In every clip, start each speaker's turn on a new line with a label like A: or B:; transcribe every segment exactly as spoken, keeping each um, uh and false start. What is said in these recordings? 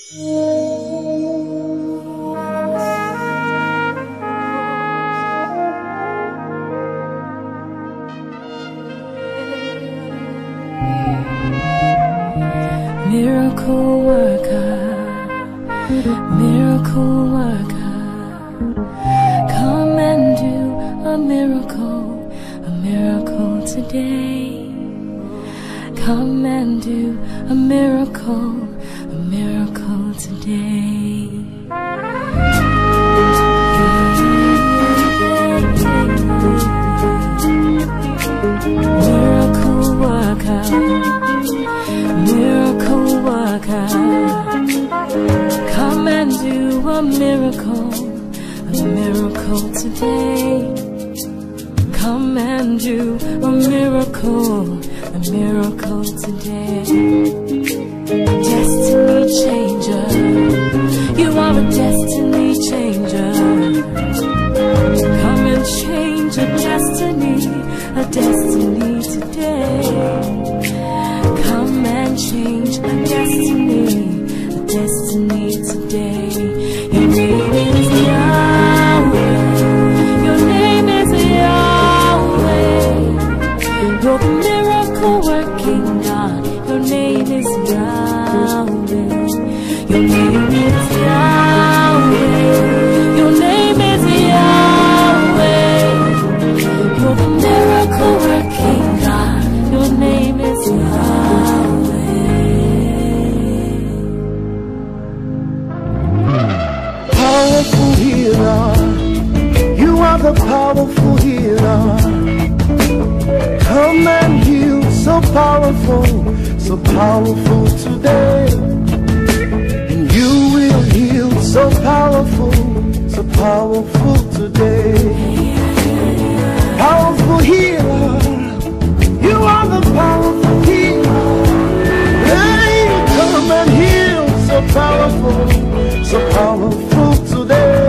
A: Miracle worker, miracle worker, come and do a miracle, a miracle today. Come and do a miracle, a miracle today. Miracle worker, miracle worker, come and do a miracle, a miracle today. Come and do a miracle, a miracle today. Destiny changer, you are a destiny changer. Come and change a destiny, a destiny today. Come and change a destiny, a destiny today. Your name is Yahweh, your name is Yahweh. You're the miracle working God, your name is Yahweh. Your name is Yahweh, your name is Yahweh. You're the miracle working God, your name is Yahweh.
B: Powerful healer, you are the powerful healer. Come and heal, so powerful, so powerful today. And you will heal, so powerful, so powerful today. Powerful healer, you are the powerful healer. Hey, come and heal, so powerful, so powerful today.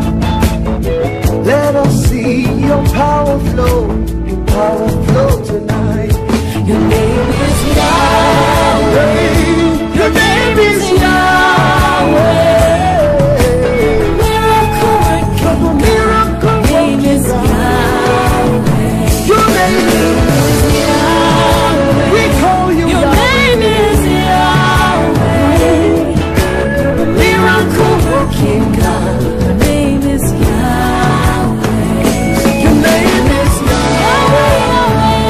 B: Let us see your power flow, power flow tonight.
A: Your name is Yahweh,
B: Your name is Yahweh.
A: miracle working,
B: Miracle
A: name is Yahweh.
B: Your name is
A: Yahweh.
B: We call you
A: Your
B: Yahweh.
A: name is Yahweh, miracle working God. Your name is Yahweh.
B: Your name is
A: Yahweh, Yahweh,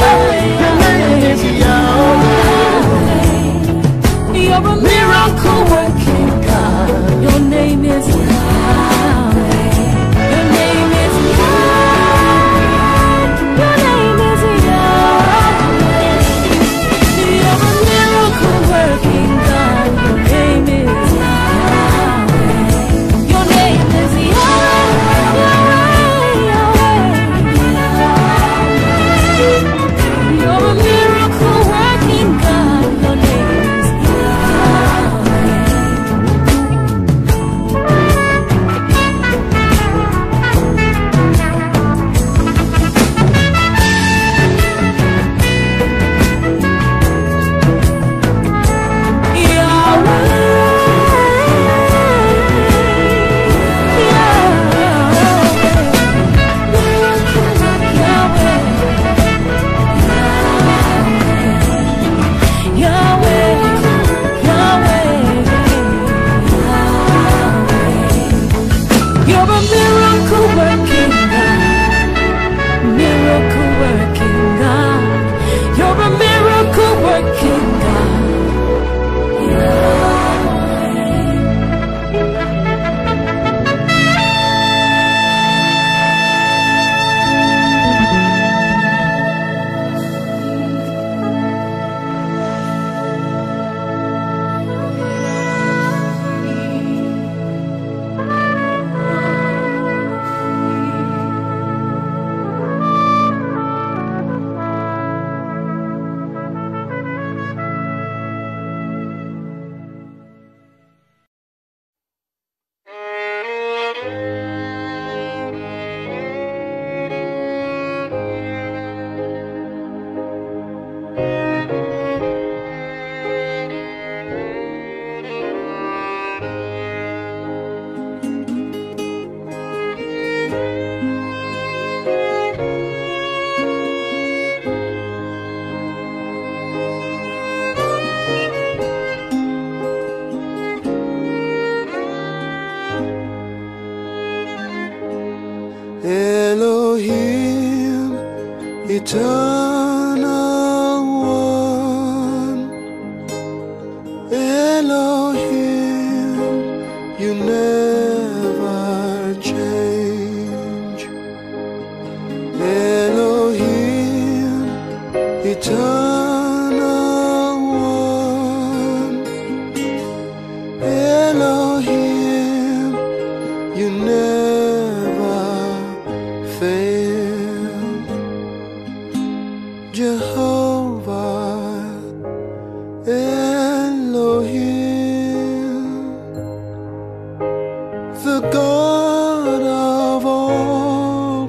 B: Elohim, eternal one. Elohim, you never change. Elohim, eternal one. Elohim, you never fail. Jehovah, Elohim, the God of all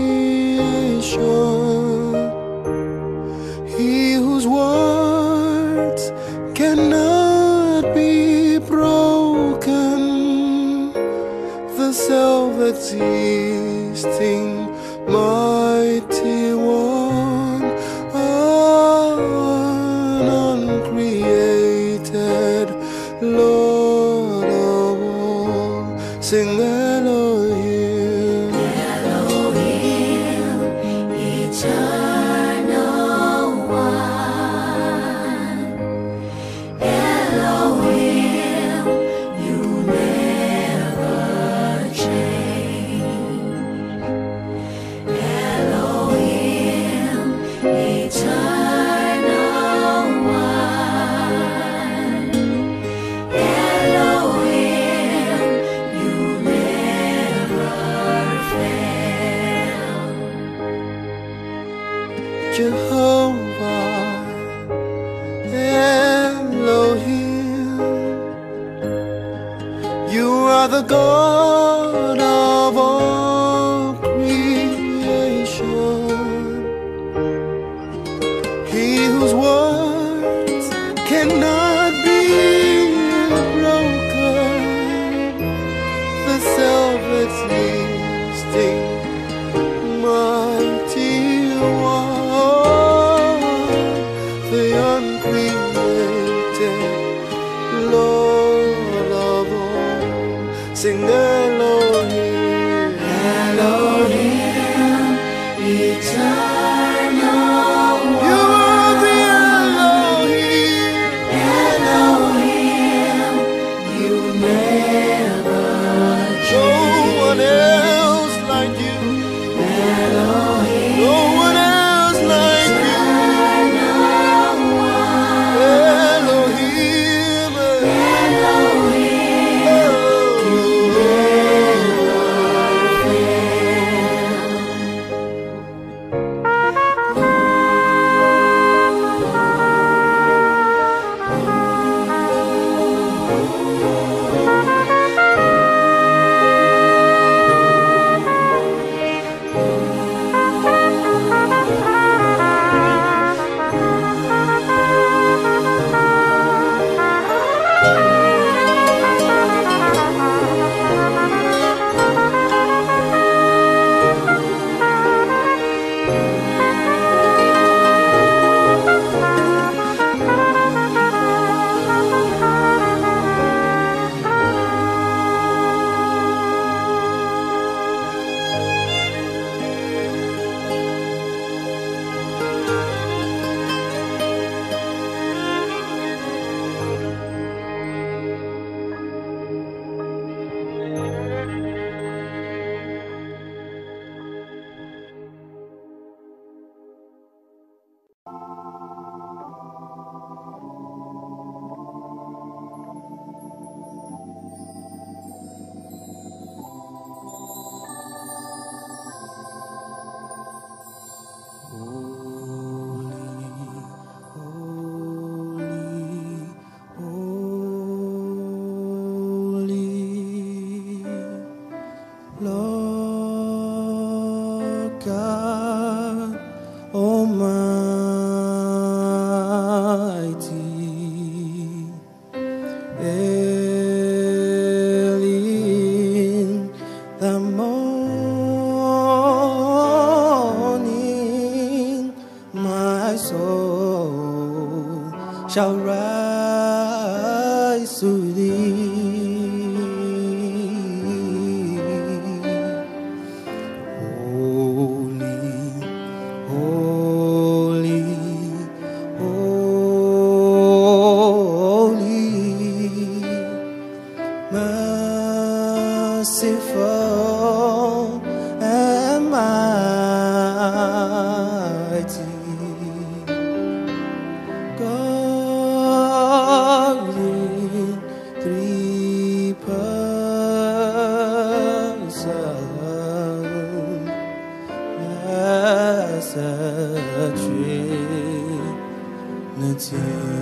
B: creation, He whose words cannot be broken, the self-existing mighty one, uncreated Lord of all. Sing Elohim,
A: Elohim, eternal one. Elohim, you never change. Elohim, eternal one. Elohim, you never fail.
B: Jehovah, Elohim, you are the God of all creation, He whose words cannot be broken, the self-existing mighty one, the uncreated Lord of all. Sing Elohim,
A: Elohim, eternal
B: you
A: one.
B: are the Elohim.
A: Elohim, you never
B: No
A: change.
B: one else like you.
A: Elohim,
B: No one else like you.
A: eternal one.
B: Elohim,
A: Elohim, you never fail.
B: shall rise to thee. eternity.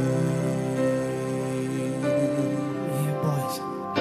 C: Yeah, boys.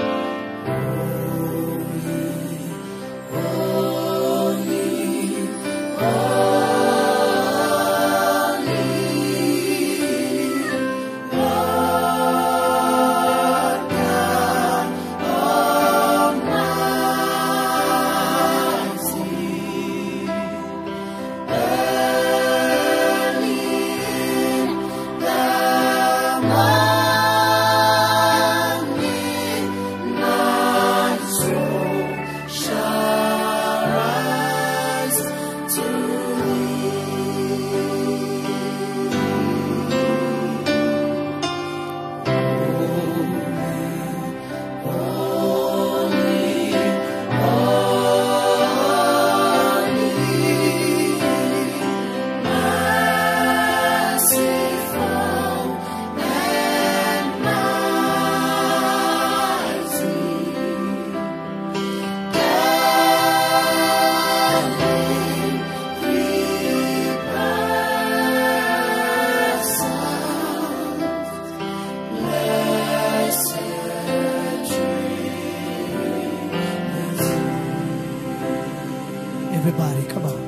C: Everybody, come on.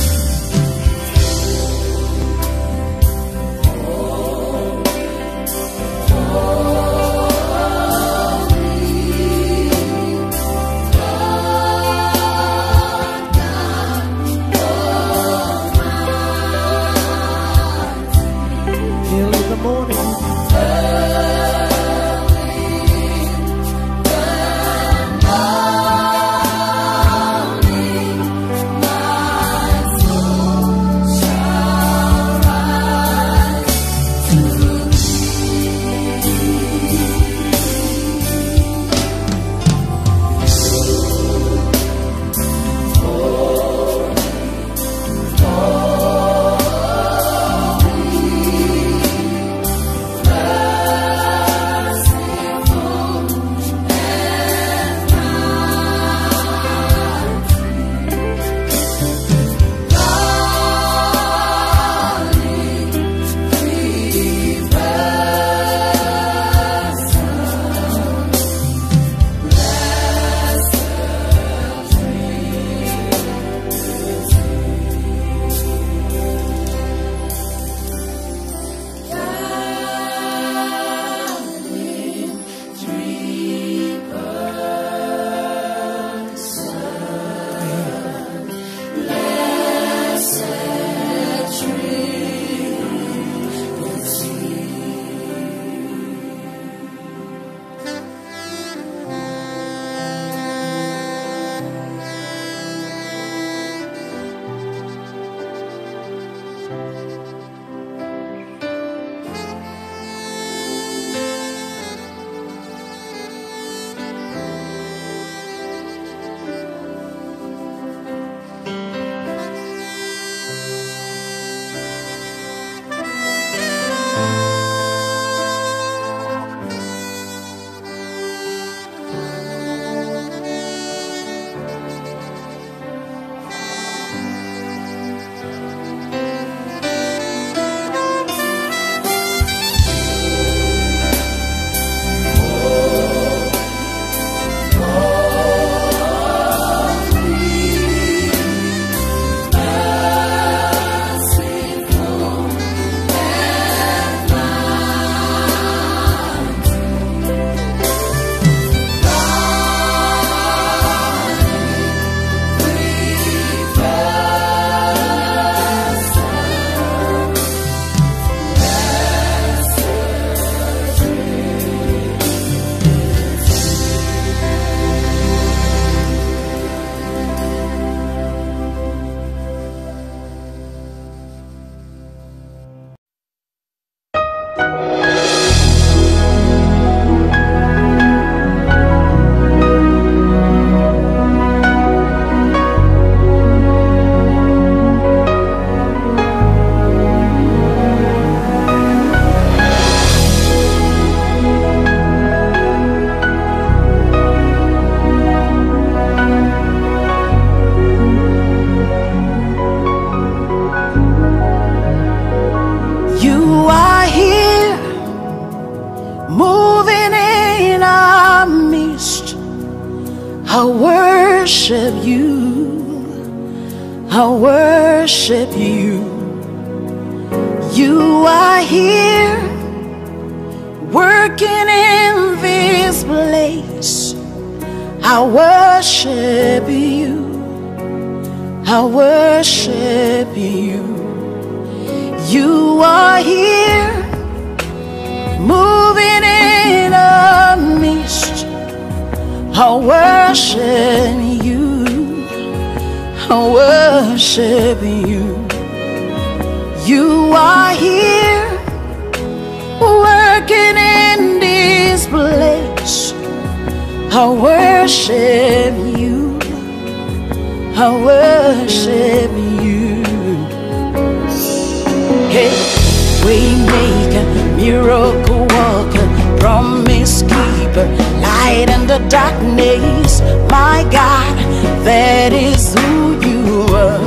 C: Till in the morning.
A: My
D: worship you. I worship you. You are here, working in this place. I worship you. I worship you. You are here, moving in our midst. I worship you. I worship you. You are here, working in this place. I worship you. I worship you. Hey, waymaker, miracle worker, promise keeper, light in the darkness. My God, that is who you are.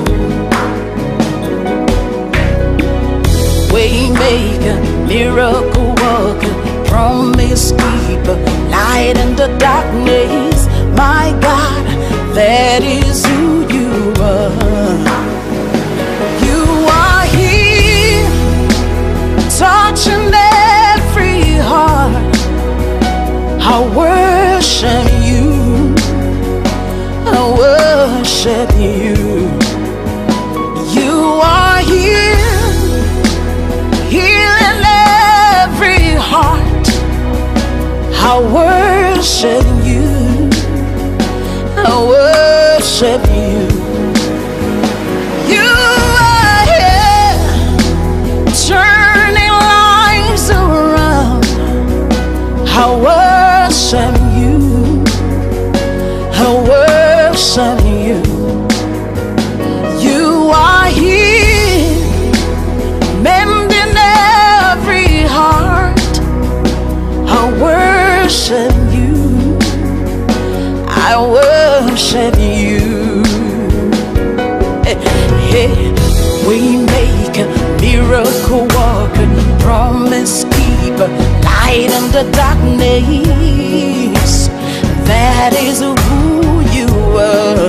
D: Waymaker, miracle worker, promise keeper, light in the darkness. My God, that is who you are. You are here, touching every heart. I worship you. I worship you. You are here, healing every heart. I worship you. I worship you. You are here, turning lives around. I worship you. I worship you. You are here, mending every heart. I worship you. I worship you. Hey, hey. We make a miracle worker, promise keeper, light in the darkness. That is who you are.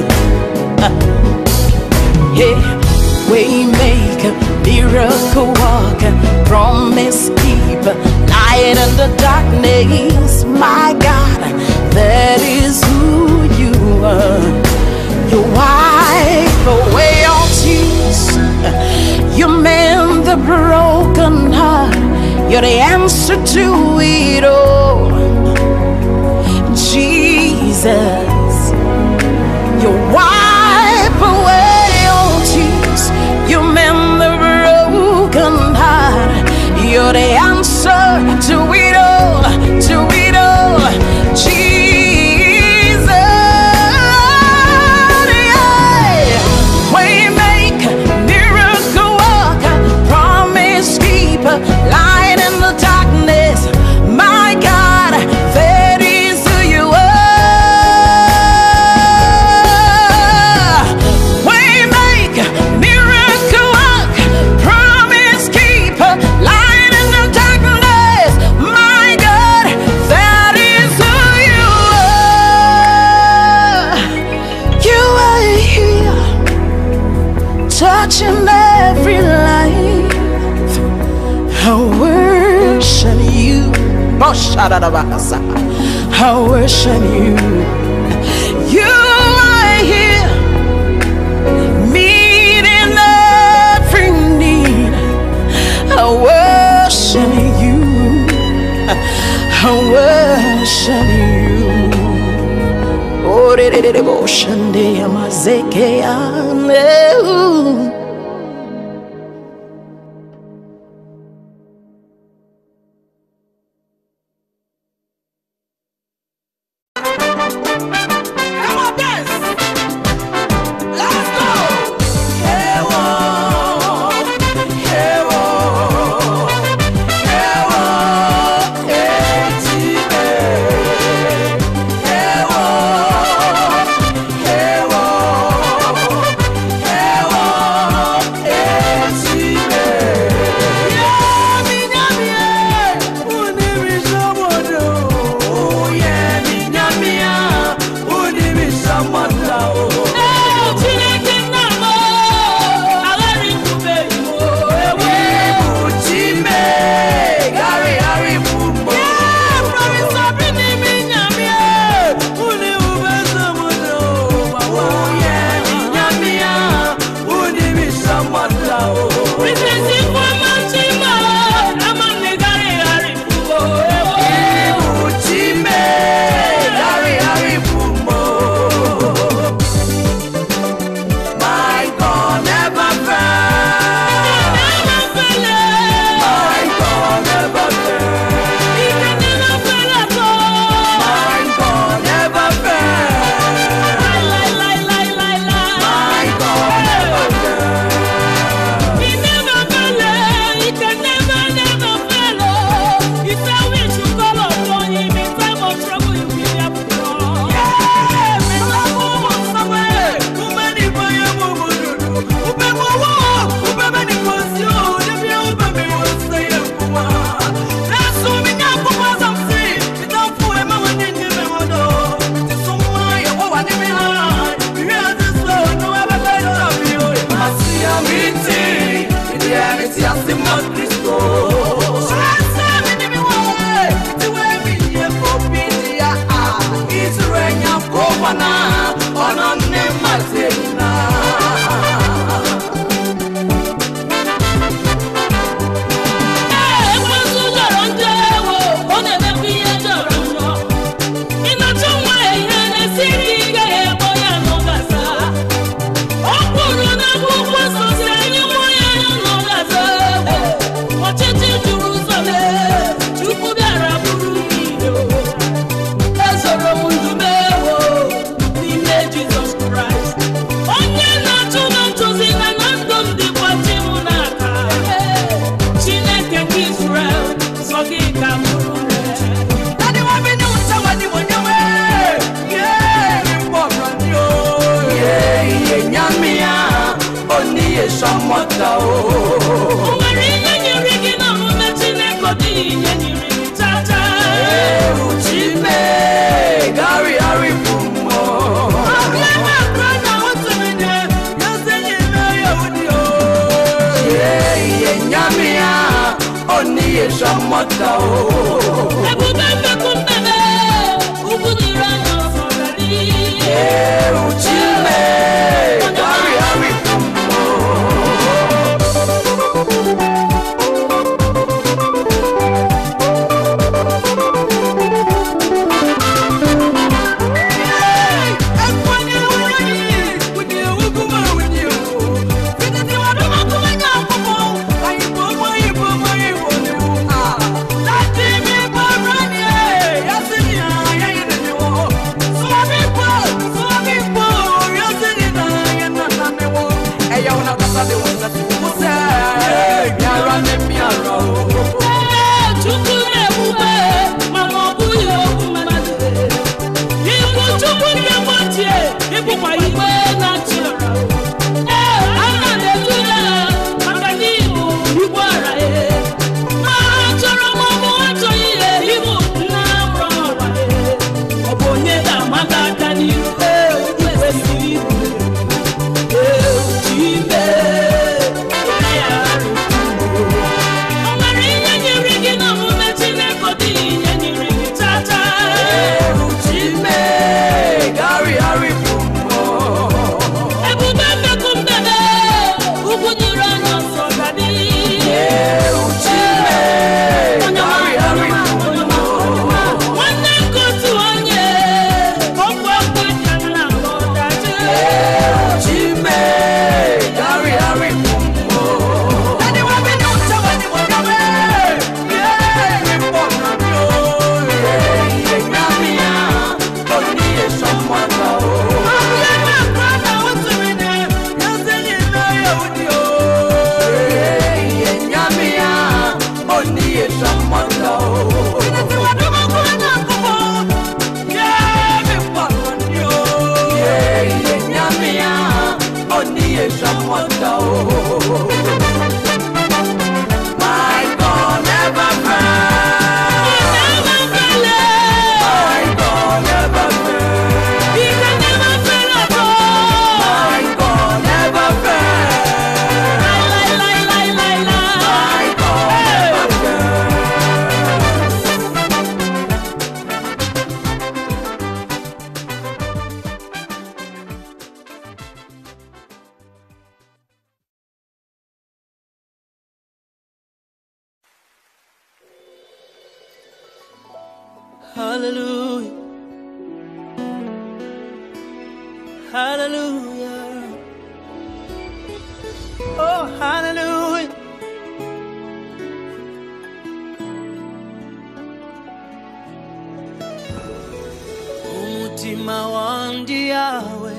D: Hey, we make a miracle worker, promise keeper, light in the darkness. My God, that is who you are. You wipe away all tears, you mend the broken heart. You're the answer to it all, Jesus. You wipe away all tears, you mend the broken heart. You're the answer to it all, to it all, Jesus. Yeah. Waymaker, miracle worker, promise keeper, light in the darkness. My God, that is who you are. Waymaker, miracle worker, promise keeper, light in the darkness. My God, that is who you are. You are here, touching every life. I worship you. Oh, shadadabasa. I worship you. You are here, meeting every need. I worship you. I worship you. Oh, de de de devotion, de amazeke ane.
B: Hey,
D: ye shamota o
A: Marina nyirigina mumetine kodi nyirigi tata
D: Uchime gari ari pumo
A: Ablema krana utumine Yasenye na yaudio
D: Ye ye nyamia Oni ye shamota o
A: Ebubembe kumbebe Ubudira nyosodari
D: Ye uchime gari ari pumo
A: Hallelujah. Hallelujah. Oh, hallelujah. Umutima wandi yawe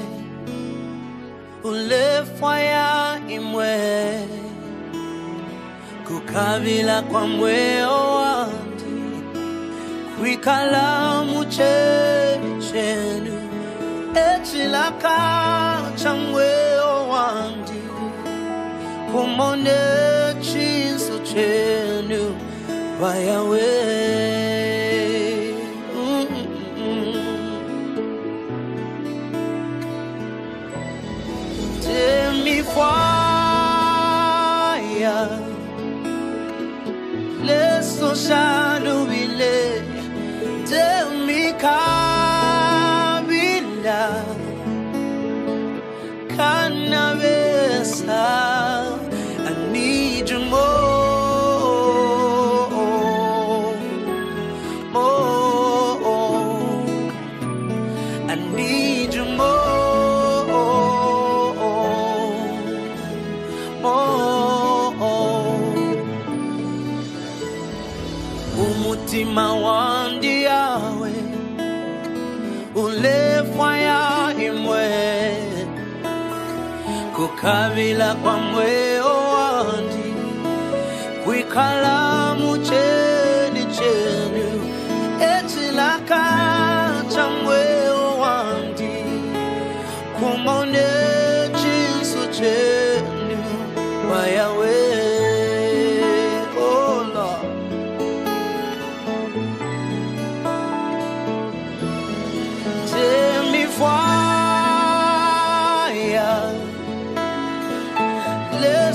A: ulefaya imwe kukabila kwa mweo wandi kwikala muchechenu echilaka chamweo wandi kumone chinso chenu vayawe fire, let's so shadow be lay. Tell me, Kabila, Canavesa, I need you more, more, I need you more. Umutima wandi yawe ulefaya imwe kukabila kwa mweo wandi kwikala mucheni chenu etilaka cha mweo wandi kumone chinsu chenu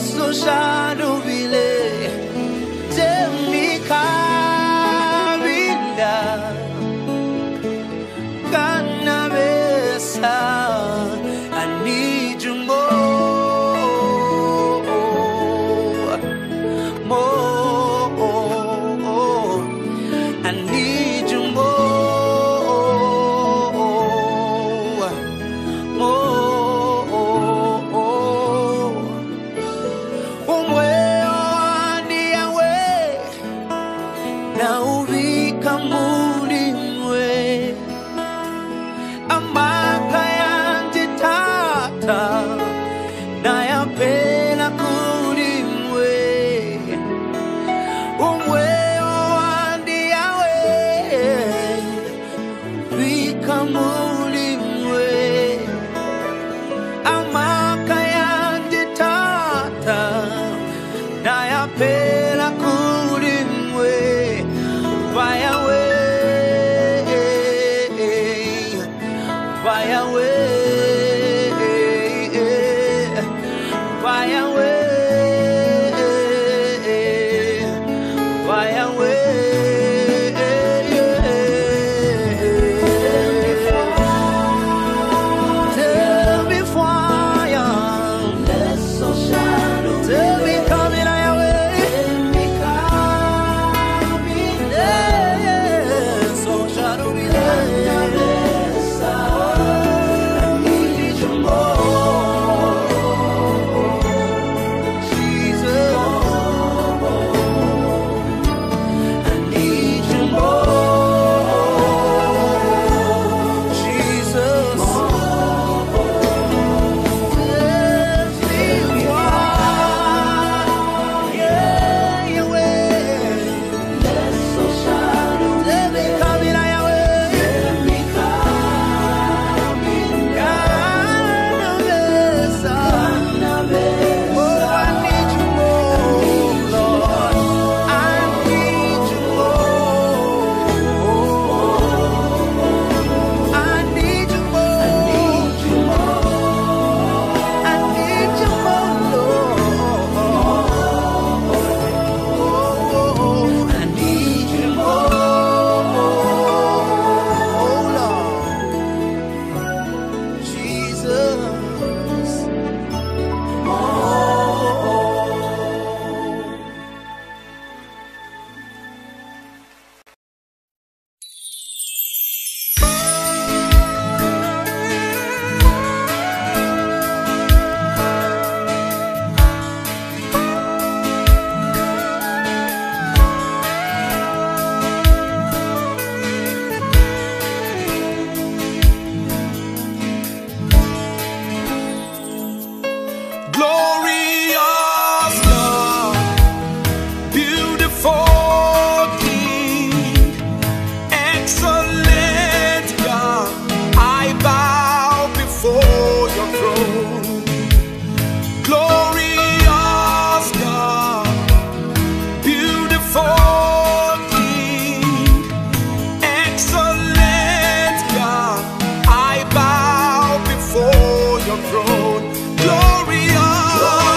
B: soshanubile temikabila kanabesa. I need you more, more. I need you more, more. Umwe wani yawe na ubika mulimwe amaka yanje tata na yapela kulimwe. Umwe wani yawe ubika mulimwe amaka yanje tata na yapela kulimwe. Vai away, vai away, vai away, vai away. Tell me fire, tell me coming away, yeah, so shadow be there. I need you more, Jesus. I need you more, Jesus. Tell me why, yeah, you will. Let me come in your way. Oh, I need you more, Lord. I need you more. I need you more. I need you more, Lord. Oh, I need you more, oh Lord, Jesus. Oh. Glorious God, beautiful King, excellent God, I bow before your throne. Glorious God, beautiful King, excellent God, I bow before your throne. Glorious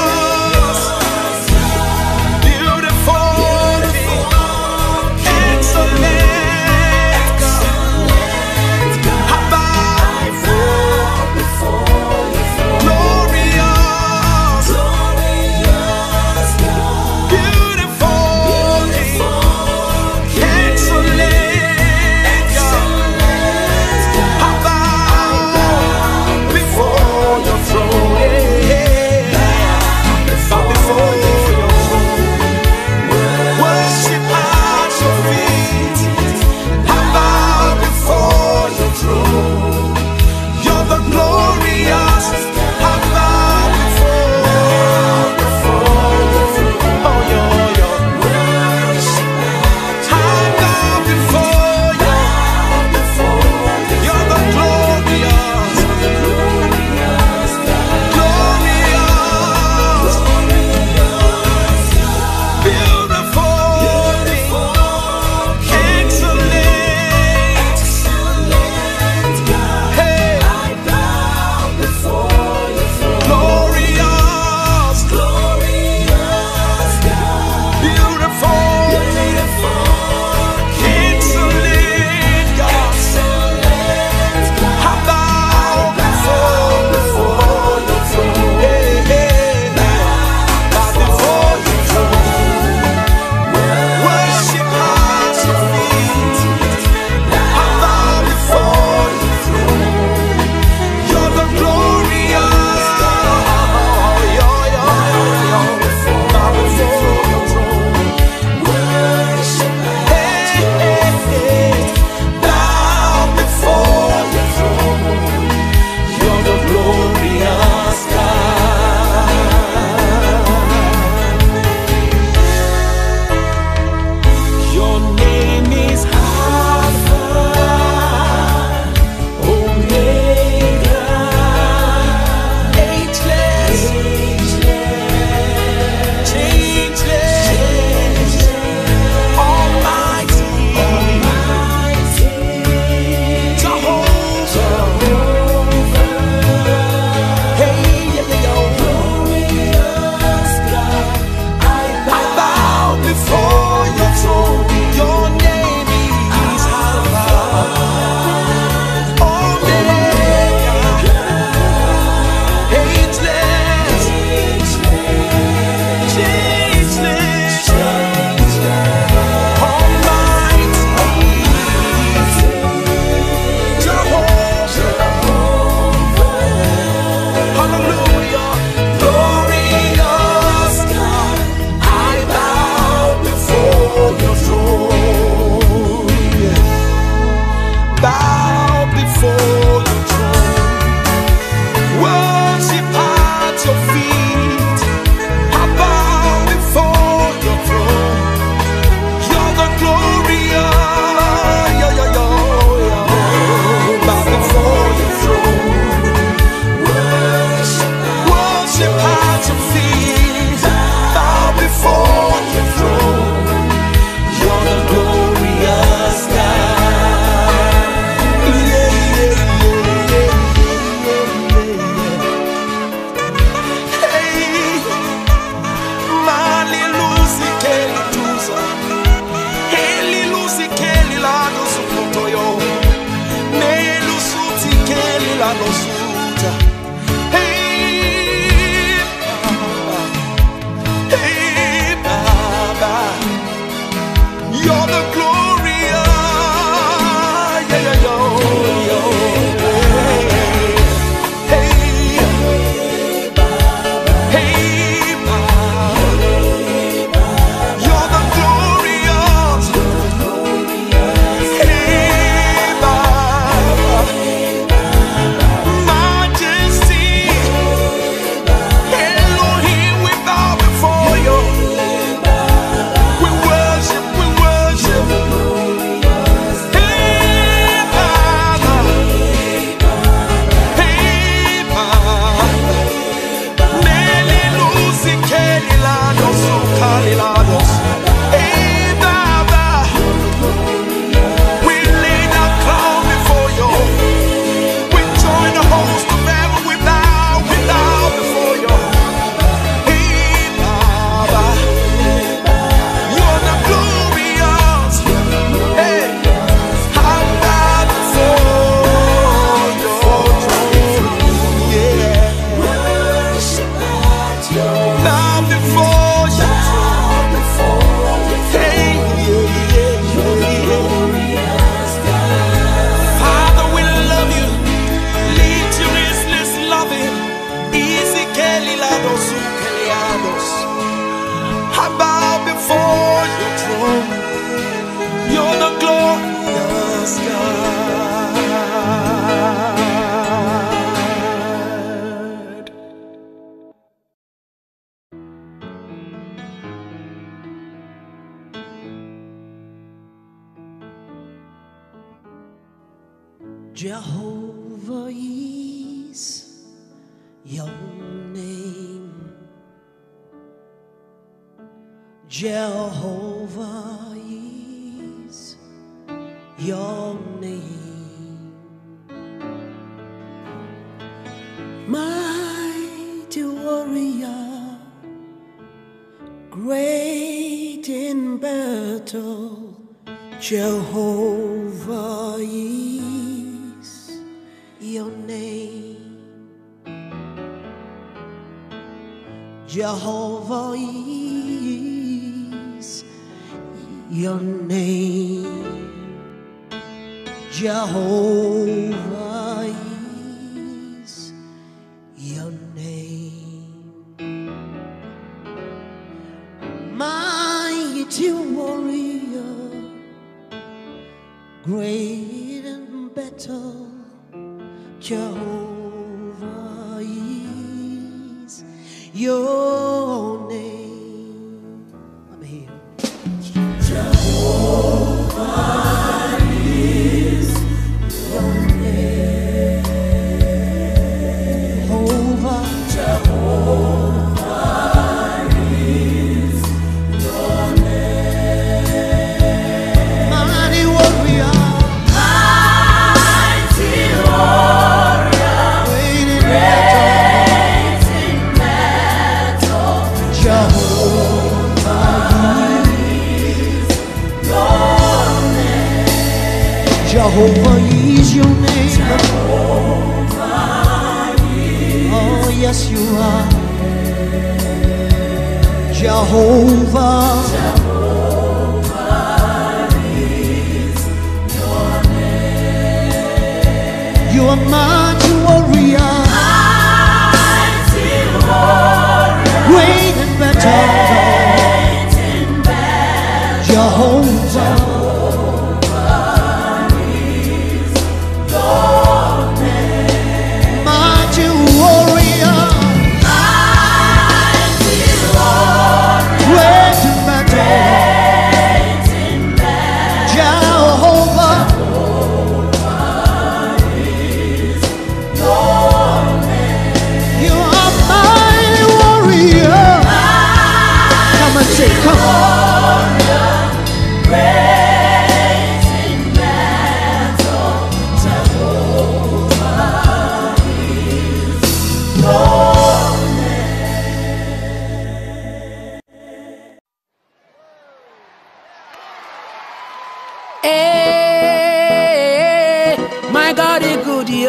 B: feet, bow before your throne. You're the glorious God. Yeah, yeah, yeah, yeah, yeah, yeah. Hey, mali lusi keli tuza, heli lusi keli lado sukutoyo, ne lusuti keli lado suta. Hey, Baba, hey, Baba, you're the glorious, yeah, yeah, yo, yo, hey, hey, Baba, hey, Baba, you're the glorious, hey, Baba, majesty, Elohim, we bow before you. We worship, we worship. Hey, Baba, hey, Baba, Neli lusi keli lados, kali lados. Hey, Baba, we lay our crown before you. We join the host of heaven. We bow, we bow before you. Hey, Baba, you're the glorious. Hey, I bow before your throne. Yeah, bow before your throne. Hey, yeah, yeah, yeah. Father, we love you. Lead your restless loving. Easy Kelly Lados, Keliados. I bow before your throne. You're the glorious God.
C: Jehovah is your name. Jehovah is your name. Mighty warrior, great in battle, Jehovah is your name. Jehovah is your name. Jehovah is your name. Mighty warrior, great in battle, Jehovah is your name. I'm here. Jehovah is your name. Jehovah, Jehovah is your name. Mighty warrior, mighty warrior, great in battle, Jehovah is your name. Jehovah is your name. Oh, yes, you are. Jehovah. You are mighty warrior, mighty warrior, great in battle, Jehovah. Mighty warrior, great in battle, Jehovah.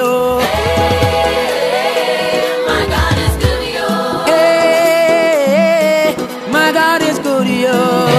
D: yo.
A: My God is good, yo.
D: Hey, my God is good, yo.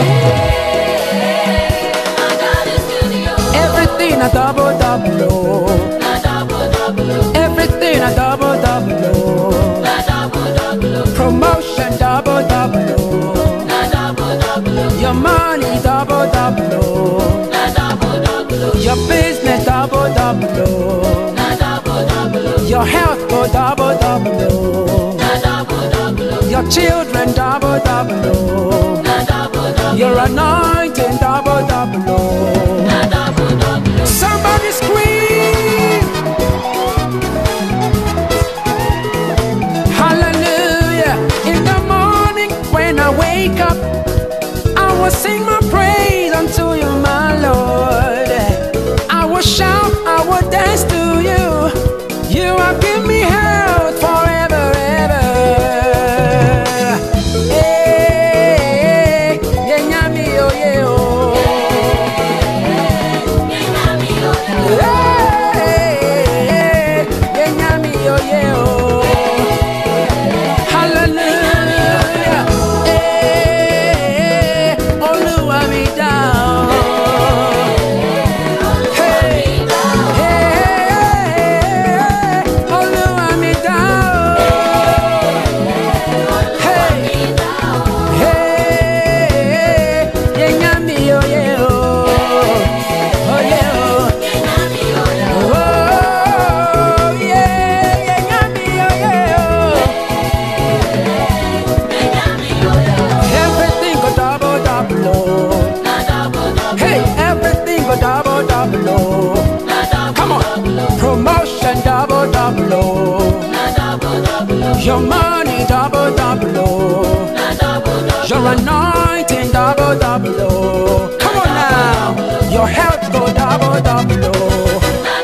A: My God is good, yo.
D: Everything a double double, oh.
A: Na double double, oh.
D: Everything a double double, oh.
A: Na double double, oh.
D: Promotion double double, oh.
A: Na double double, oh.
D: Your money double double, oh.
A: Na double double, oh.
D: Your business double double, oh.
A: Na double double, oh.
D: Your health go double double, oh.
A: Na double double, oh.
D: Your children double double, oh.
A: Na double double,
D: Your anointing double double, oh.
A: na double double, oh.
D: Somebody scream hallelujah. In the morning when I wake up, I will sing my praise unto you, my Lord. I will shout, I will dance to you. You have given me health forever, ever. Hey, yeah, nyami, oh, yeah, oh. Hey, yeah, nyami, oh, yeah, oh. Hallelujah. Hey, Olúwa mi dá o. Hey, hey, Olúwa mi dá o. Hey, hey, yeah, nyami, oh, yeah, oh. Oh, yeah, oh. Oh, yeah, yeah, nyami, oh, yeah, oh. Everything go double double, oh. Hey, everything go double double, oh. Come on, promotion double double, oh. Your money double double, oh. Your anointing double double, oh. Come on now, your health go double double, oh.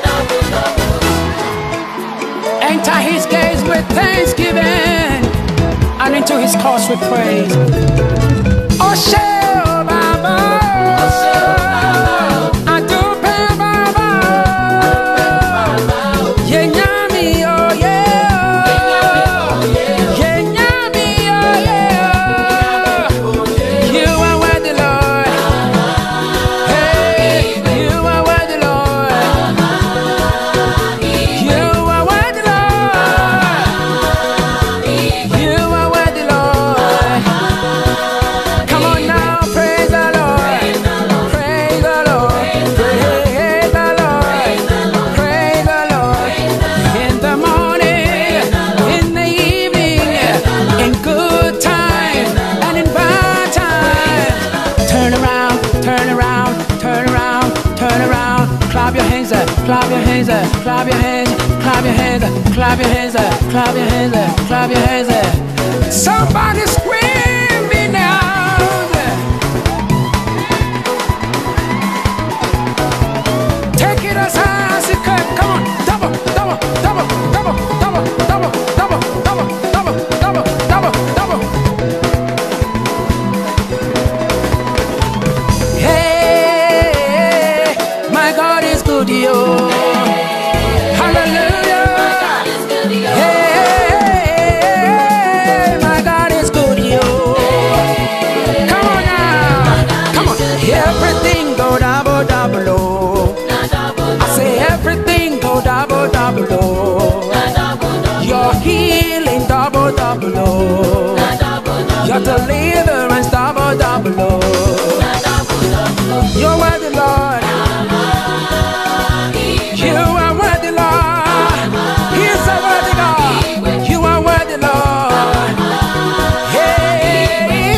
D: Enter his gates with thanksgiving and into his courts with praise. Oshe o Baba, Adupe Baba, Ye nyami oh yeah, Ye nyami oh yeah. You are worthy, Lord. Hey, you are worthy, Lord. You are worthy, Lord. You are worthy, Lord. Come on now, praise the Lord. Praise the Lord. Praise the Lord. Praise the Lord. In the morning, in the evening, in good time and in bad time. Turn around, turn around, turn around, turn around. Clap your hands up, clap your hands up, clap your hands, clap your hands up, clap your hands up, clap your hands up, clap your hands up. Somebody scream me now. Take it as high as you can. Come on, double, double, double, double, double, double, double, double, double, double, double, double. Hey, my God is good, yo. Hallelujah. Hey, my God is good, yo. Come on now, come on. Everything go double, double, oh. I say everything go double, double, oh. Your healing double, double, oh. Your deliverance double, double, oh. You're worthy, Lord. You are worthy, Lord. He's a worthy God. You are worthy, Lord. Hey,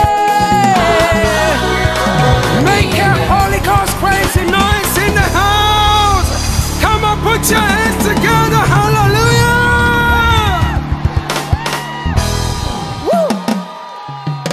D: make a Holy Ghost crazy noise in the house. Come on, put your hands together. Hallelujah. Woo.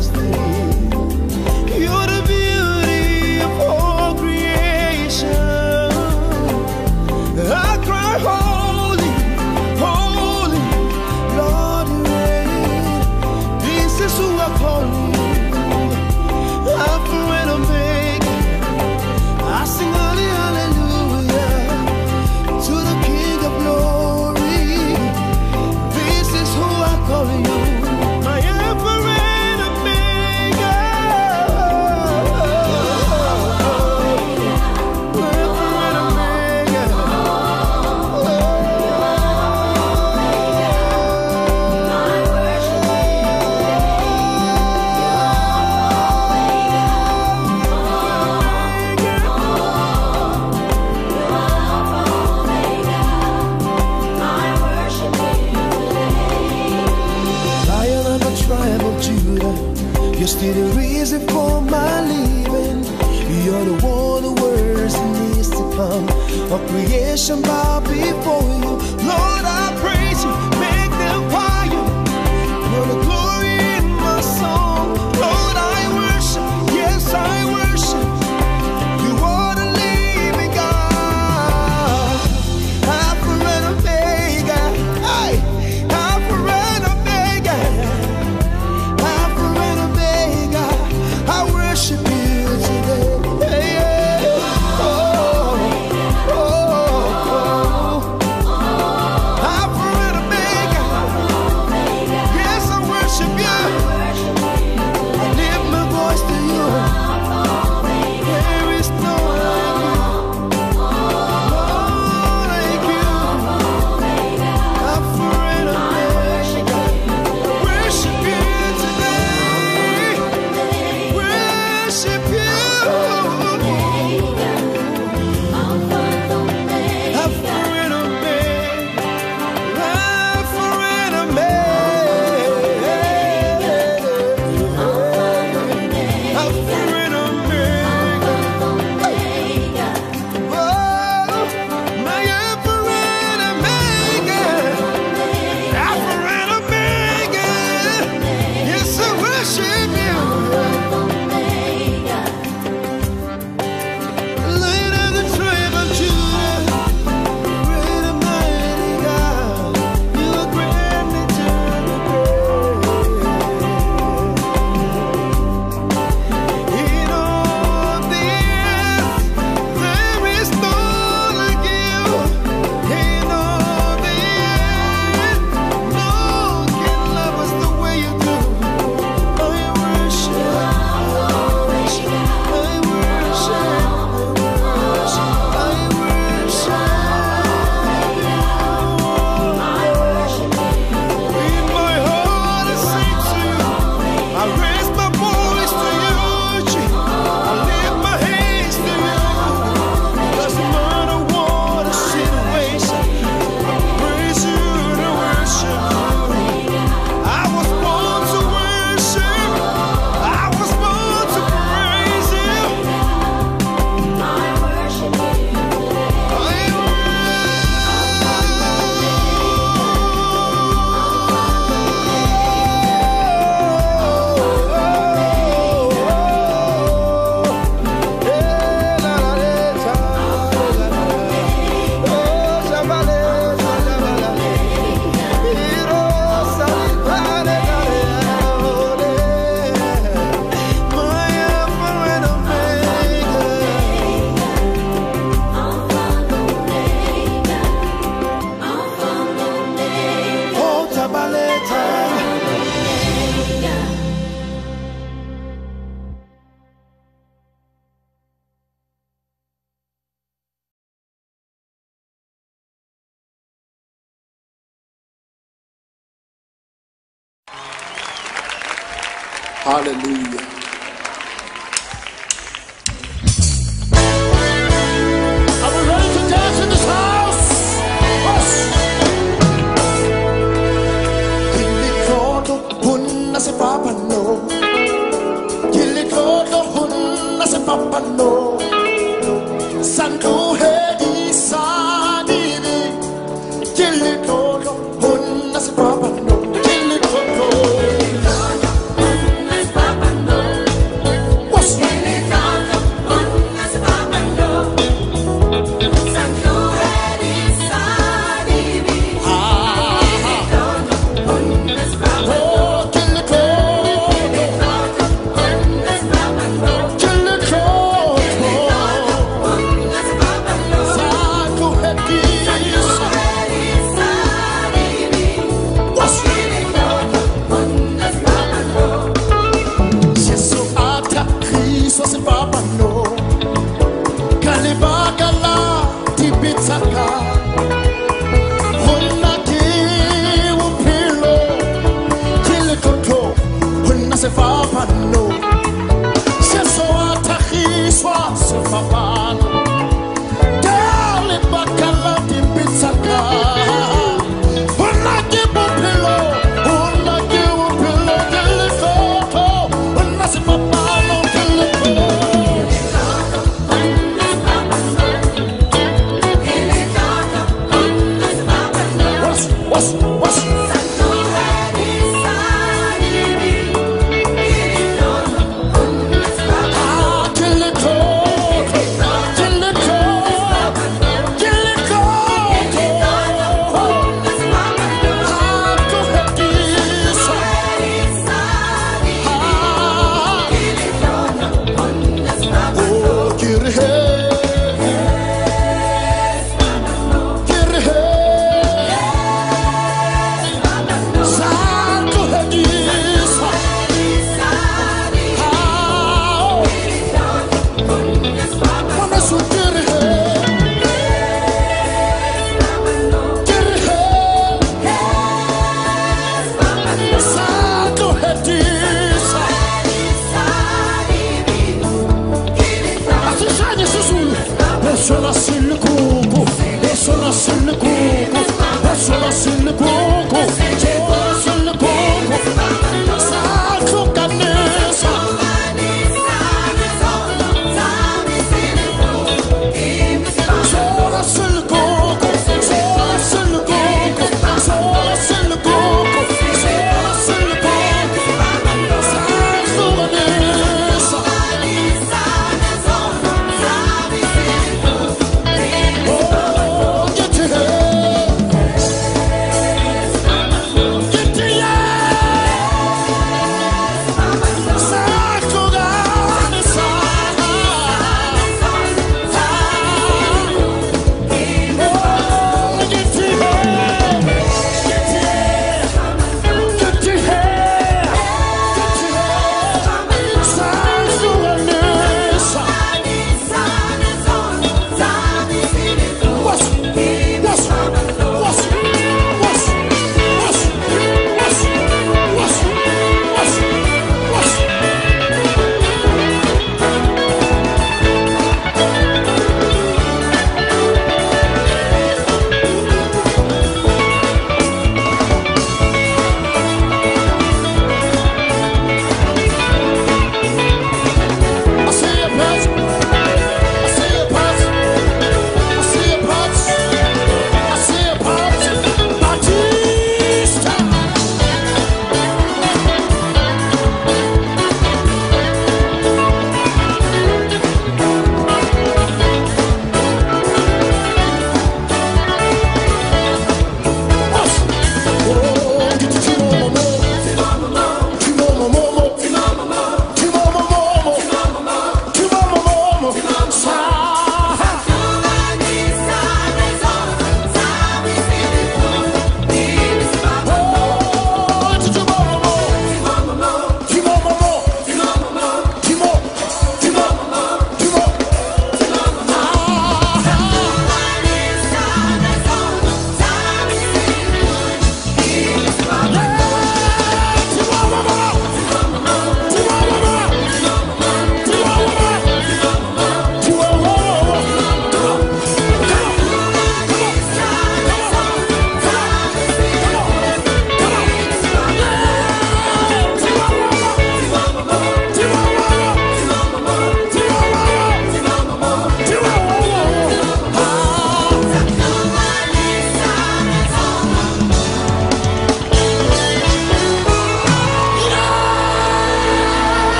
B: majesty. You're the beauty of all creation. I cry holy, holy, Lord you reign. This is who I call you, Alpha and Omega. I sing hallelujah to the King of glory. This is who I call you, my Alpha and Omega. Alpha and Omega. Lion of the tribe of Judah, you're still the reason for my living. You're the one who works and needs to come. All creation bow before you. Lord, I praise you, make them quiet. You're the glory in my song. Lord, I worship, yes, I worship. You are the living God. Alpha and Omega. Hey, Alpha and Omega. Alpha and Omega. I worship you today. Hey, yeah. Oh, oh, oh. Alpha and Omega. Yes, I worship you. I lift my voice to you. There is no like you. Lord, like you. Alpha and Omega. Worship you today. Worship you. Alpha and Omega. Alpha and Omega. Alpha and Omega. Oh, my Alpha and Omega. Alpha and Omega. Yes, I worship you. Lion of the tribe of Judah, great and mighty God, you are great and eternal great. In all the earth, there is no like you. In all the earth, no can love us the way you do. I worship, I worship, I worship, I worship. In my heart I sing to you. I raise my voice to you, Jesus. I lift my hands to you. Doesn't matter what the situation, I praise you and I worship you. I was born to worship. I was born to praise you. I worship you. Oh, Tabaleta.
E: Hallelujah.
C: Are we ready to dance in this house? Yes.
B: Kilikoto hunna se papano. Kilikoto hunna se papano. Santo hedi sadini. Kilikoto hunna se papano. Kilikoto.
C: Sefapano, Sesoa Tahiswa, Sefapano, Dale Bacala di Pizzaca, Unaki Bupilo, Unaki Bupilo, Telefoto, Una Sefapano, Telefoto. What's, what's, sono sul cuco, sono sul cuco, sono sul cuco, sono sul cuco, sacro canessa, sono sul cuco, sono sul cuco, sono sul cuco, sono sul cuco, sacro canessa. Oh, get to her.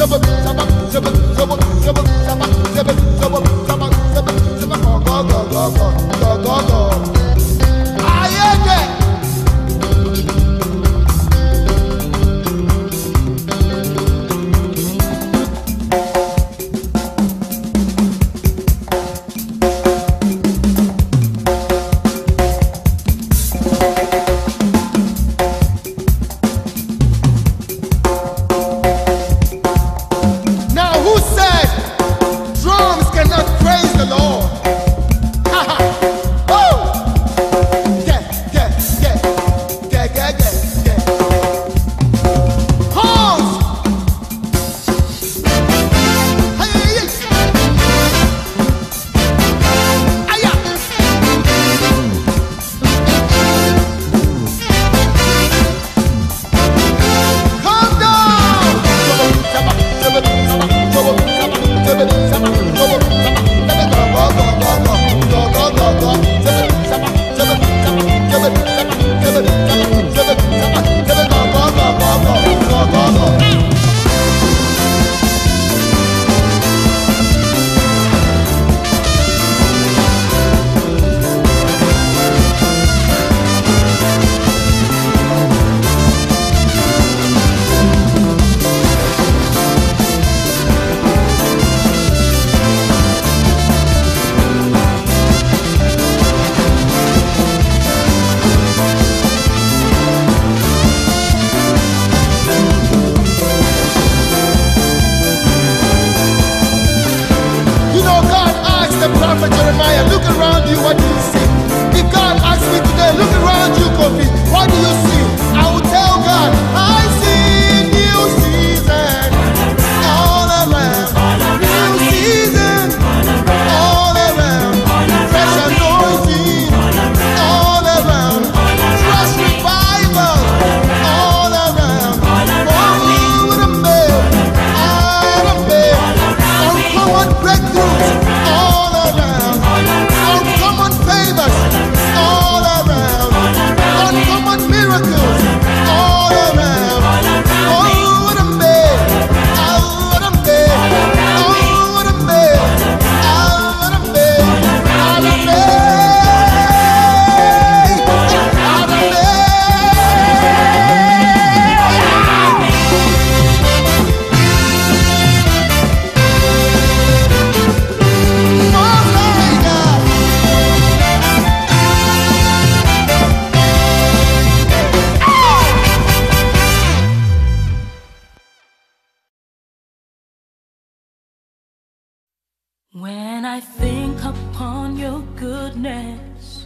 A: When I think upon your goodness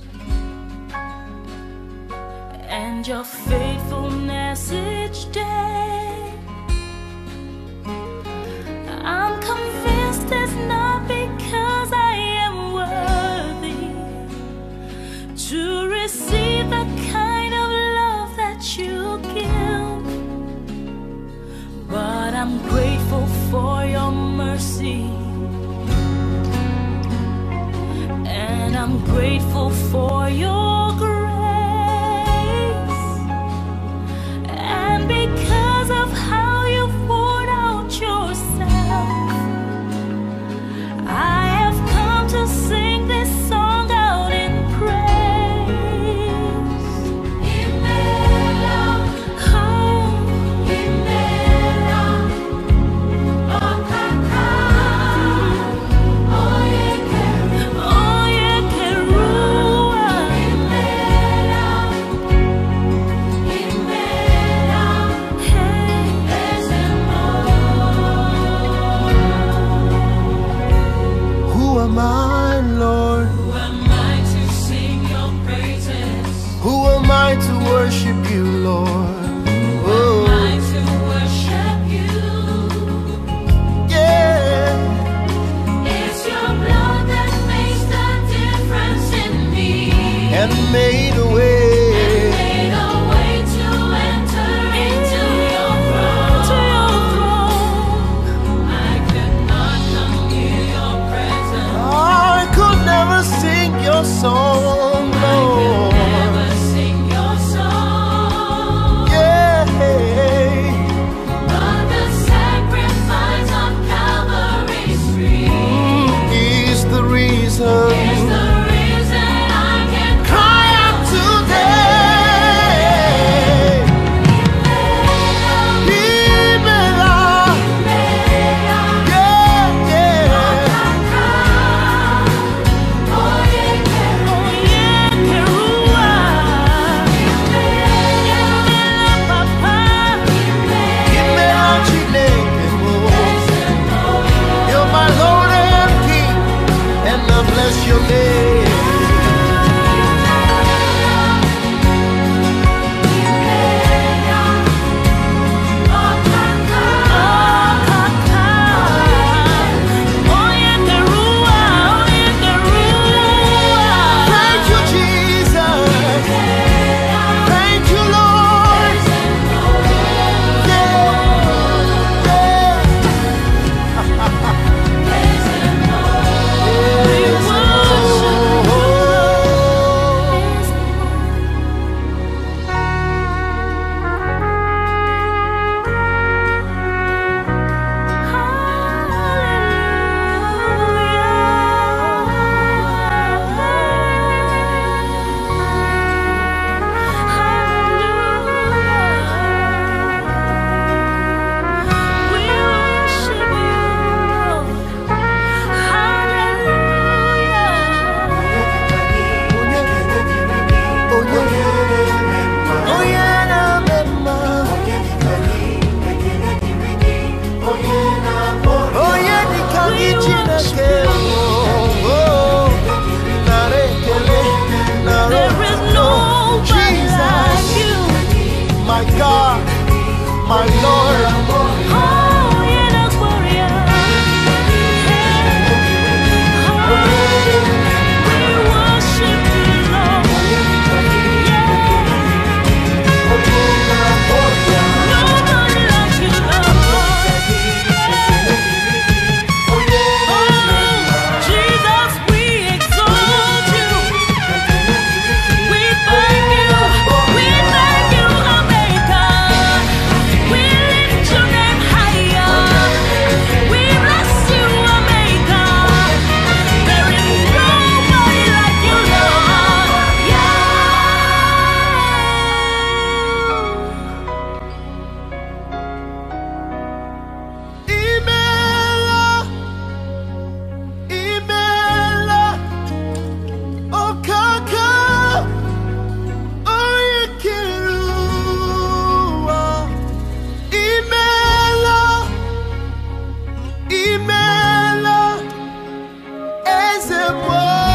A: and your faithfulness each day, I'm convinced it's not because I am worthy to receive the kind of love that you give, but I'm grateful for your mercy. And I'm grateful for your grace, and because of how you've poured out yourself, I have come to sing this song out in praise. Imela, oh, Imela, oh, Kaka, oh, yeah, oh, yeah. worship you. There is nobody like you.
B: My God, my Lord.
A: Oh, yeah, that's warrior. We worship you, Lord. Nobody like you, Lord. Oh, Jesus, we exalt you. We thank you. We thank you, Maker. We lift your name higher. We bless you, Maker. There is nobody like you, Lord. Yeah.
B: Imela, Imela, Okaka, Oyekirua. Imela, Imela, Ezebo.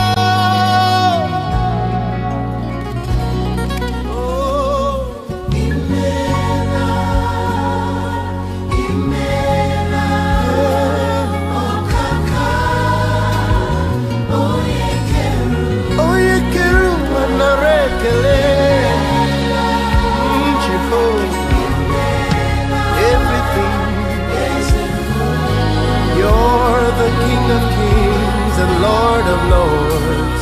B: Oh, Imela, Imela, Okaka, Oyekirua narekele. Mm, Jehovah, everything. You're the King of Kings and Lord of Lords.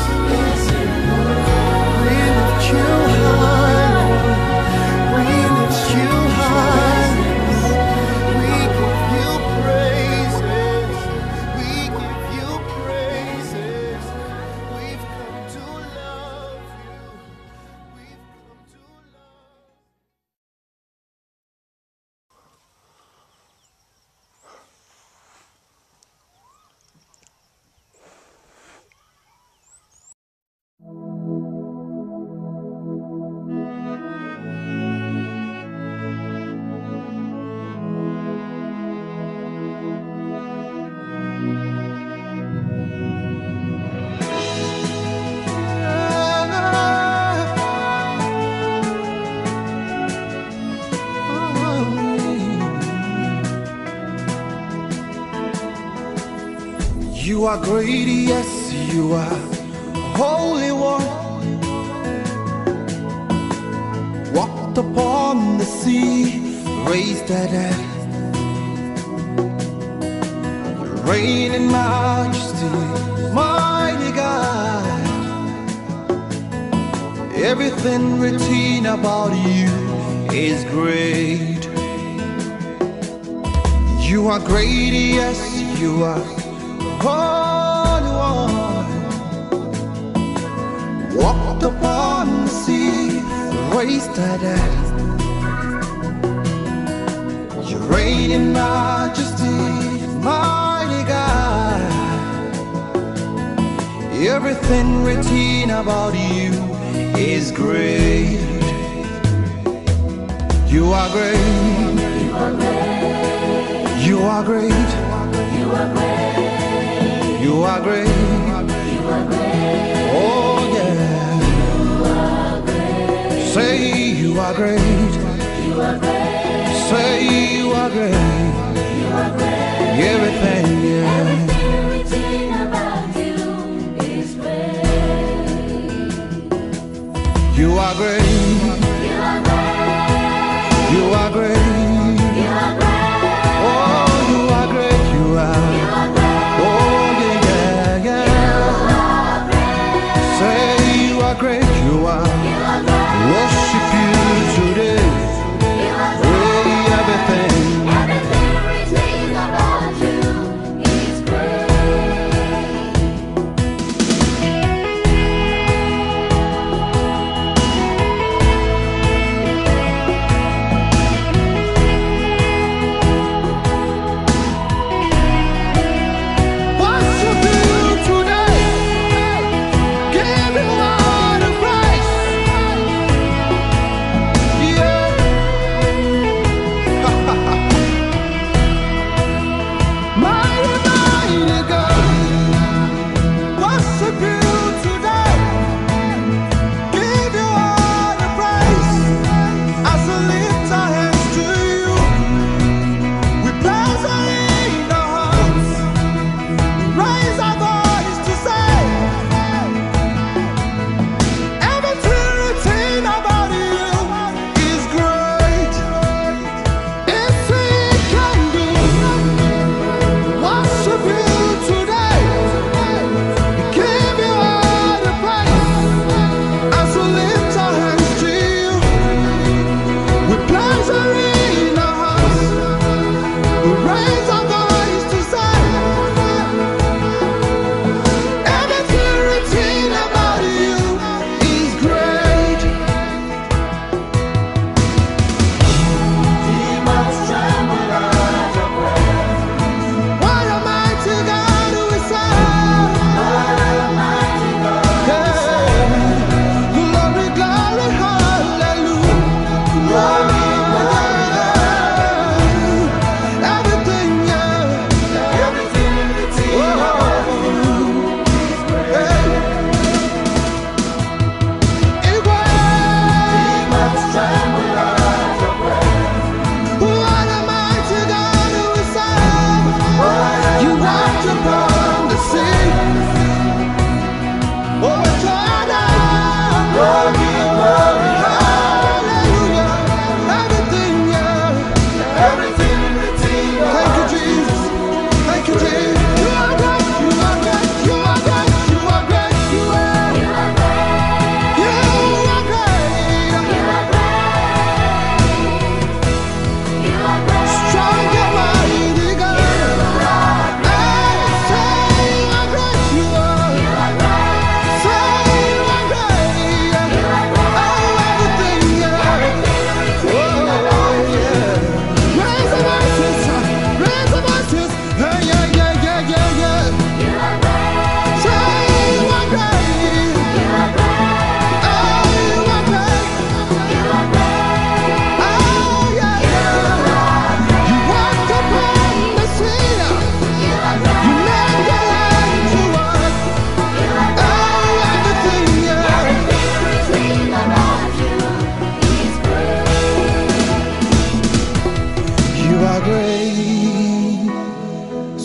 B: We lift you high. We lift you high. We give you praises. We give you praises. We've come to love you. We've come to love. You are great, yes, you are Holy One. Walked upon the sea, raised the dead. You reign in majesty, mighty God. Everything written about you is great. You are great, yes, you are Holy One. Walked upon the sea, raised the dead. You reign in majesty, mighty God. Everything written about you is great. You are great. You are great. You are great. You are great. You are great. Oh yeah. You are great. Say you are great. You are great. Say you are great. You are great. Everything, yeah.
A: Everything written about you is great.
B: You are great.
A: You are great.
B: You are great.
A: You are great.
B: Oh, you are great. You are.
A: You are great.
B: Oh yeah, yeah, yeah. Say you are great. You are.
A: You are great.
B: Worship you today.
A: You are
B: Hey, everything.
A: everything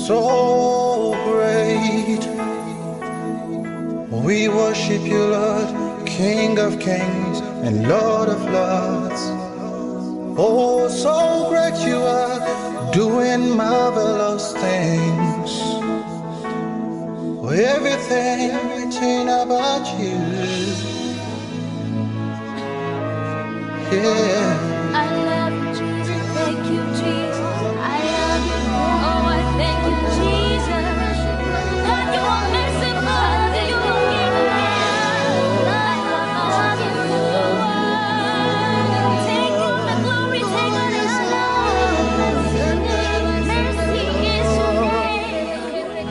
B: so great. We worship you, Lord, King of kings and Lord of lords. Oh, so great you are, doing marvelous things. Everything written about you, yeah.
A: I love you, Jesus. Thank you, Jesus. I love you. Oh, I thank you, Jesus. God, you are merciful. You are kind. I love you. Take all the glory, take all the honor. Mercy is your name.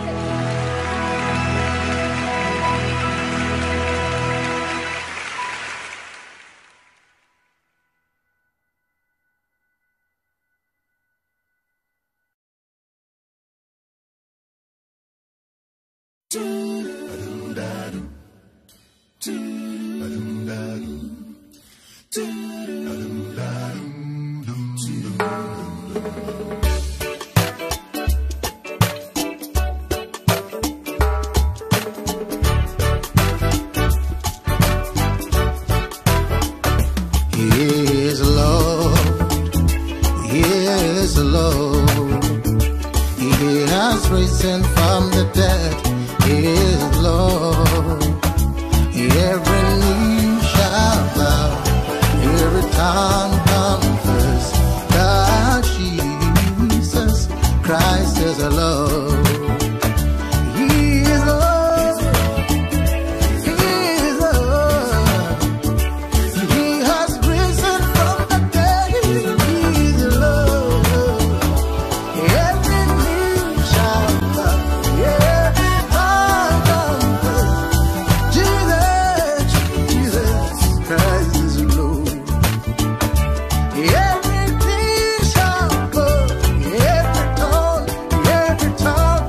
B: He is Lord, He is Lord. He has risen from the dead, He is Lord. Every knee shall bow, every tongue confess that Jesus Christ is the Lord. He is Lord, He is Lord. He has risen from the dead, He is Lord. Every knee shall bow, every tongue confess Jesus, Jesus Christ is Lord. Every knee shall bow, every tongue, every tongue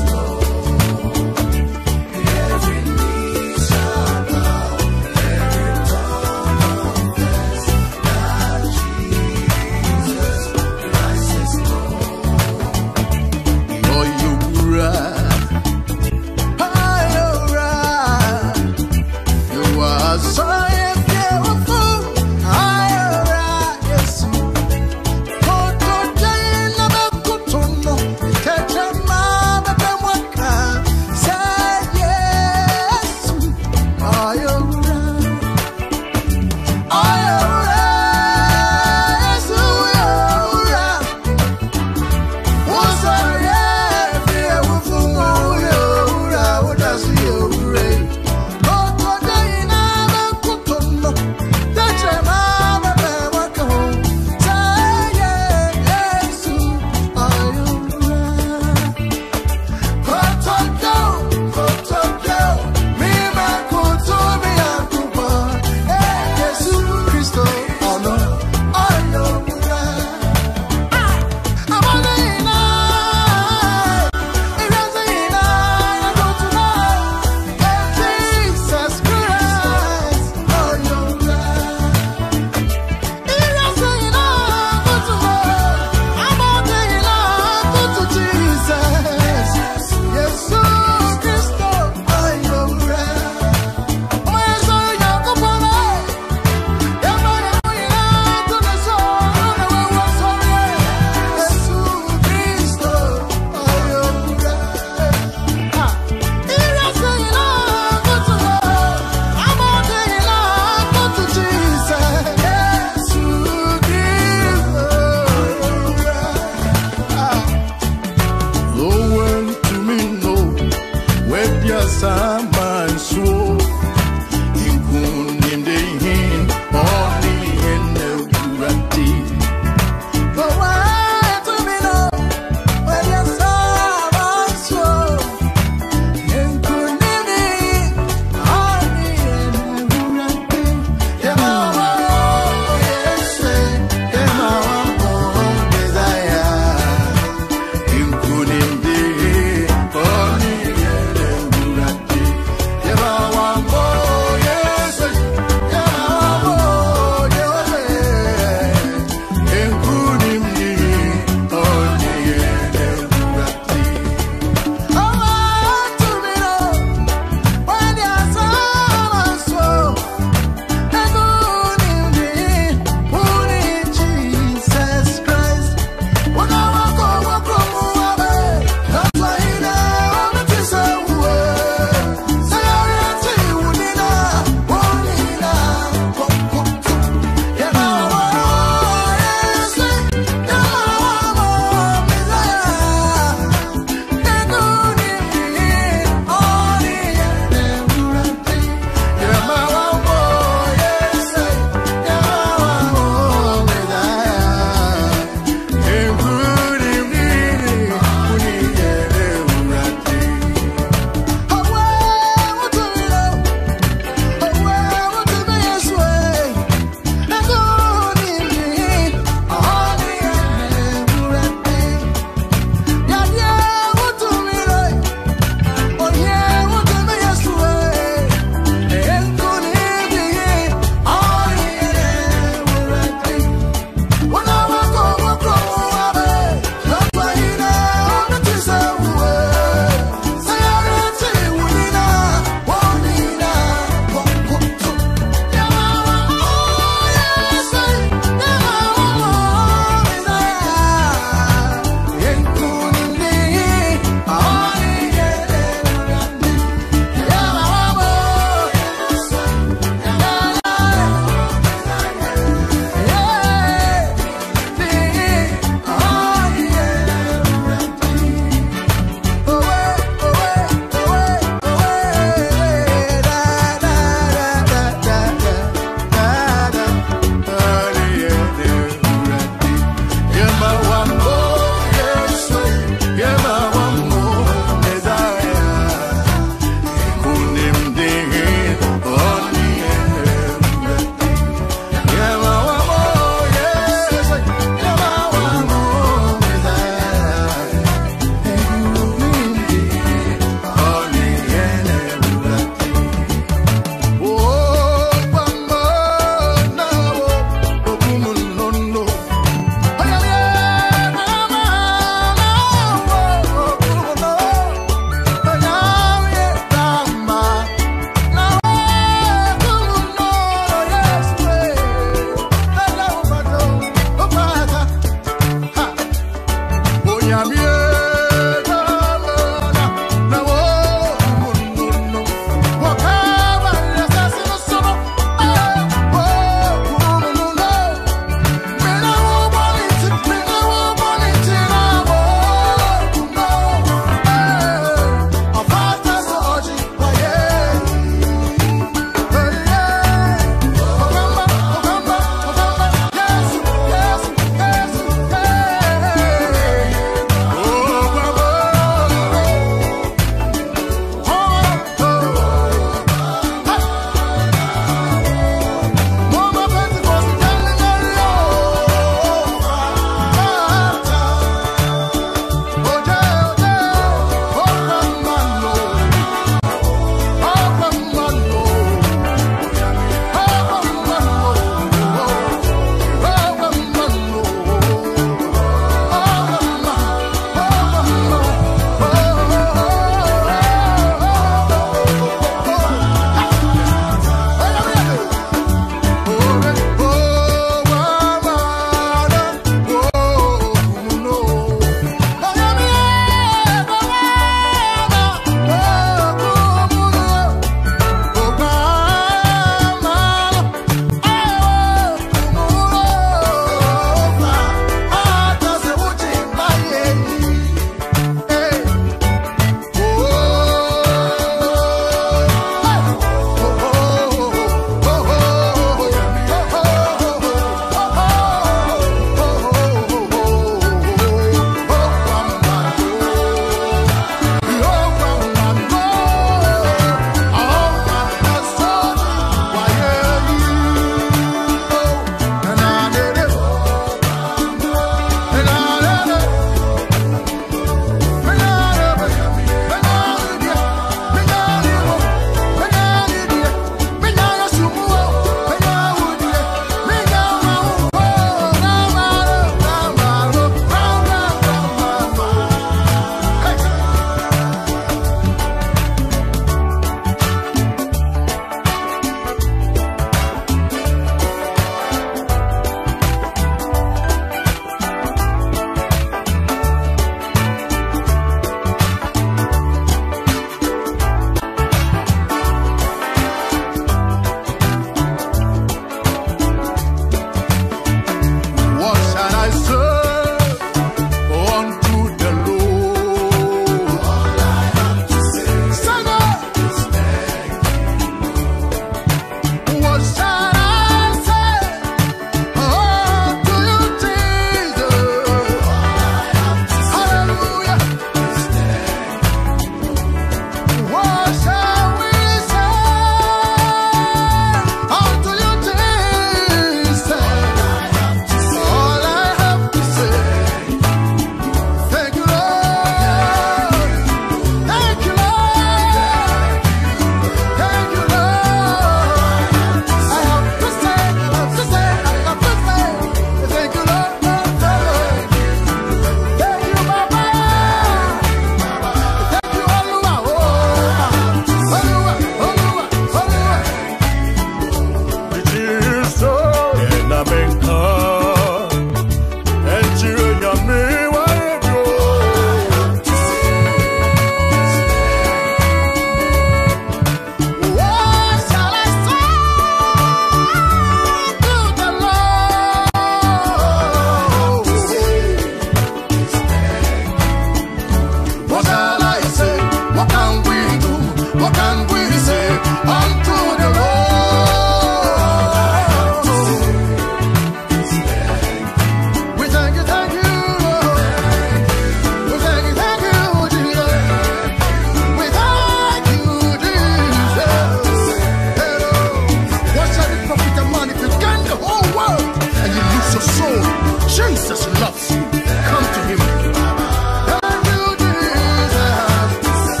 C: Jesus loves you. Come to him. Thank you, Jesus.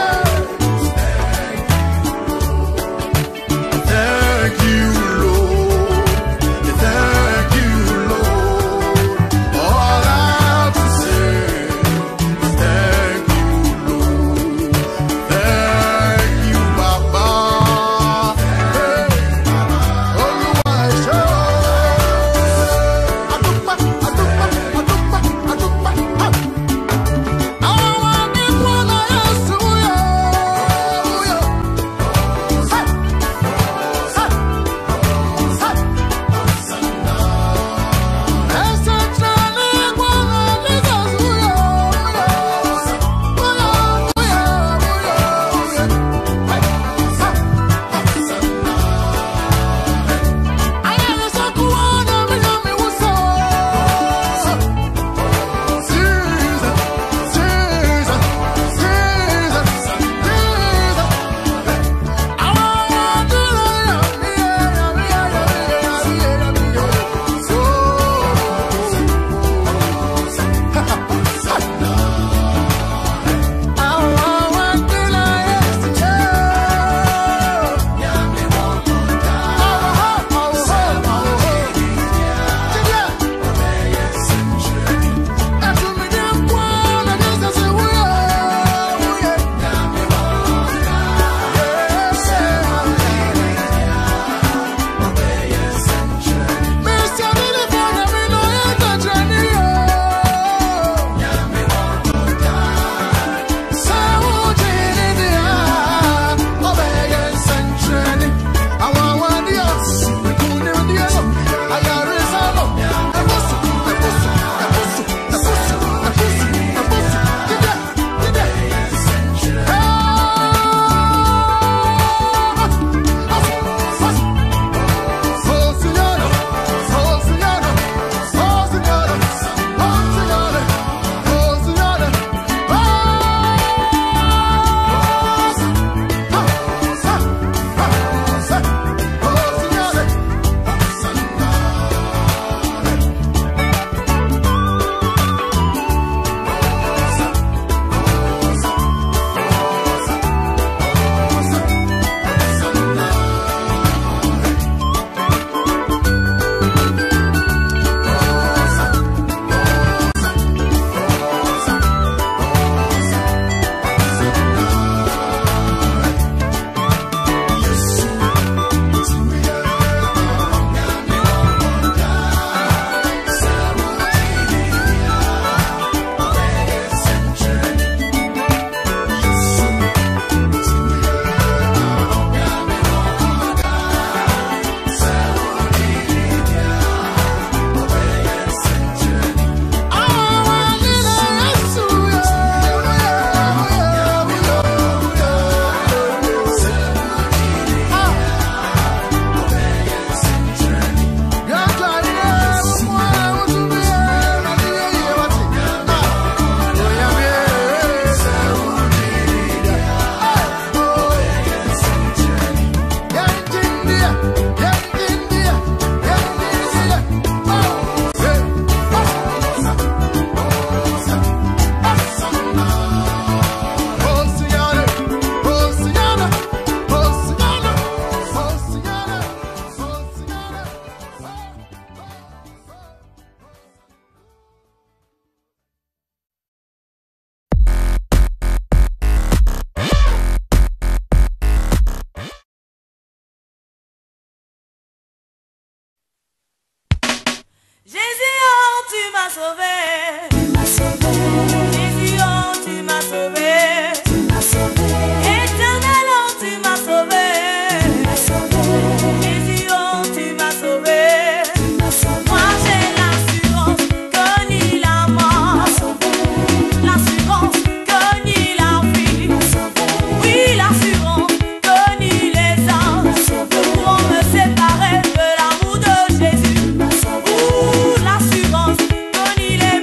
C: Thank you, Lord. Thank you, Lord. All I have to say is thank you, Lord. Thank you, Baba. Hey, Olúwa ẹ ṣé o. Adúpẹ́, adúpẹ́, adúpẹ́, adúpẹ́. Hey. Àwọn àmì wọn náà Jésù yọ, yọ. Hey, hey, hey. Ẹsẹ̀ tẹ̀lé wọn náà ní Jésù yọ, yọ. Bóyá, bóyá, bóyá, bóyá. Hey, hey. Ayé mi sọ kú wọn náà mi náà mi wú sọ. Jesus, Jesus, Jesus, Jesus. Àwọn àdúrà yà mí, yà mí, yà mí, yà mí, yà mí, yà mí. So, àwọn àdúrà yà sí jẹ́.
E: Jésus, oh, tu m'as sauvé. Tu m'as sauvé. Jésus, oh, tu m'as sauvé. Tu m'as sauvé. Éternel, oh, tu m'as sauvé. Tu m'as sauvé. Jésus, oh, tu m'as sauvé. Tu m'as sauvé. Moi, j'ai l'assurance que ni la mort, l'assurance que ni la vie, oui, l'assurance que ni les anges ne pourront me séparer de l'amour de Jésus. L'assurance que ni les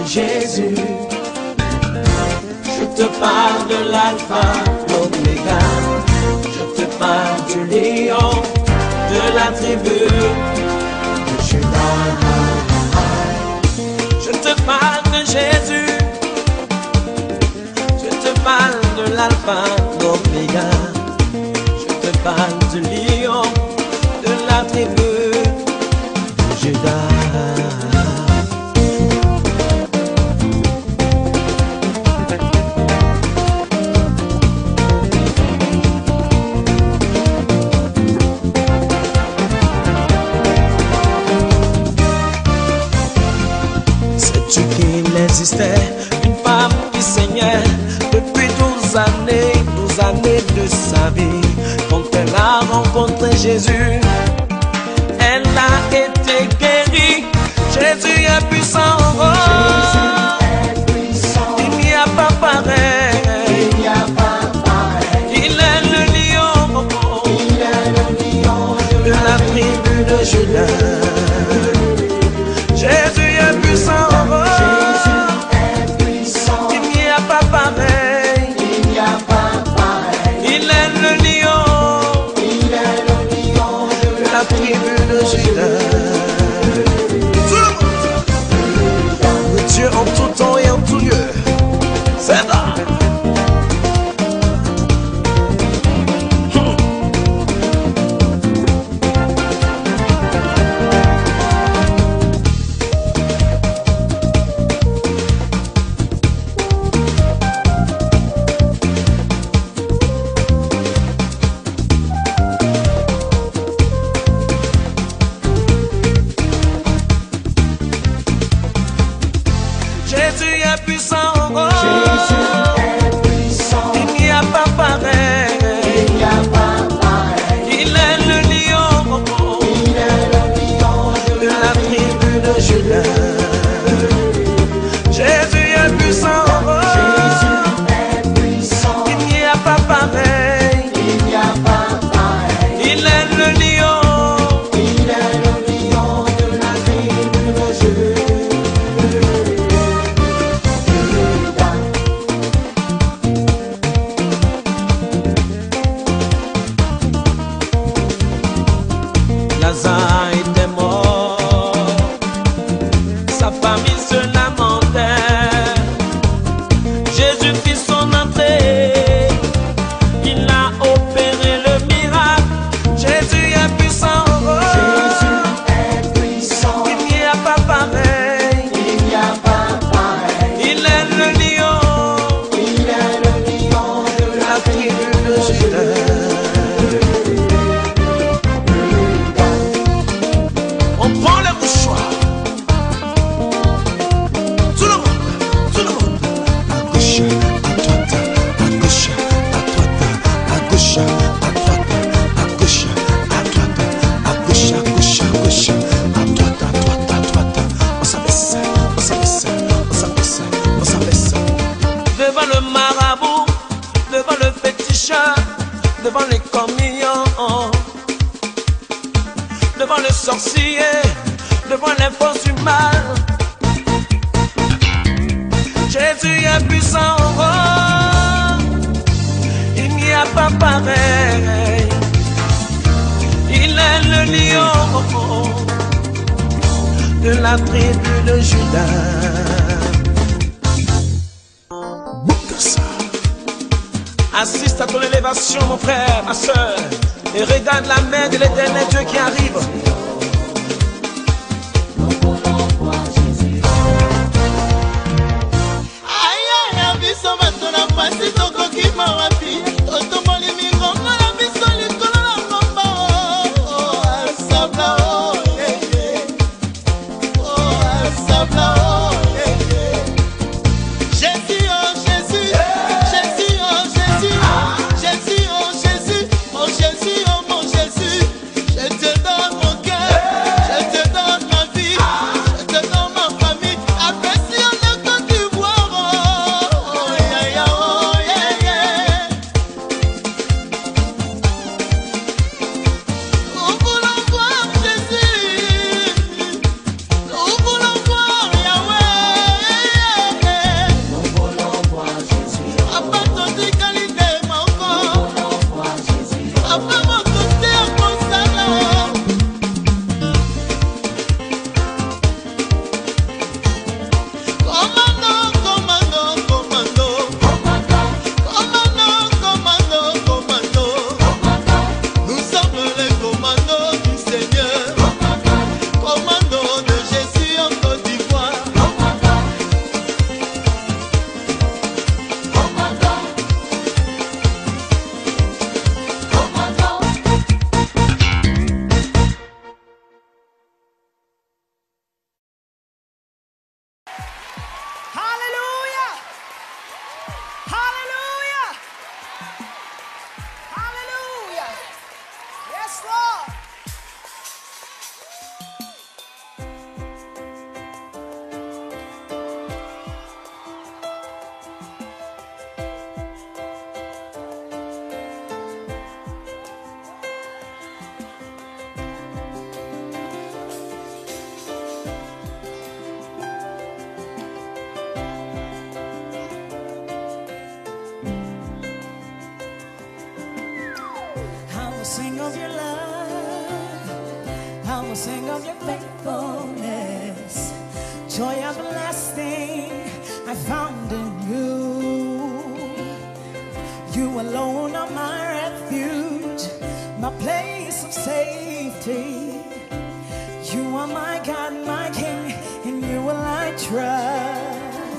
F: Jésus. Je te parle de l'alpha, l'oméga. Je te parle du lion, de la tribu de Judas. Je te parle de Jésus. Je te parle de l'alpha, l'oméga. Je te parle du lion, de la tribu de Judas. Sais-tu qu'il existait une femme qui saignait depuis douze années, douze années de sa vie? Quand elle a rencontré Jésus, elle a été guérie. Jésus est puissant, oh, il n'y a pas pareil. Il est le lion, de la tribu de Judas. Jésus est puissant, oh, il n'y a pas pareil. Il est le lion, de la tribu de Judas. Le Dieu en tout temps et en tout lieu, c'est là. Jésus est puissant, oh, il n'y a pas pareil. Il est le lion, de la tribu de Judas. Jésus est puissant, oh, il n'y a pas pareil. Il est le lion, de la tribu de Judas. Lazare était mort, sa famille se lamentait. Jésus fit son entrée, il a opéré le miracle. Jésus est puissant, oh, il n'y a pas pareil. Il est le lion, de la tribu de Judas. On prend les mouchoirs. Tout le monde, tout le monde. À gauche, à droite, à gauche, à droite, à gauche, à droite, à gauche, à droite, à gauche, à gauche, à gauche, à droite, à droite, à droite. On s'abaisse, on s'abaisse, on s'abaisse, on s'abaisse. Devant le marabout, devant le féticheur, devant les communions, devant le sorcier, devant les forces du mal. Jésus est puissant, oh, il n'y a pas pareil. Il est le lion, de la tribu de Judas. Assiste à ton élévation, mon frère, ma soeur, et regarde la main de l'éternel Dieu qui arrive.
C: Jésus, je te donne mon cœur, je te donne ma vie, je te donne ma
D: of your love. I will sing of your faithfulness. Joy everlasting I found in you. You alone are my refuge, my place of safety. You are my God, my King, in you will I trust.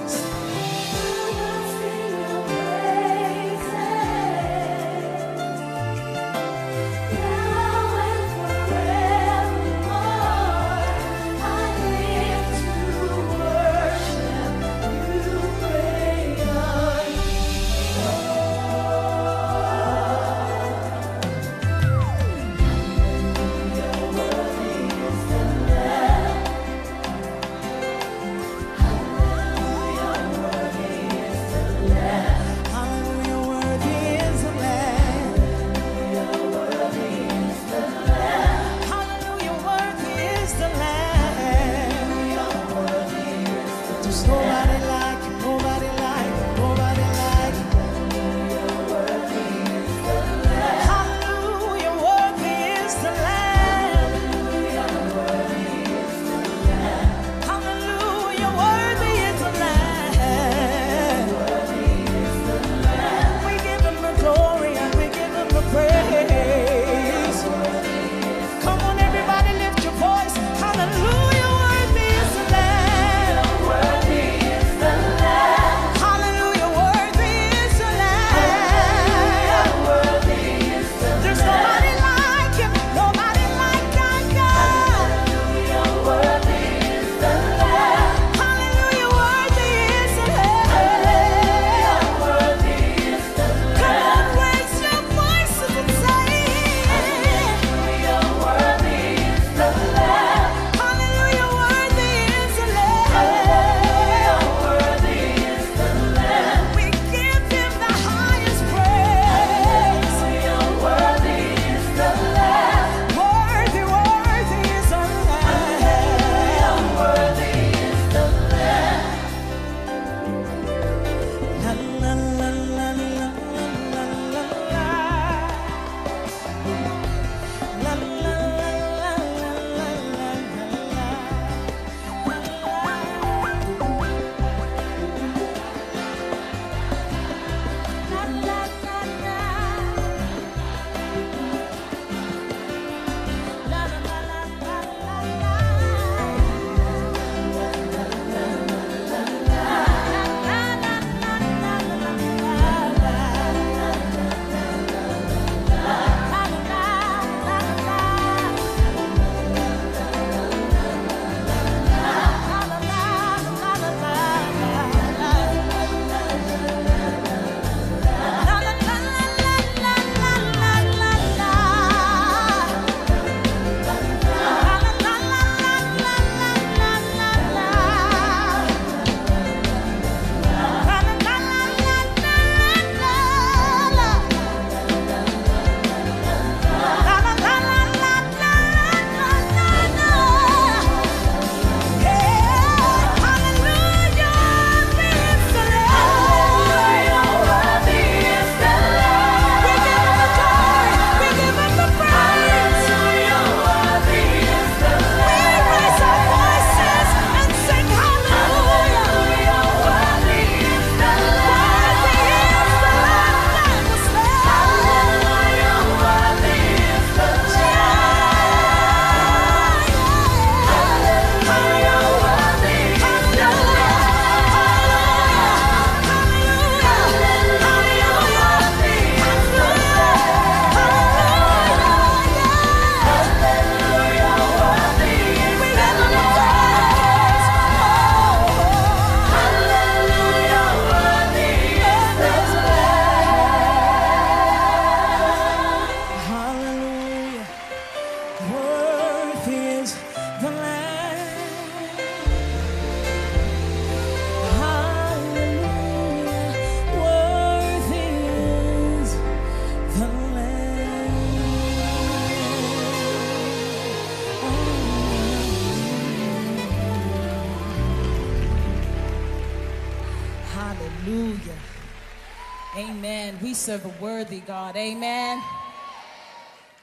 G: Hallelujah. Amen. We serve a worthy God. Amen.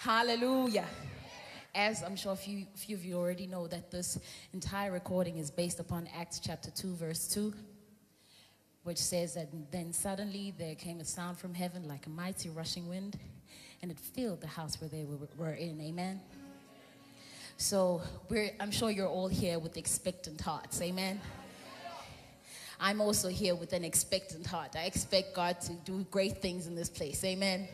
D: Hallelujah. As I'm sure a few, few of you already know, that this entire recording is based upon Acts chapter two, verse two, which says that then suddenly there came a sound from heaven like a mighty rushing wind, and it filled the house where they were, were in. Amen. So we're, I'm sure you're all here with expectant hearts. Amen. I'm also here with an expectant heart. I expect God to do great things in this place. Amen.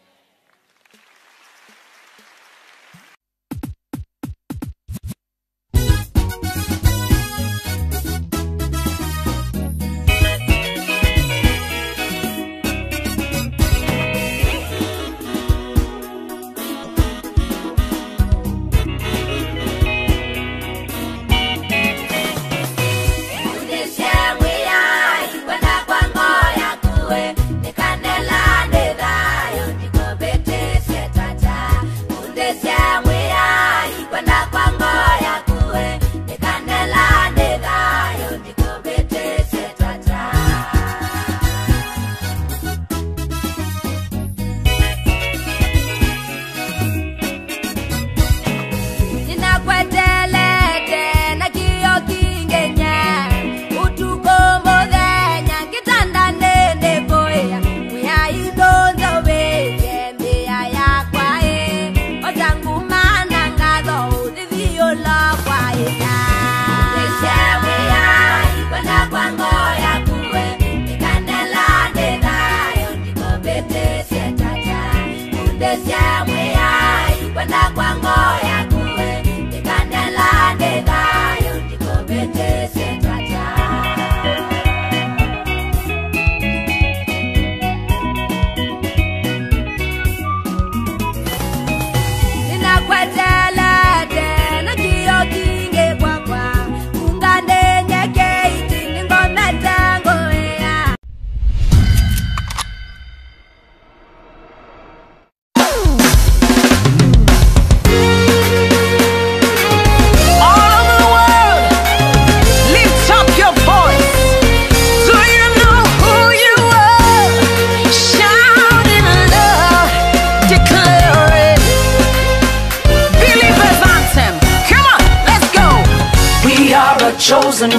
H: Chosen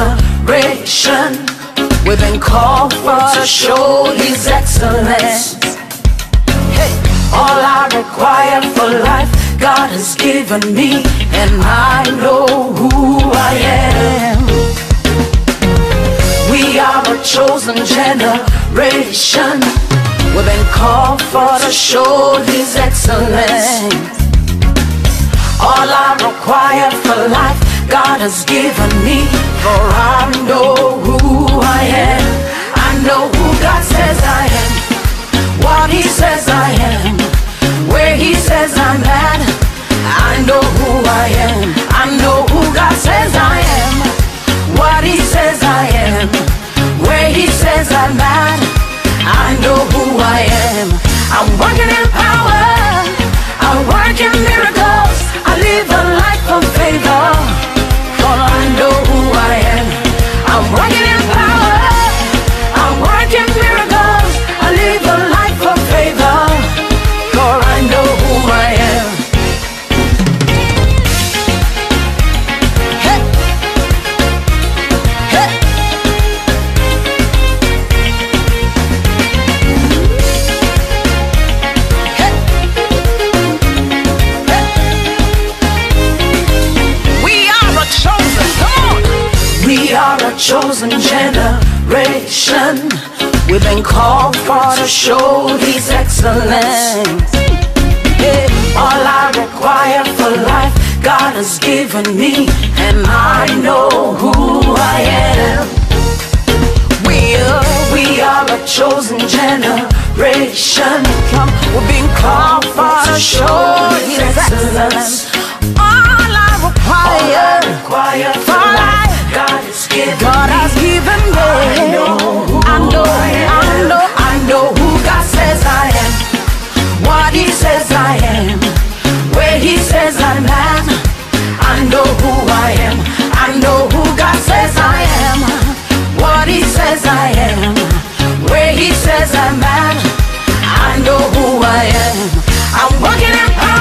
H: generation, we've been called for to show His excellence. Hey, all I require for life, God has given me, and I know who I am. We are a chosen generation, we've been called for to show His excellence. All I require for life, God has given me, for I know who I am. I know who God says I am, what He says I am, where He says I'm at. I know who I am. I know who God says I am, what He says I am, where He says I'm at. I know who I am. I'm working in power, I work in miracles, I live a life of favor. I know who I am. I'm working in power, I'm working miracles, I live a life of favor, for I know who I am. Hey. Hey. Hey. Hey. We are a chosen, come on. We are a chosen generation, we've been called for to show His excellence. Yeah. All I require for life, God has given me, and I know who I am. We are, we are a chosen generation, come, we've been called for to show His excellence. All I require, all I require for life, God has given God me. Has given me. I know who I know, I am. I know, I know who God says I am, what He says I am, where He says I'm at. I know who I am. I know who God says I am, what He says I am, where He says I'm at. I know who I am. I'm walking in power.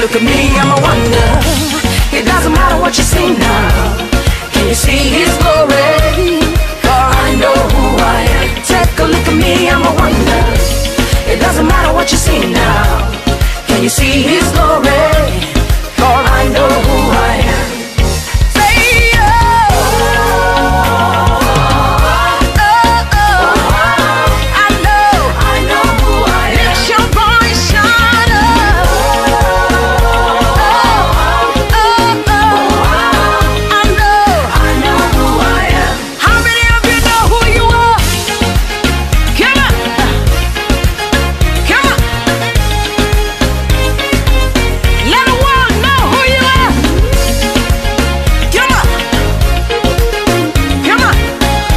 D: look at me, I'm a wonder. It doesn't matter what you see now. Can you see His glory? For I know who I am. Take a look at me, I'm a wonder. It doesn't matter what you see now. Can you see His glory? For I know who I am. Say oh, oh, oh, I know, I know who I am. Lift your voice, shout oh, oh, oh, I know, I know who I am. How many of you know who you are? Come on, come on. Let the world know who you are. Come on, come on.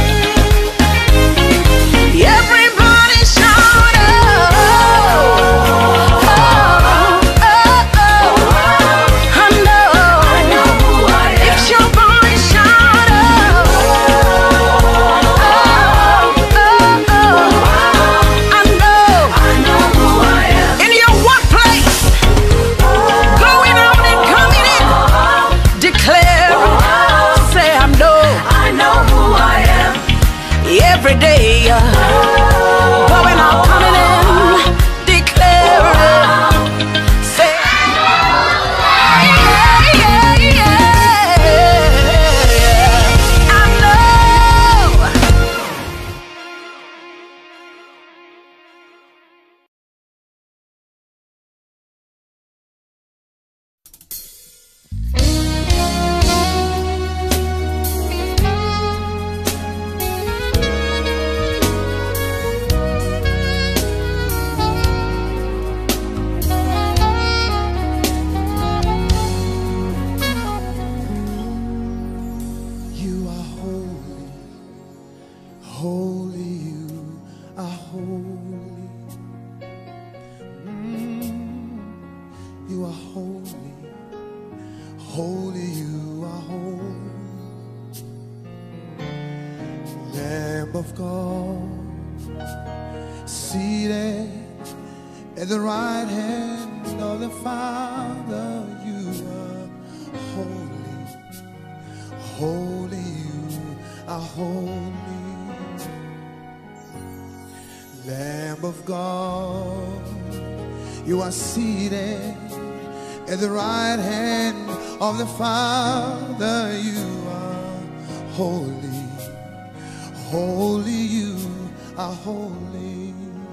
D: Everybody shout oh, oh, oh, oh, I know, I know who I am. Lift your voice, shout oh, oh, oh, oh, I know, I know who I am. In your workplace, going out and coming in, declare, say I know, I know who I am. Every day, uh, going out, coming in, declare, say yeah, yeah, yeah, I know.
B: You are holy, holy, you are holy. Mm, you are holy, holy, you are holy. Lamb of God, seated at the right hand of the Father, you are holy. Holy, you are holy. Lamb of God, you are seated at the right hand of the Father. You are holy. Holy, you are holy.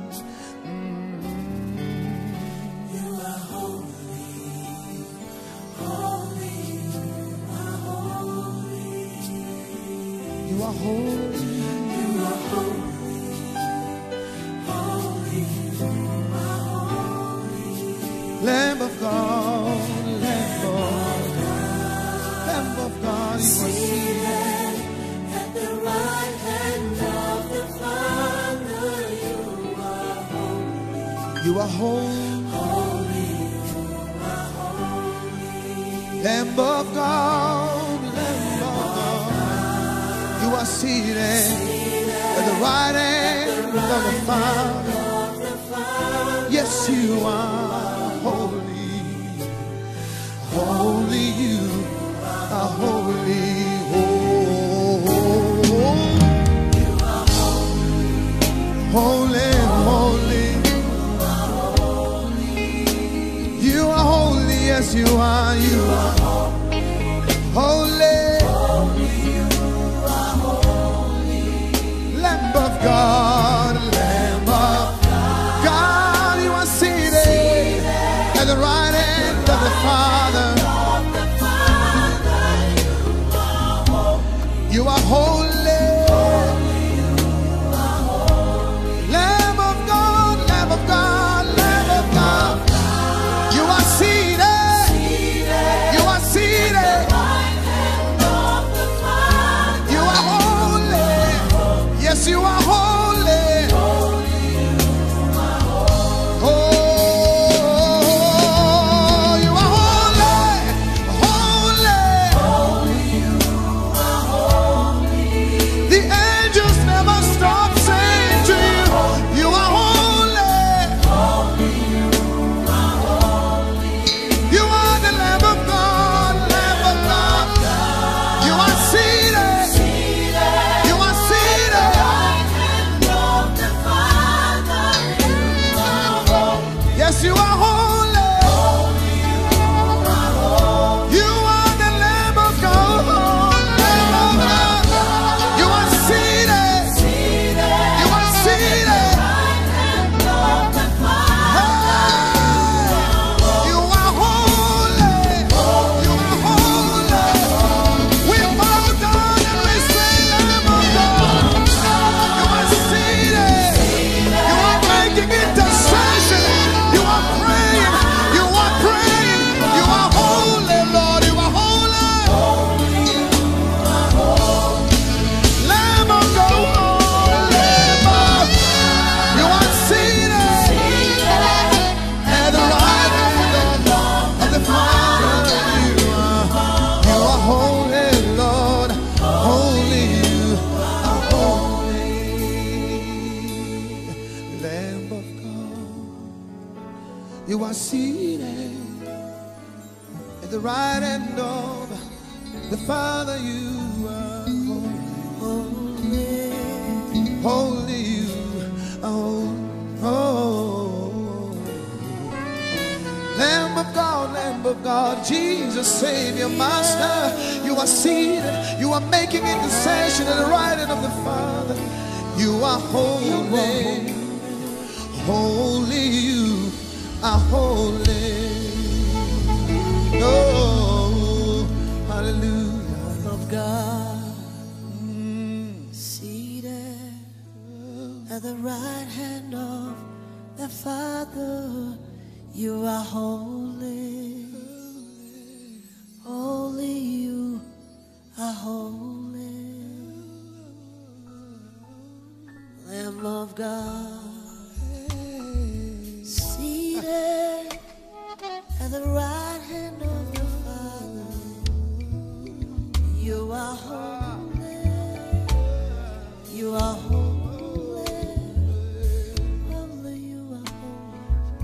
B: Mm. You are holy. Holy, you are holy. You are holy. You are holy. Holy, you are holy. Lamb of God, Lamb of God, Lamb of God, you are seated at the right hand of the Father. You are holy. You are holy. Holy, you are holy. Lamb of God, Lamb of God, you are seated at the right hand of the Father. Yes, you are holy. Holy, you are holy. Oh, you are holy. Holy, holy. You are holy, yes, you are. You are holy. Lamb of God, Lamb of God, you are seated at the right hand of the Father. You are holy. Lamb of God, Lamb of God, Lamb of God, you are seated. You are seated. You are holy. Yes, you are holy.
C: Yes, you are holy. You are the Lamb of God. Lamb of God. You are seated. You are seated. Hey. You are holy. You are holy. We bow down and we say, Lamb of God. You are seated. You are making intercession. You are praying. You are praying. You are holy, Lord. You are holy. Lamb of God. Lamb of. You are seated at the right hand of the Father. You are. You are holy, Lord. Holy. You are holy. Lamb of God. You are seated at the right hand of the Father. You are holy, holy. You are holy. Lamb of God, Lamb of God, Jesus, Savior, Master. You are seated. You are making intercession at the right hand of the Father. You are holy, holy. You are holy. Oh, hallelujah.
G: Of God, seated at the right hand of the Father. You are holy, holy. You are holy, Lamb of God. Seated at the right hand of the Father. You are holy. You are holy. Holy, you are holy.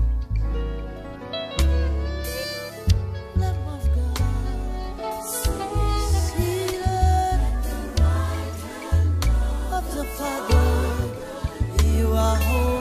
G: Lamb of God. Seated at the right hand of the Father. You are holy.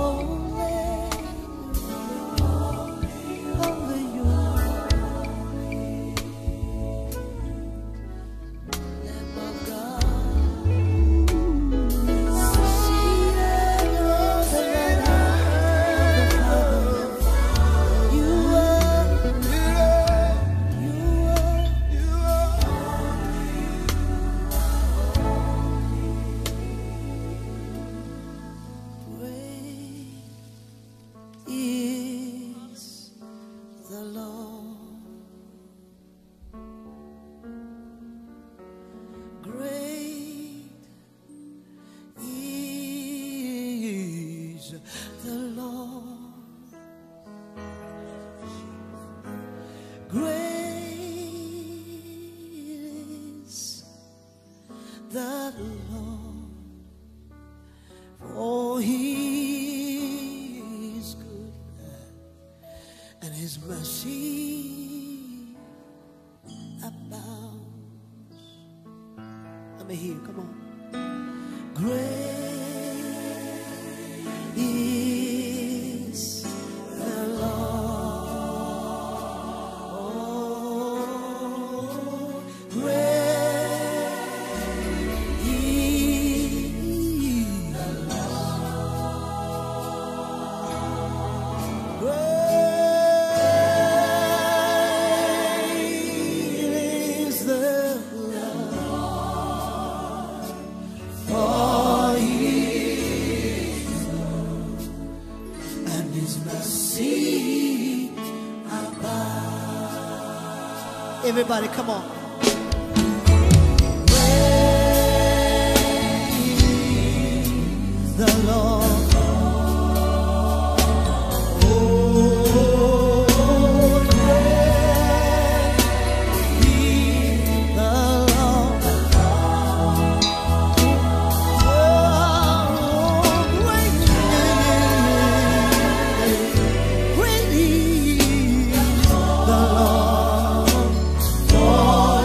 I: Everybody, come on. Praise the Lord. Oh, praise the Lord. Oh, praise, praise the Lord. Oh,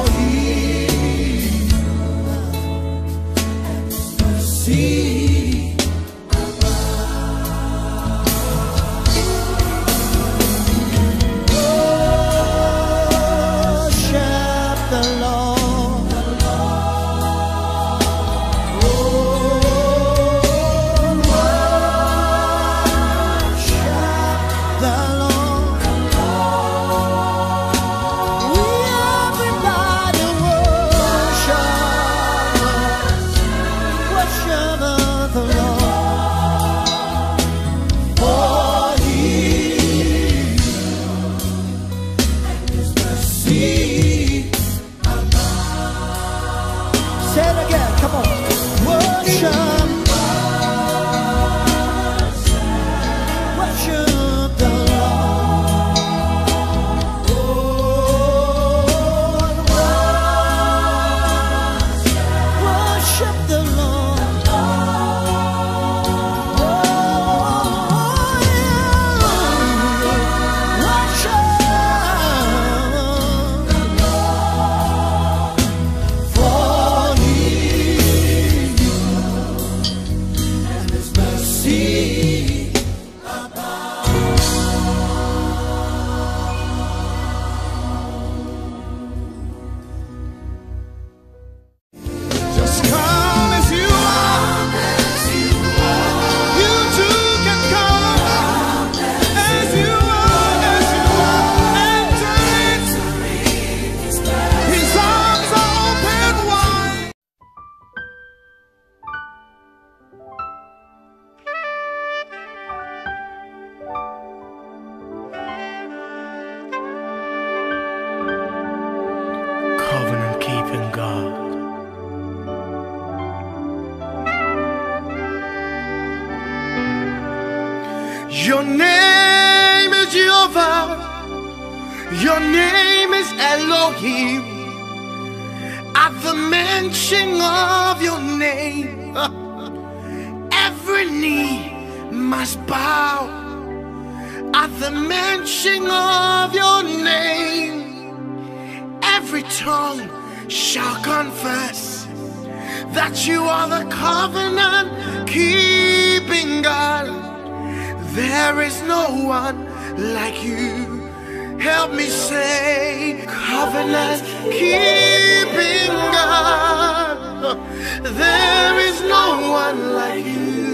B: Your name is Jehovah. Your name is Elohim. At the mention of your name, every knee must bow. At the mention of your name, every tongue shall confess that you are the covenant keeping God. There is no one like you. Help me say, covenant keeping God. There is no one like you.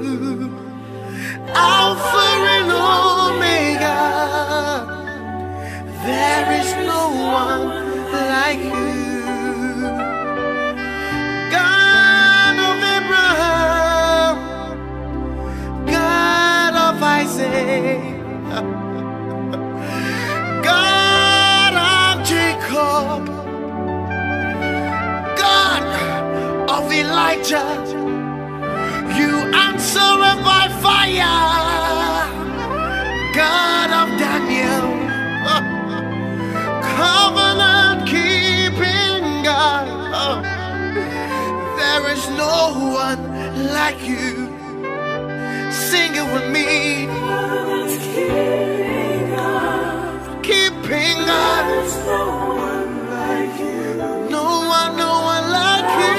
B: Alpha and Omega. There is no one like you. God of Abraham, God of Isaac, God of Jacob, God of Elijah, you answer by fire. God of Daniel, covenant keeping God. There is no one like you. Sing it with me. Keeping God. There's no one like you. No one, no one like you.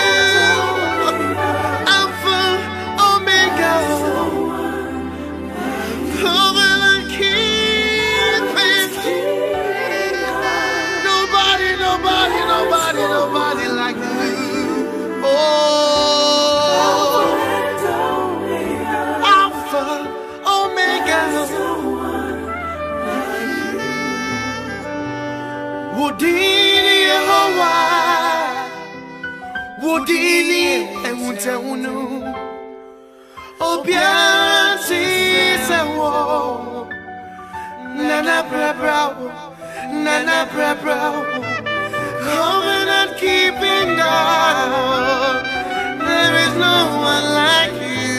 B: Alpha, Omega. Covenant keeping. Nobody, nobody, nobody, nobody like you. Oh, Alpha, Omega. Wodini Yehovah, Wodini Ewutewunu, Obianti Sewo, Nana Brabo, Nana Brabo, covenant keeping God. There is no one like you.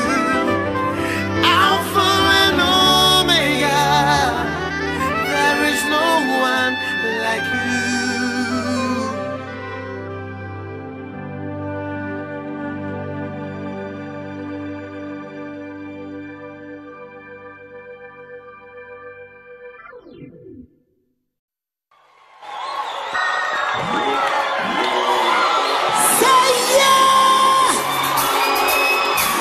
B: Alpha and Omega. There is no one like you.
G: Say yeah!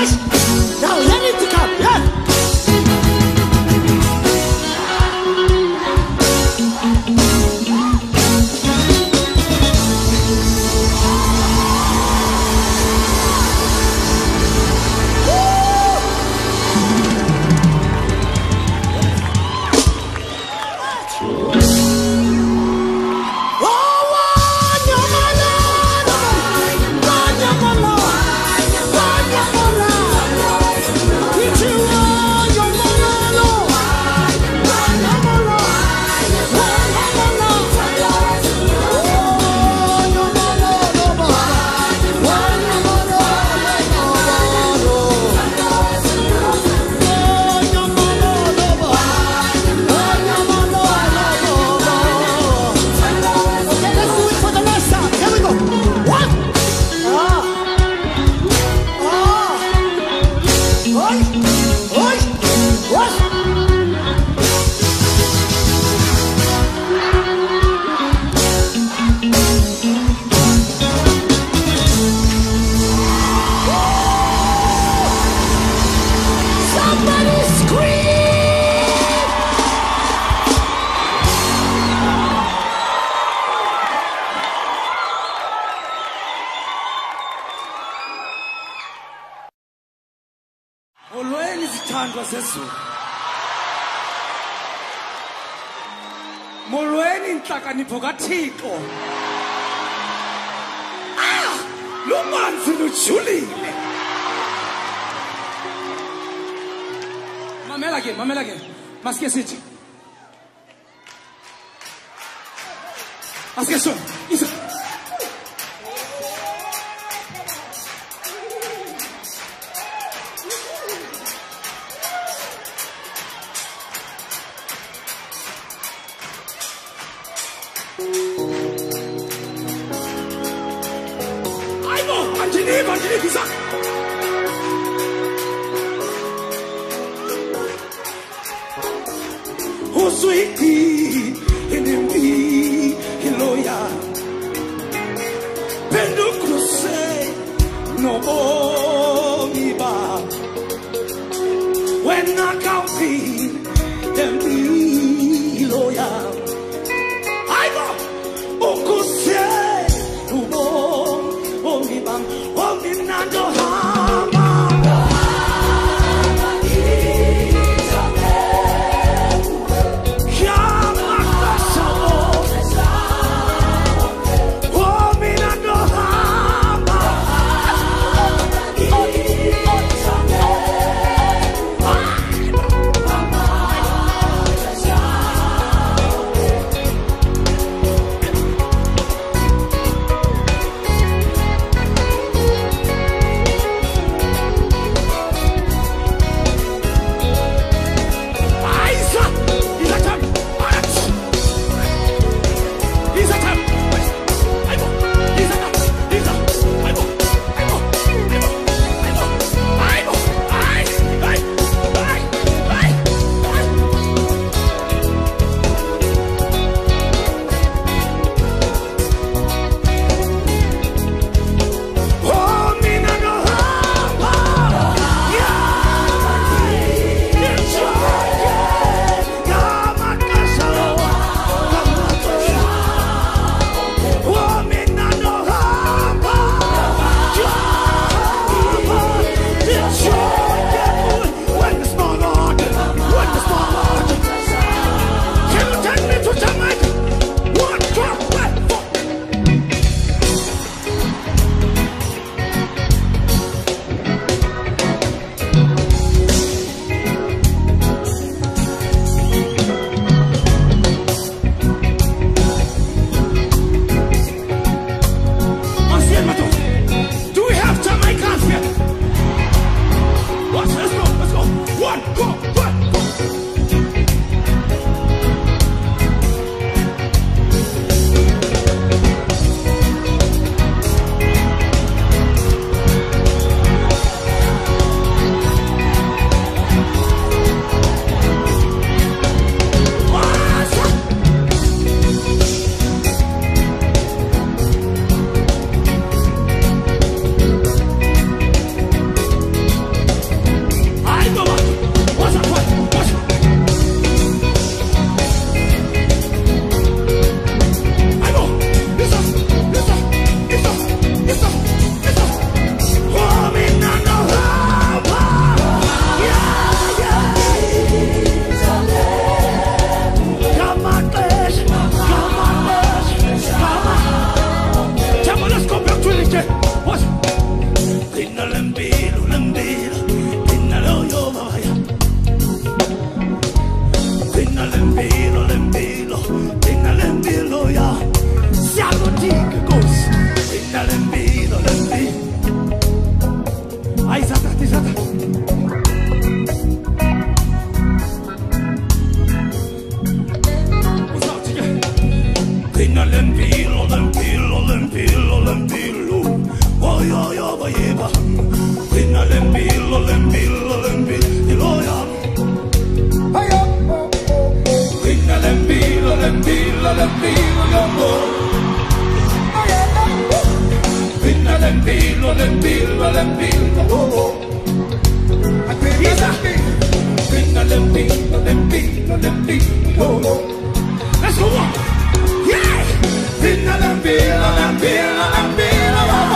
C: Push. Now let it to come. Yes.
J: Olweni zithandwa zezulu. Molweni inhlakanipho kaThixo. Ah! Lo manzi lujulile. Mamela ke, mamela ke. Masike sithi. Masike so. Isa. Geneva, Geneva, oh sweetie, enemy, Hiloya, Pendo Crusade, no Boniba. When I count in, enemy, Hiloya, I go, oh Crusade, no Boniba. Ominando hama, chama kasamo. Ominando hama, lembilo, lembilo, ya. Vinna lembilo, lembilo, lembilo, ya. Vinna lembilo, lembilo, lembilo, oh. Vinna lembilo, lembilo, lembilo, oh. Let's go on. Yeah. Vinna lembilo, lembilo, lembilo, oh.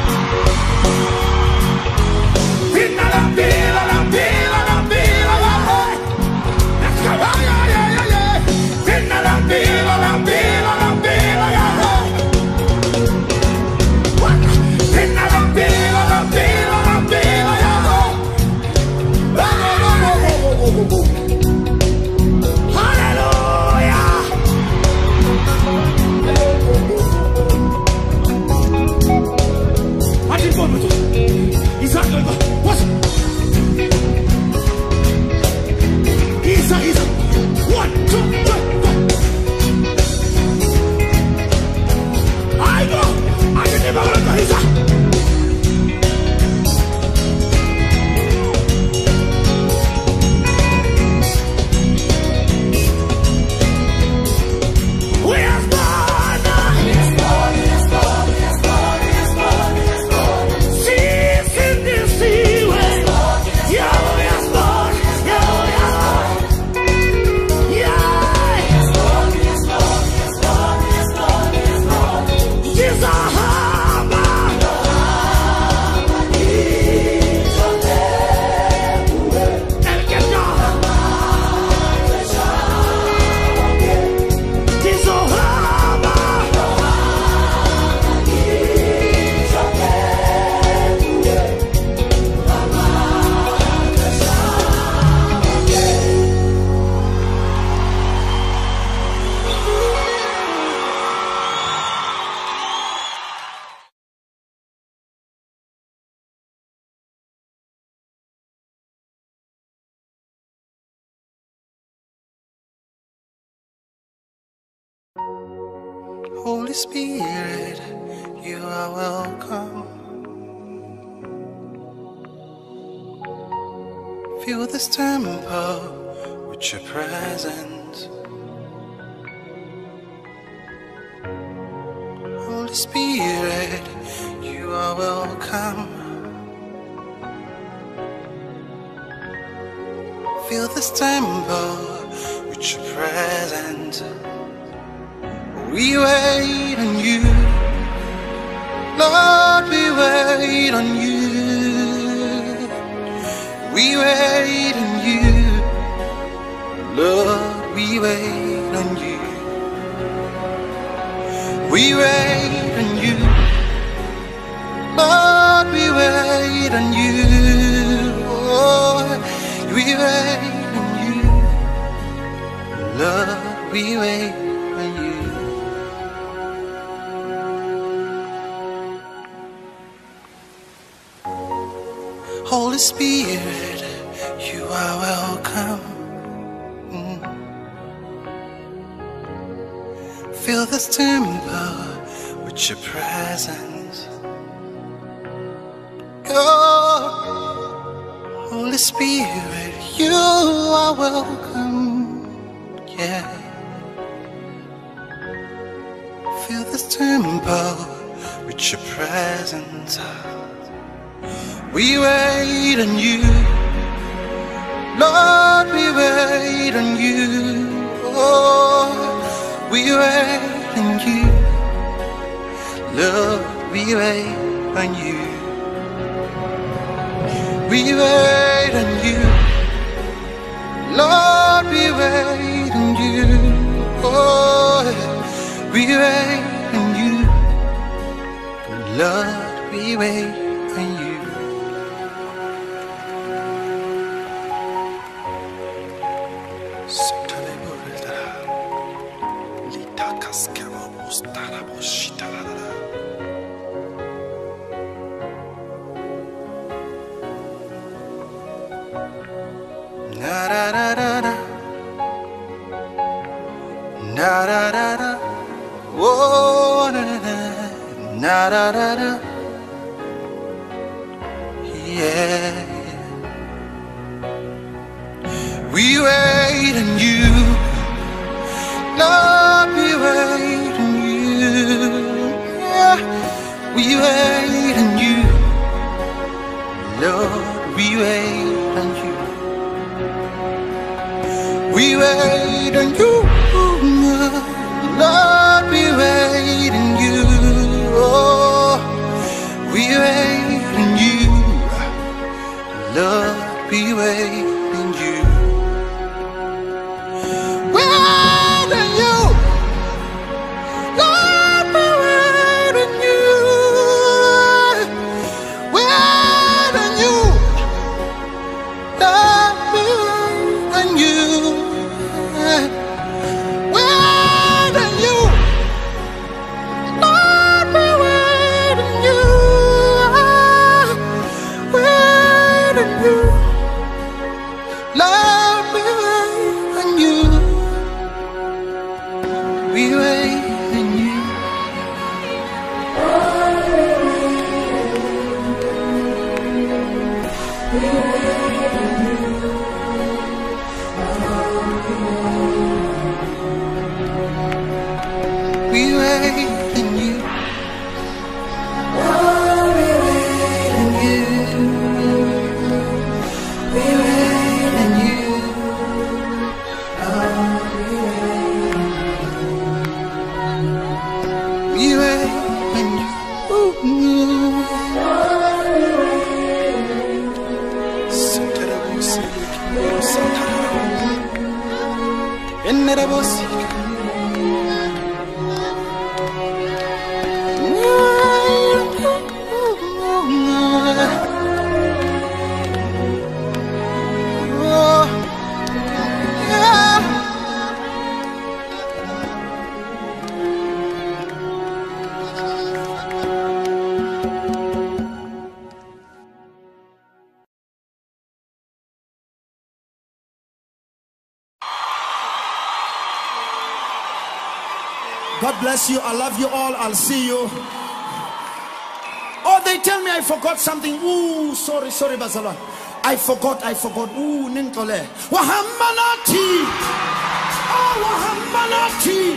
J: Vinna lembilo, lembilo, lembilo, oh. Let's go. Yeah, yeah, yeah, yeah. Vinna lembilo, lembilo, lembilo, oh. What? Vinna lembilo, lembilo, lembilo, oh. Hallelujah. I did one with you. He's not going to go. What? He's a, he's a. One, two, three, four. I go. I did never want to go. He's a.
F: Holy Spirit, you are welcome. Fill this temple with your presence. Holy Spirit, you are welcome. Fill this temple with your presence. We wait on you, Lord, we wait on you. We wait on you, Lord, we wait on you. We wait on you, Lord, we wait on you. Oh, we wait on you, Lord, we wait on you. Holy Spirit, you are welcome. Mm. Fill this temple with your presence. Oh, Holy Spirit, you are welcome. Yeah. Fill this temple with your presence. We wait on you, Lord, we wait on you. Oh, we wait on you, Lord, we wait on you. We wait on you, Lord, we wait on you. Oh, we wait on you, Lord, we wait on you. Na da da da da, na da da da, oh na na na da da da, yeah. We wait on you. Lord, we wait on you. Yeah. We wait on you. Lord, we wait on you. We wait on you. Lord, we wait on you. Oh, we wait on you. Lord, we wait on you. Wait on you. Lord, we wait on you. Wait on you. Lord, we wait on you. Wait on you. Lord, we wait on you. Wait on you. Lord, we wait on you. We wait on you. We wait on you. We wait on you. We wait on you. We wait on you.
C: God bless you. I love you all. I'll see you. Oh, they tell me I forgot something. Ooh, sorry, sorry, Basala. I forgot, I forgot. Ooh, Nintole. Wahambanati. Oh, Wahambanati.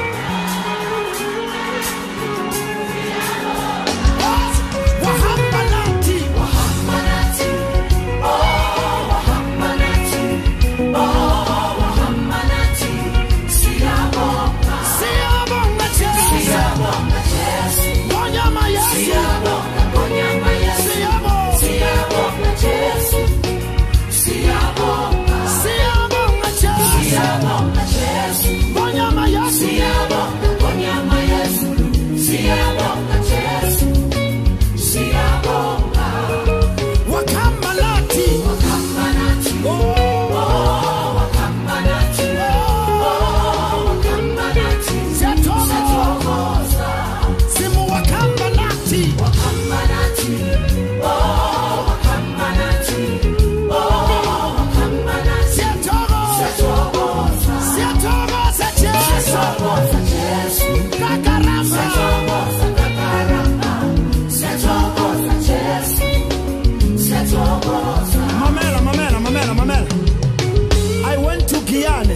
C: Wahambanati. Wahambanati. Oh, Wahambanati. Oh, Wahambanati. Siyabonga. Siyabonga, Jesus. Siyabonga, Jesus. Bonyama, yes. Siyabonga, Bonyama, yes. Siyabonga. Siyabonga, Jesus. Siyabonga. Siyabonga, Jesus. Siyabonga, Jesus. Bonyama, yes. Siyabonga, Bonyama, yes. Siyabonga, Jesus. Siyabonga. Wakambalati. Wakambalati. Oh, Wakambalati. Oh, Wakambalati. Siyathokoza. Simu Wakambalati. Wakambalati. Oh, Wakambalati. Oh, Wakambalati. Siyathokoza. Siyathokoza, Siyathokoza, Jesu. Kakaramba. Siyathokoza, kakaramba. Siyathokoza, Jesu. Siyathokoza. Mamela, mamela, mamela, mamela. I went to Guyana.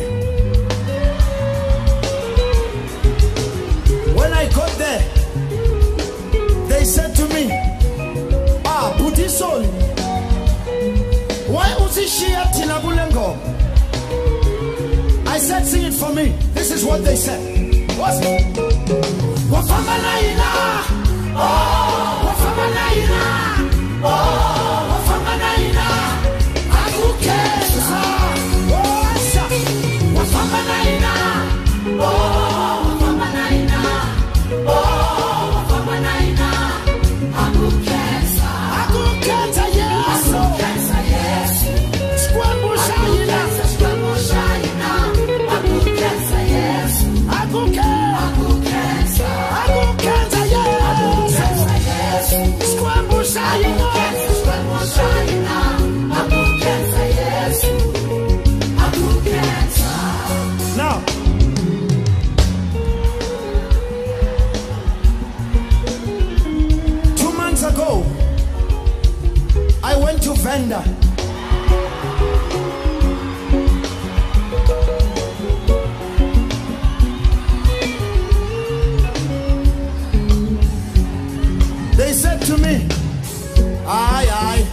C: When I got there, they said to me, ah, Butisoli, why Uzishia Tinabulengo? I said, sing it for me. This is what they said. What's it? Wafamanaina, oh, Wafamanaina, oh, Wafamanaina, Akukesa, oh, Asa, Wafamanaina, oh, Wafamanaina, oh, Wafamanaina, Akukesa, Akukesa, yes, Akukesa, yes, Squambushaina, Squambushaina, Akukesa, yes, Akukesa, Akukesa, Akukesa, yes, Akukesa, yes, Squambushaina, Squambushaina, Akukesa, yes, Akukesa. Now, two months ago, I went to Venda. to me. Aye, aye.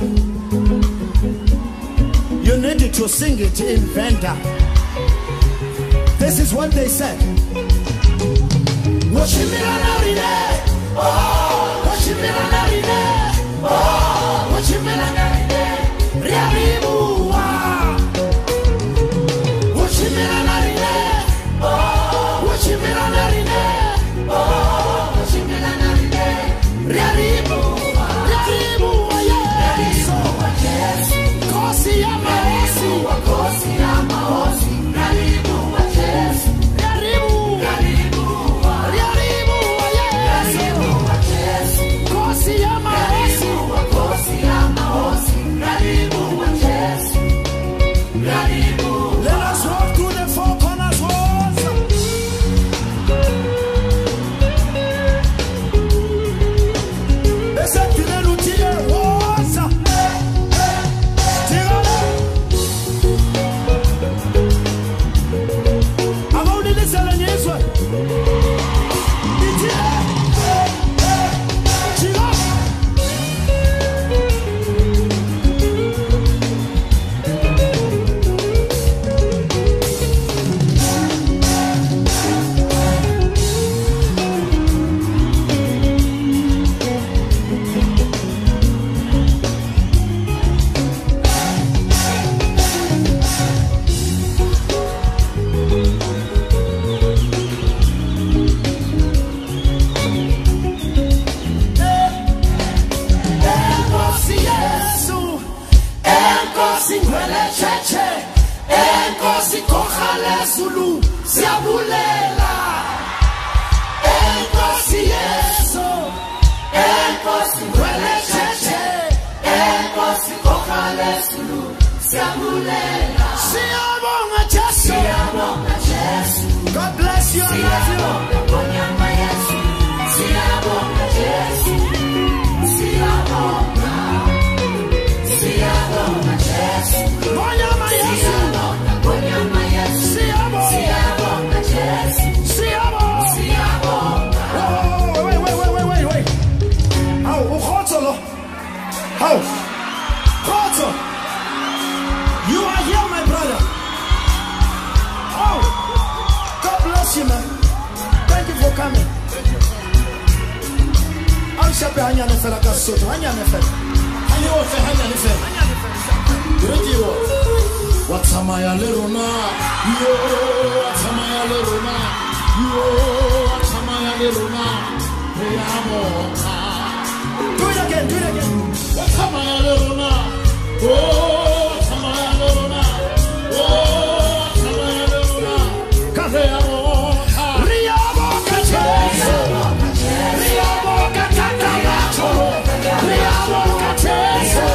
C: You needed to sing it in Venda. This is what they said. Oh, God bless you. I How? Carter, you are here, my brother. Oh, God bless you, man. Thank you for coming. I'm sure Hanya Nefela Kasoto. Hanya Nefela. Hanya Ofe, Hanya Nefela. Radio. What's Amaya Lerona? Yo, what's Amaya Lerona? Yo, what's Amaya Lerona? Hey, I'm do it again, do it again. What's up, my little now? Oh, what's up, my little now? Oh, what's up, my little now? Cause I want Riabo Cacheso, Riabo Cacacamacho, Riabo Cacheso,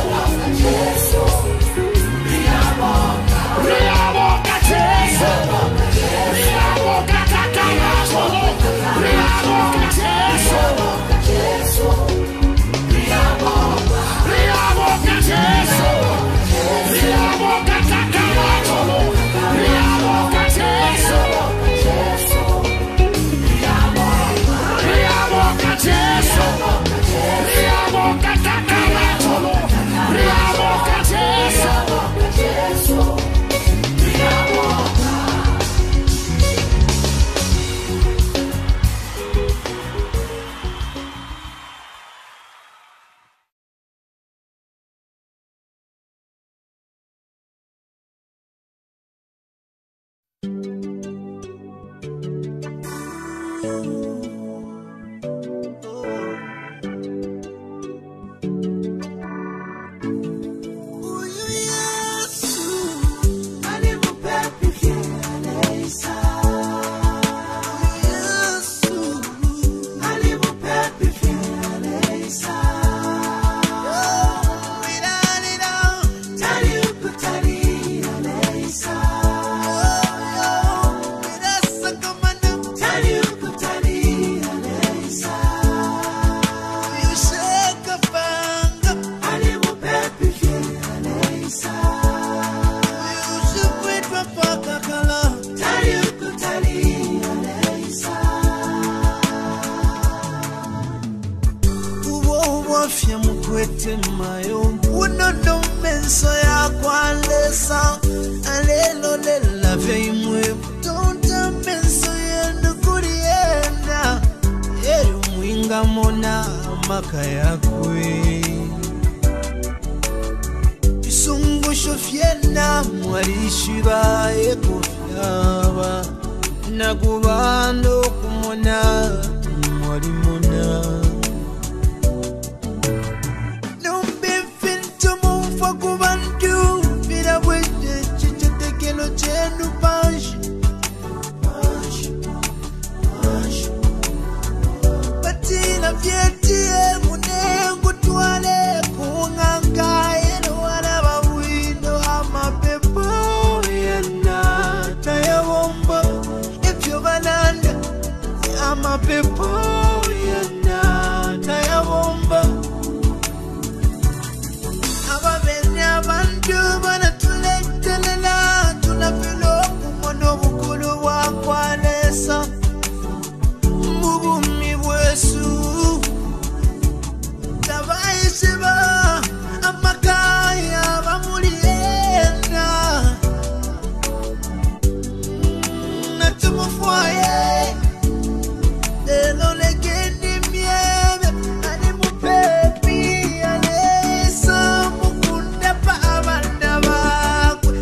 C: Riabo Riabo Cacheso, Riabo Cacacamacho, Riabo Cacheso.
G: mayo uno no menso ya kwalesa alelo lela veimwe tonta menso yenu kurienda yeru mwinga mona makaya kwe isungu shofiena mwarishiba ekofyaba nakubando kumona mwarimona Chenu panshi, panshi, panshi. Batina vietie munengu tuale kunganga yenu wana bawindo ama pepo yena taya womba ifyo bananda ama pepo yena taya womba aba benya bandu bana tuletelela Filo kumono bukulu wa kwanesa mubumi bwesu tabaisiba amakaya bamulienda natumufwaye lelo legendi miebe ani mupepi alesa mukunda pa abanda bakwe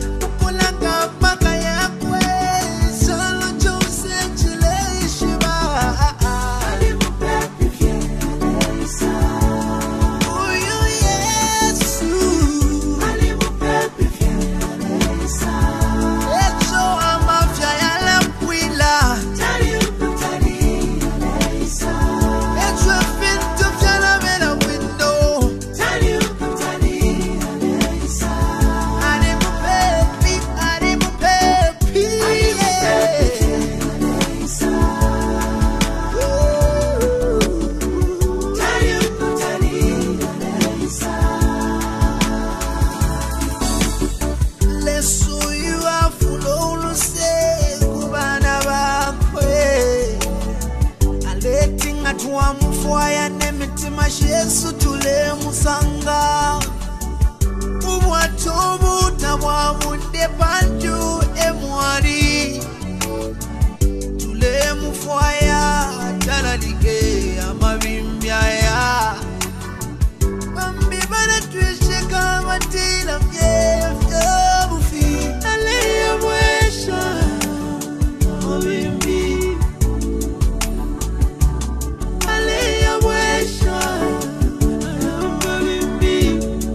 G: Yesu tule musanga ubwatobu tabwabude panju emwari tule mufwaya talalike amabimbya ya bambi bana twesheka matila mjefya bufi aleya bwesha mabimbi aleya bwesha mabimbi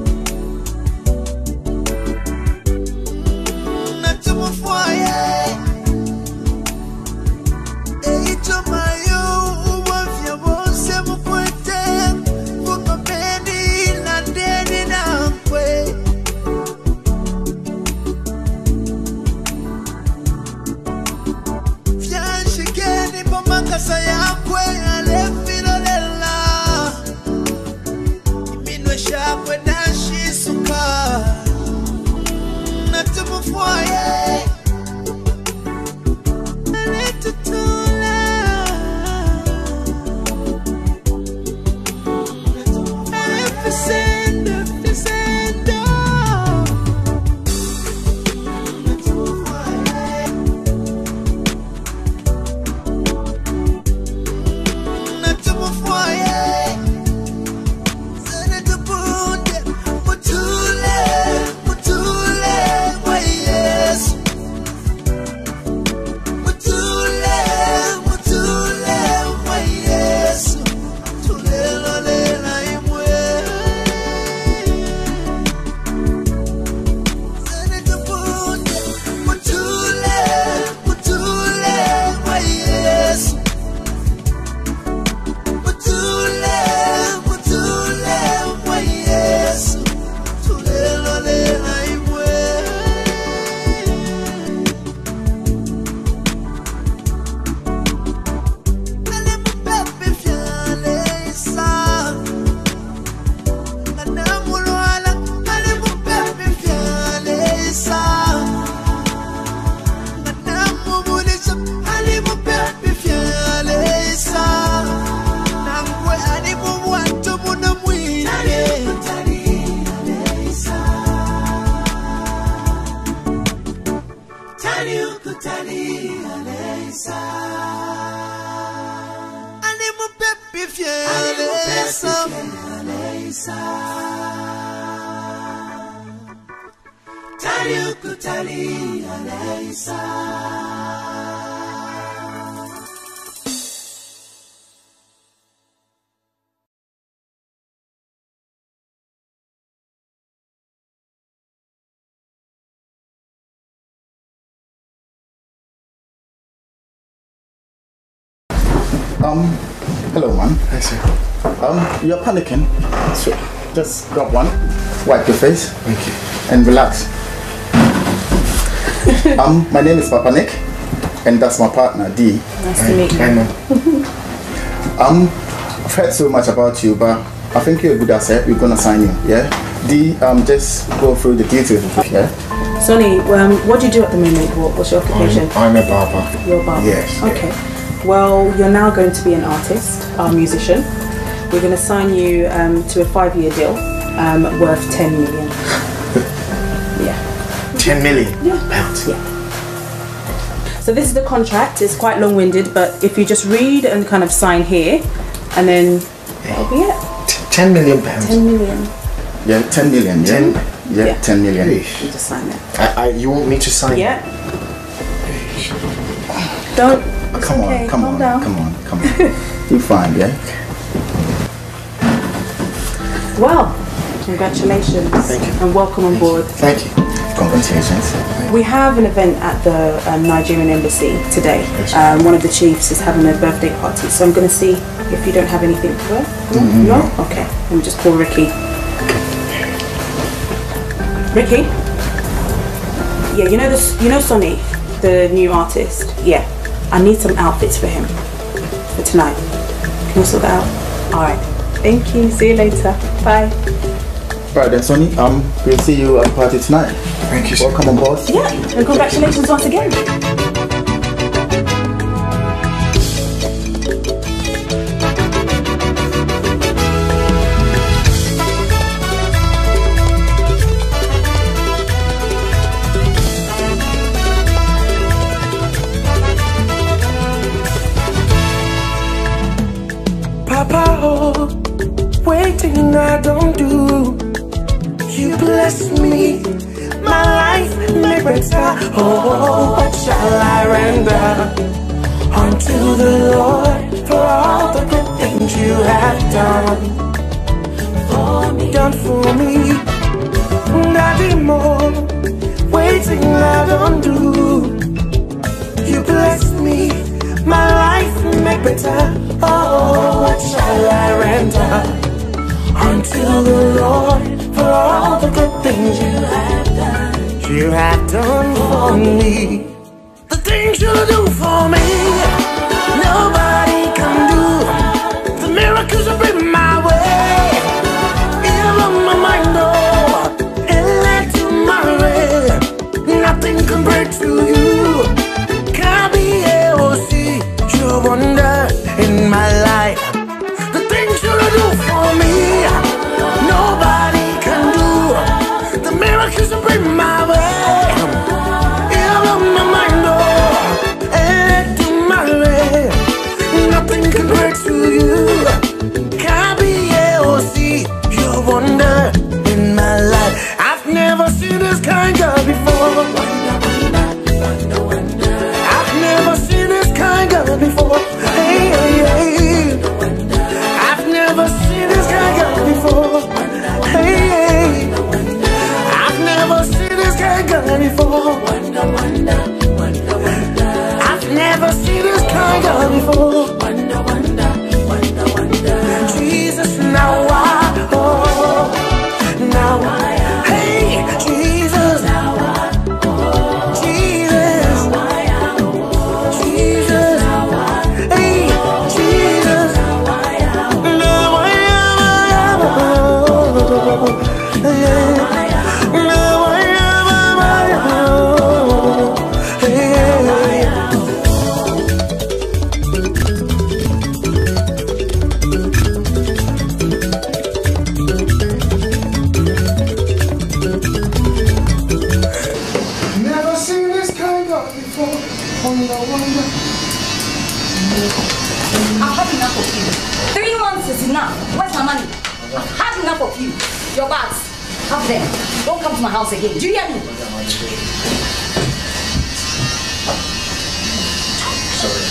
K: Um, hello, man. Hi, sir. Um, you're panicking. So just grab one, wipe your face.
F: Thank you.
K: And relax. um, my name is Papa Nick, and that's my partner, D.
L: Nice to meet you.
K: I know. um, I've heard so much about you, but I think you're a good asset. We're gonna sign you, yeah? D, um, just go through the details, yeah?
L: Sonny, um, what do you do at the moment? What, what's your occupation?
F: I'm, I'm a barber.
L: You're a barber?
F: Yes.
L: Okay. Well, you're now going to be an artist, a musician. We're going to sign you um, to a five-year deal um, worth ten million. Yeah.
F: ten million
L: Yeah.
F: pounds?
L: Yeah. So this is the contract. It's quite long-winded, but if you just read and kind of sign here, and then that'll be it.
F: ten million pounds?
L: ten million.
K: Yeah, ten million, yeah?
F: ten?
K: Yeah,
L: Yeah.
K: ten million.
L: You just sign it.
F: I, I, you want me to sign?
L: Yeah. Don't. It's
K: Come
L: okay.
K: on, come
L: Calm
K: on,
L: down.
K: come on, come on. You're fine, yeah?
L: Well, congratulations.
F: Thank you.
L: And welcome on board.
F: Thank you.
K: Congratulations.
L: We have an event at the um, Nigerian embassy today.
F: Yes.
L: Um, one of the chiefs is having a birthday party, so I'm going to see if you don't have anything to wear. No?
F: Mm,
L: No? Okay. Let me just call Ricky. Ricky? Yeah, you know this. You know Sonny, the new artist. Yeah, I need some outfits for him for tonight. Can you sort that out? All right. Thank you. See you later. Bye.
K: Right then, Sonny, um, we'll see you at the party tonight.
F: Thank you, sir.
K: Welcome on board.
L: Yeah, and congratulations once again.
C: Papa, oh, waiting I don't do. You bless me, my life make better. Oh, what shall I render unto the Lord for all the good things you have done for me, done for me? Nothing more, waiting I don't do. You bless me, my life make better. Oh, what shall I render unto the Lord for all the good things you have done? You have done for me. The things you do for me, nobody can do. The miracles you bring my way, it blew my mind, oh, it led to my way. Nothing can break through you. Can't be able to see your wonder in my life. The things you do for me, nobody can do. The miracles you bring my way, it blew my mind, oh, it led to my way. Nothing can break through you. Can't be able to see your wonder in my life. I've never seen this kind girl before. I've never seen this kind girl before. Hey, hey, hey. I've never seen this kind girl before. Hey, hey. I've never seen this kind girl before. I've never seen this kind girl before. Jesus, now I, oh, now I, hey, Jesus, Jesus, Jesus, hey, Jesus, now I am, now I am, now I am,
M: them. Don't come to my house again. Do you hear me?
N: Sorry.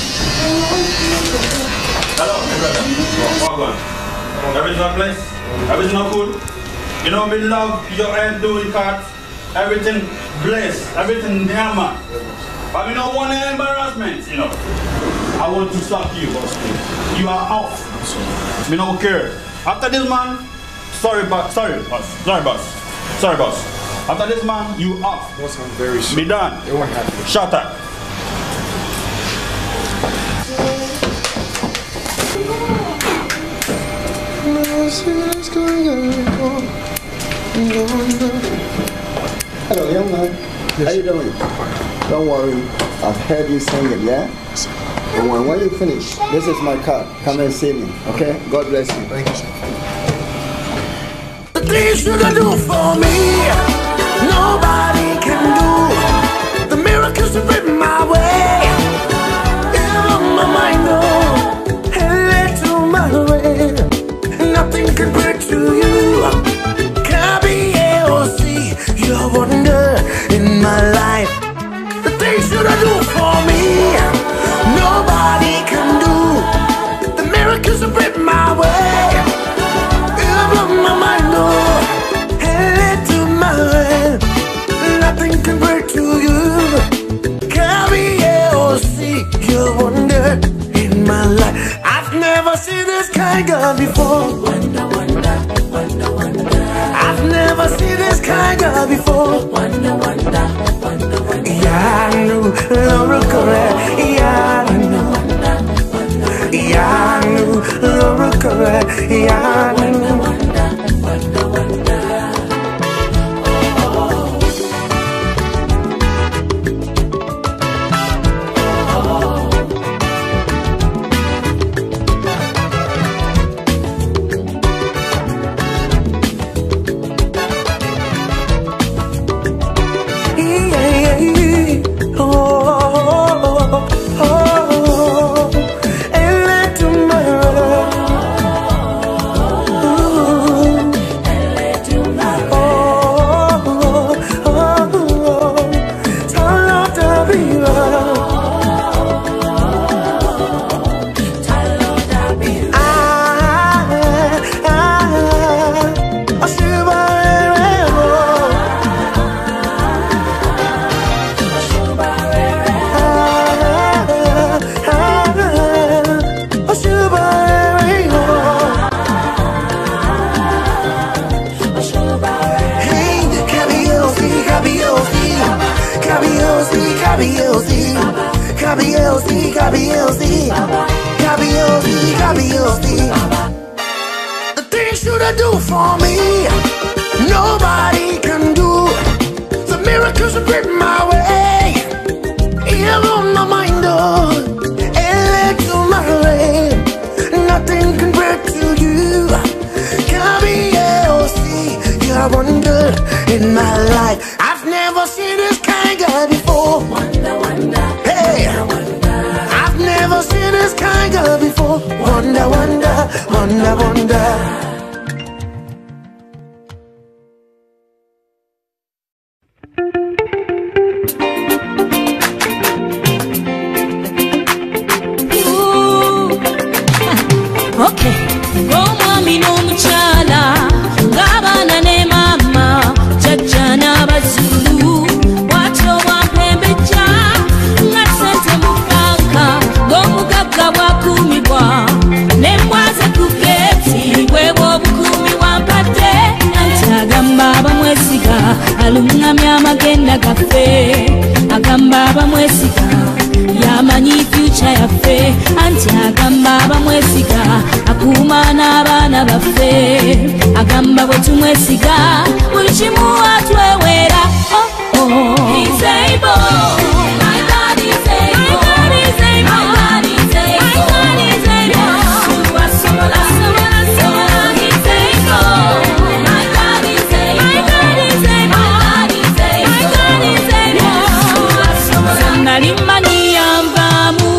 N: Hello, my brother. Walk on. Everything on place? Everything on good? You know, me love your head doing cards. Everything blessed. Everything there, man. But we don't want any embarrassment, you know. I want to stop you. You are off. We don't care. After this man, sorry, boss. Sorry, boss. Sorry, boss. Sorry, boss. After this man, you off.
O: Boss, I'm very sorry.
N: Be done.
O: It won't happen.
N: Shut up.
K: Hello, young man. How you doing? Don't worry. I've heard you sing it, yeah? Don't worry. When you finish, this is my card. Come and see me, okay? God bless you.
O: Thank you, sir.
C: The things you can do for me, nobody can do. The miracles have written my way. In my mind, oh, and led to my way. Nothing compared to you. Can be A O C, your wonder in my life. The things you can do for me, nobody can do. The miracles have written my way. My mind, oh, and led to my way. Nothing compared to you. Carry A O C, your wonder in my life. I've never seen this kind girl before. Wonder, wonder, wonder, wonder. I've never seen this kind girl before. Wonder, wonder, wonder, wonder. Yeah, I knew Laura Correa. Yeah, I knew. Yeah, I knew Laura Correa. Yeah, I knew. The things you do for me, nobody can do. The miracles have written my way. You're on my mind, oh, and led to my way. Nothing compared to you. Can be A O C, you're a wonder in my life. I've never seen this kind girl before. Wonder, wonder, hey, wonder. I've never seen this kind girl before. Wonder, wonder, wonder, wonder.
A: Okay, omwami n'omukyala ng'abaana ne maama jjajja n'abazulu bw'atyo bwampembejja nga ssente mu banka ng'omugagga bw'akuumibwa n'embwaze ku geeti bwebwa obukuumi wampadde anti agamba abamwesiga alungamya amagenda gaffe agamba abamwesiga yamanyi fyuca yaffe anti agamba abamwesiga akuuma n'abaana baffe agamba bwe tumwesiga buli kimu atwewera. Oh, oh. He's able. My God is able. My God is able. My God is able. My God is able. Asobola, asobola, asobola. He's able. My God is able. My God is able. My God is able. My God is able. Asobola. Nalimani yambamu.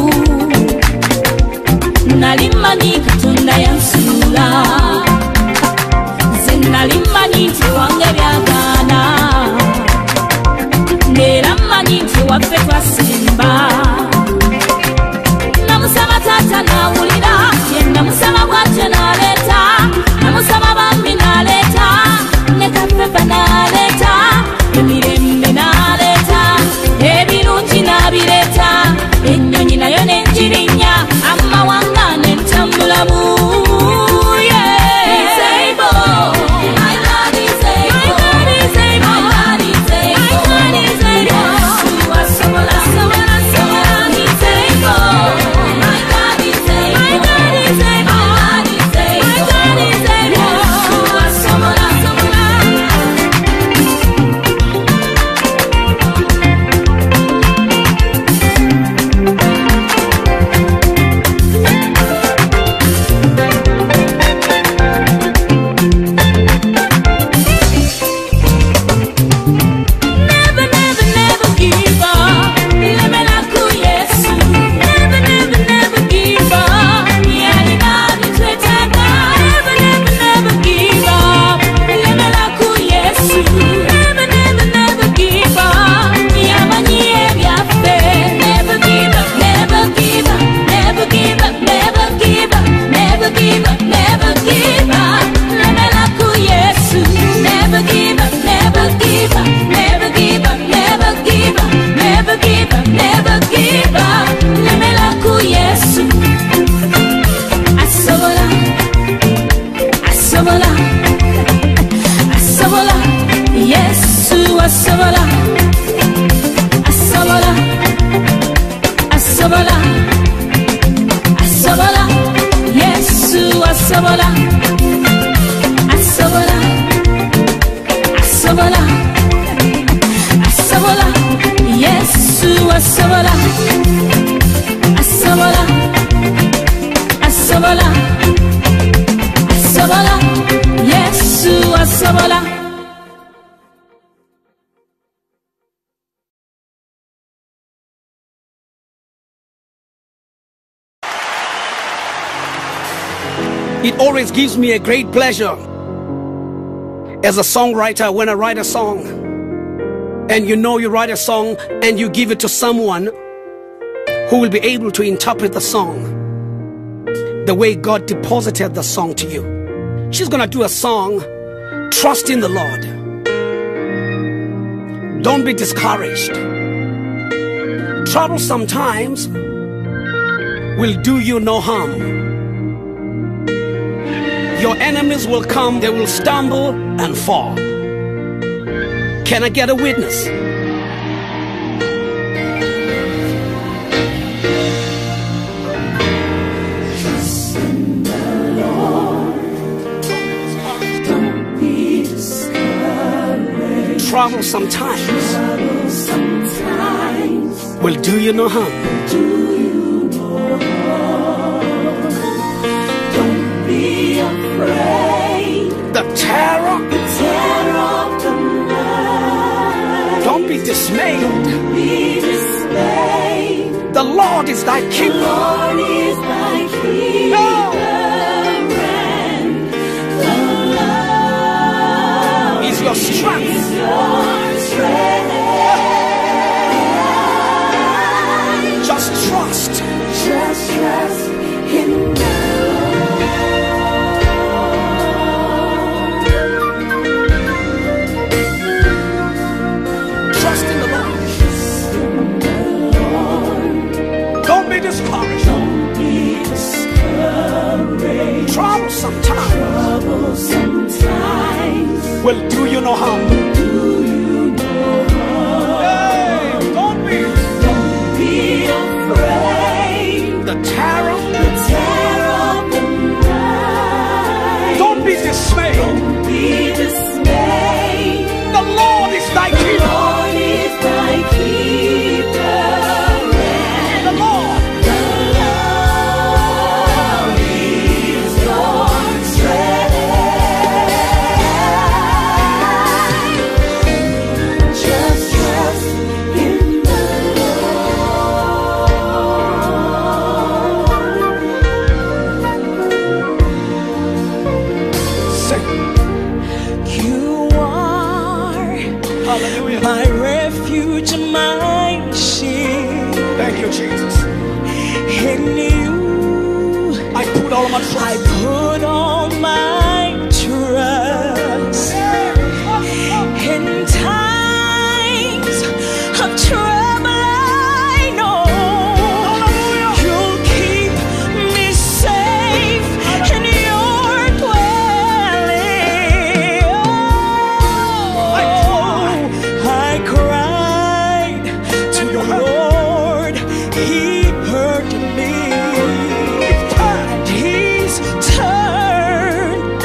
A: Nalimani katonda yansula. Nze nalimani nti wange waffe twasimba namusaba taata nawulira ye namusaba bwatyo naleeta namusaba bambi naleeta ne kafefa naleeta emirembe naleeta ebirungi nabireeta ennyonyi nayo nenjirinya amawanga nentambulamu
O: It always gives me a great pleasure as a songwriter when I write a song, and you know you write a song and you give it to someone who will be able to interpret the song the way God deposited the song to you. She's gonna do a song, Trust in the Lord. Don't be discouraged. Trouble sometimes will do you no harm. Your enemies will come, they will stumble and fall. Can I get a witness?
A: Trust in the Lord. Don't be discouraged.
O: Trouble sometimes,
A: Trouble sometimes
O: will do you no harm.
A: do you no harm. Don't be afraid.
O: The terror,
A: The terror of the night.
O: don't be dismayed.
A: Don't be dismayed.
O: The Lord is thy
A: The
O: keeper.
A: Lord is thy keeper.
O: No.
A: And the Lord
O: Is your strength.
A: is your strength.
O: Just trust.
A: Just trust in the
O: Trust in the Lord. Don't be discouraged.
A: be discouraged.
O: Trouble sometimes
A: Trouble sometimes
O: will do you no harm.
A: do you know
O: Hallelujah.
P: My refuge, my shield.
O: Thank you, Jesus.
P: In you,
O: I put all my trust.
P: I put all my trust. In times of trouble, I know you'll keep me safe in your dwelling. Oh, I cried to the Lord, He heard me, and He's turned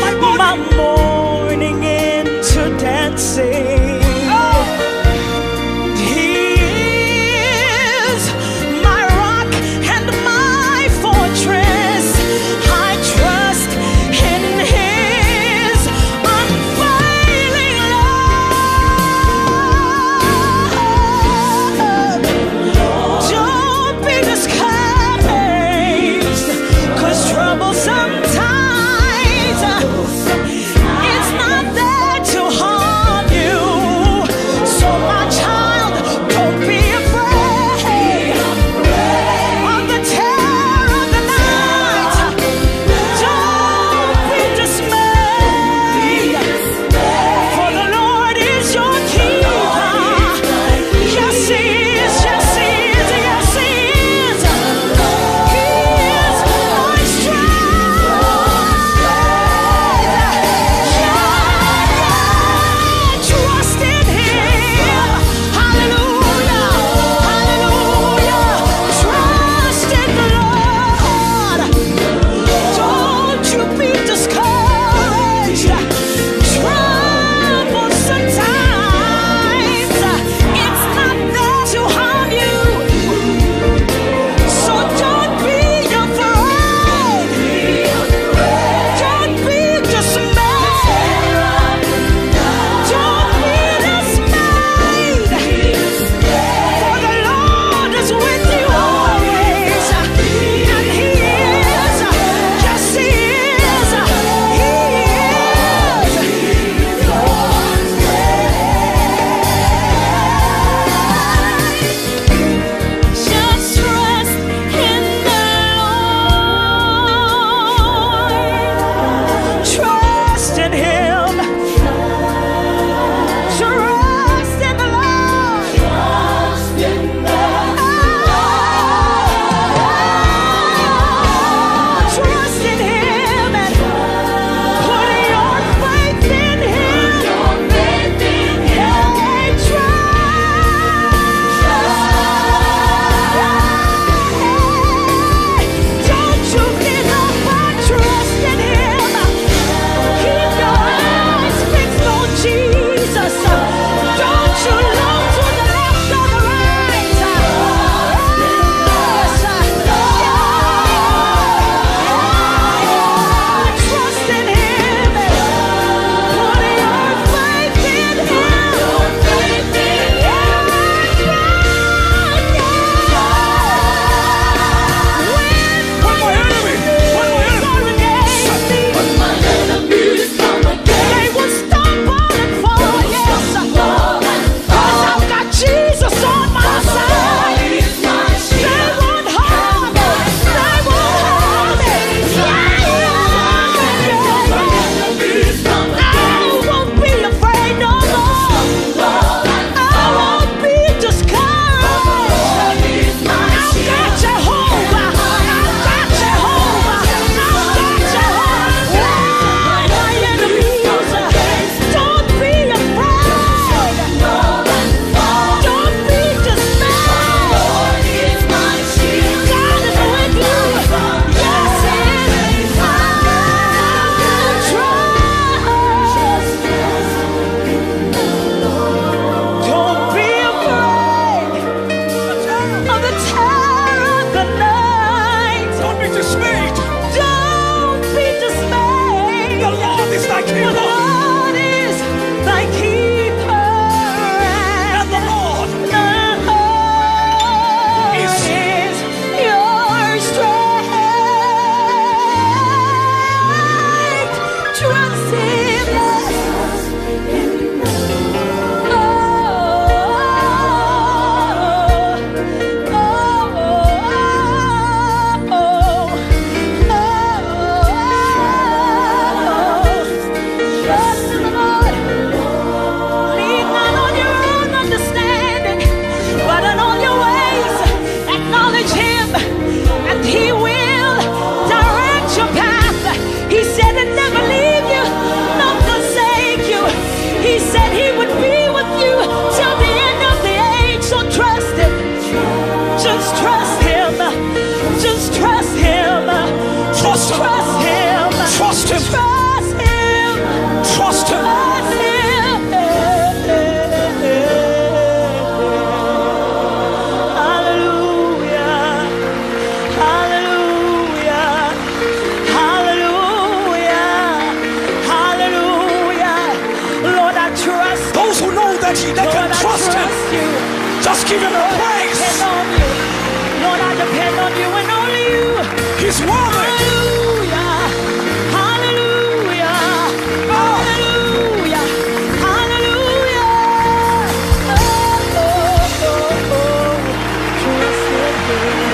O: that he, they can trust him. Just give him a praise.
P: Lord, I depend on you and only you.
O: He's worthy.
P: Hallelujah. Hallelujah. Hallelujah. Hallelujah. Oh, oh, oh, oh. Trust in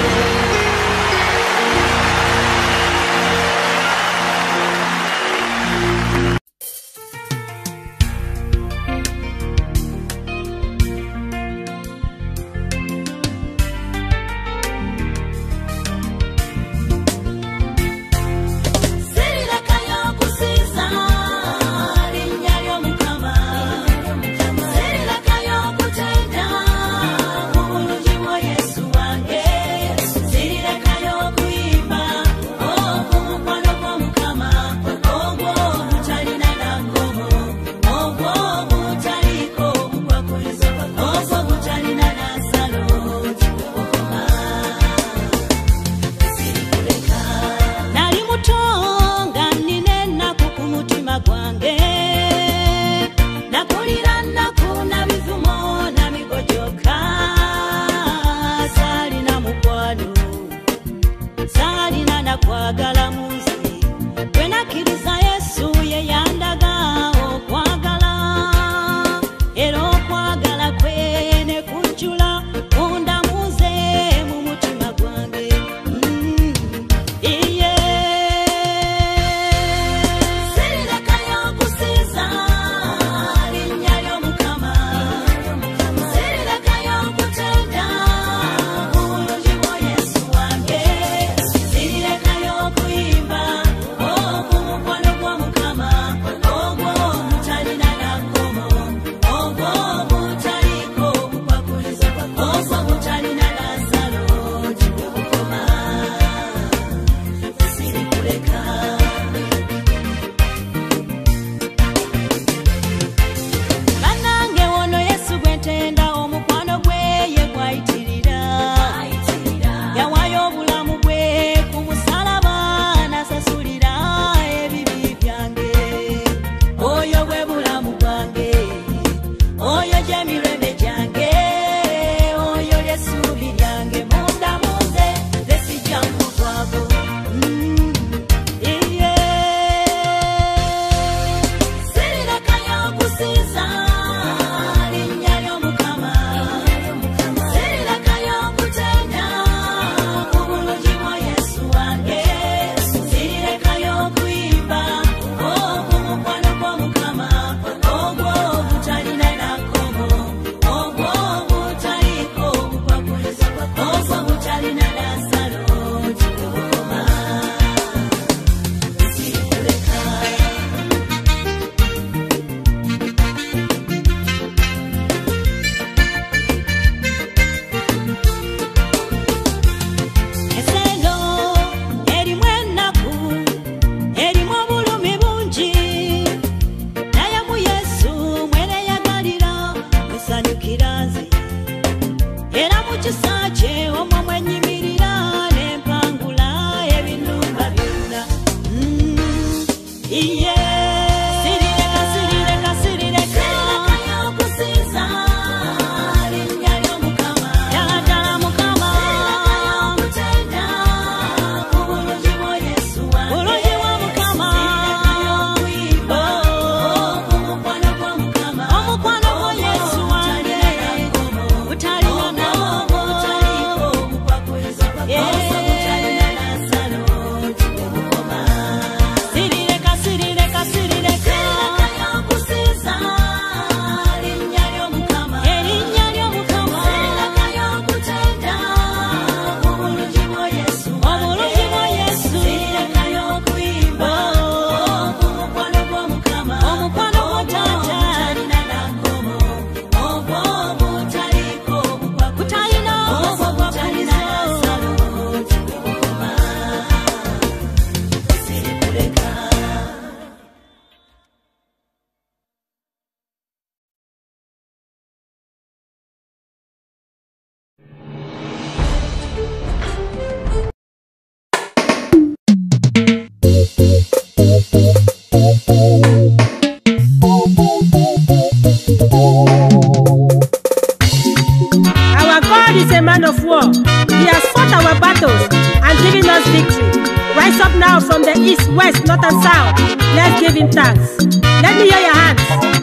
Q: up now from the east, west, north and south. Let's give him thanks. Let me hear your hands.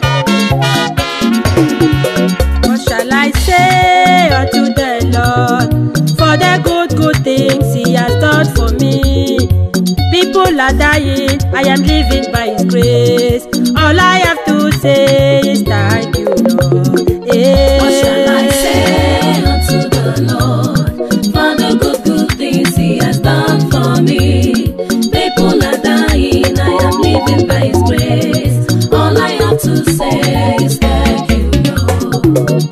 Q: What shall I say unto the Lord for the good, good things he has done for me? People are dying, I am living by his grace. All I have to say is thank you, Lord. Hey.
A: What shall I say unto the Lord for the good, good things he has done for me? People are dying, I am living by his grace. All I have to say is thank you, Lord.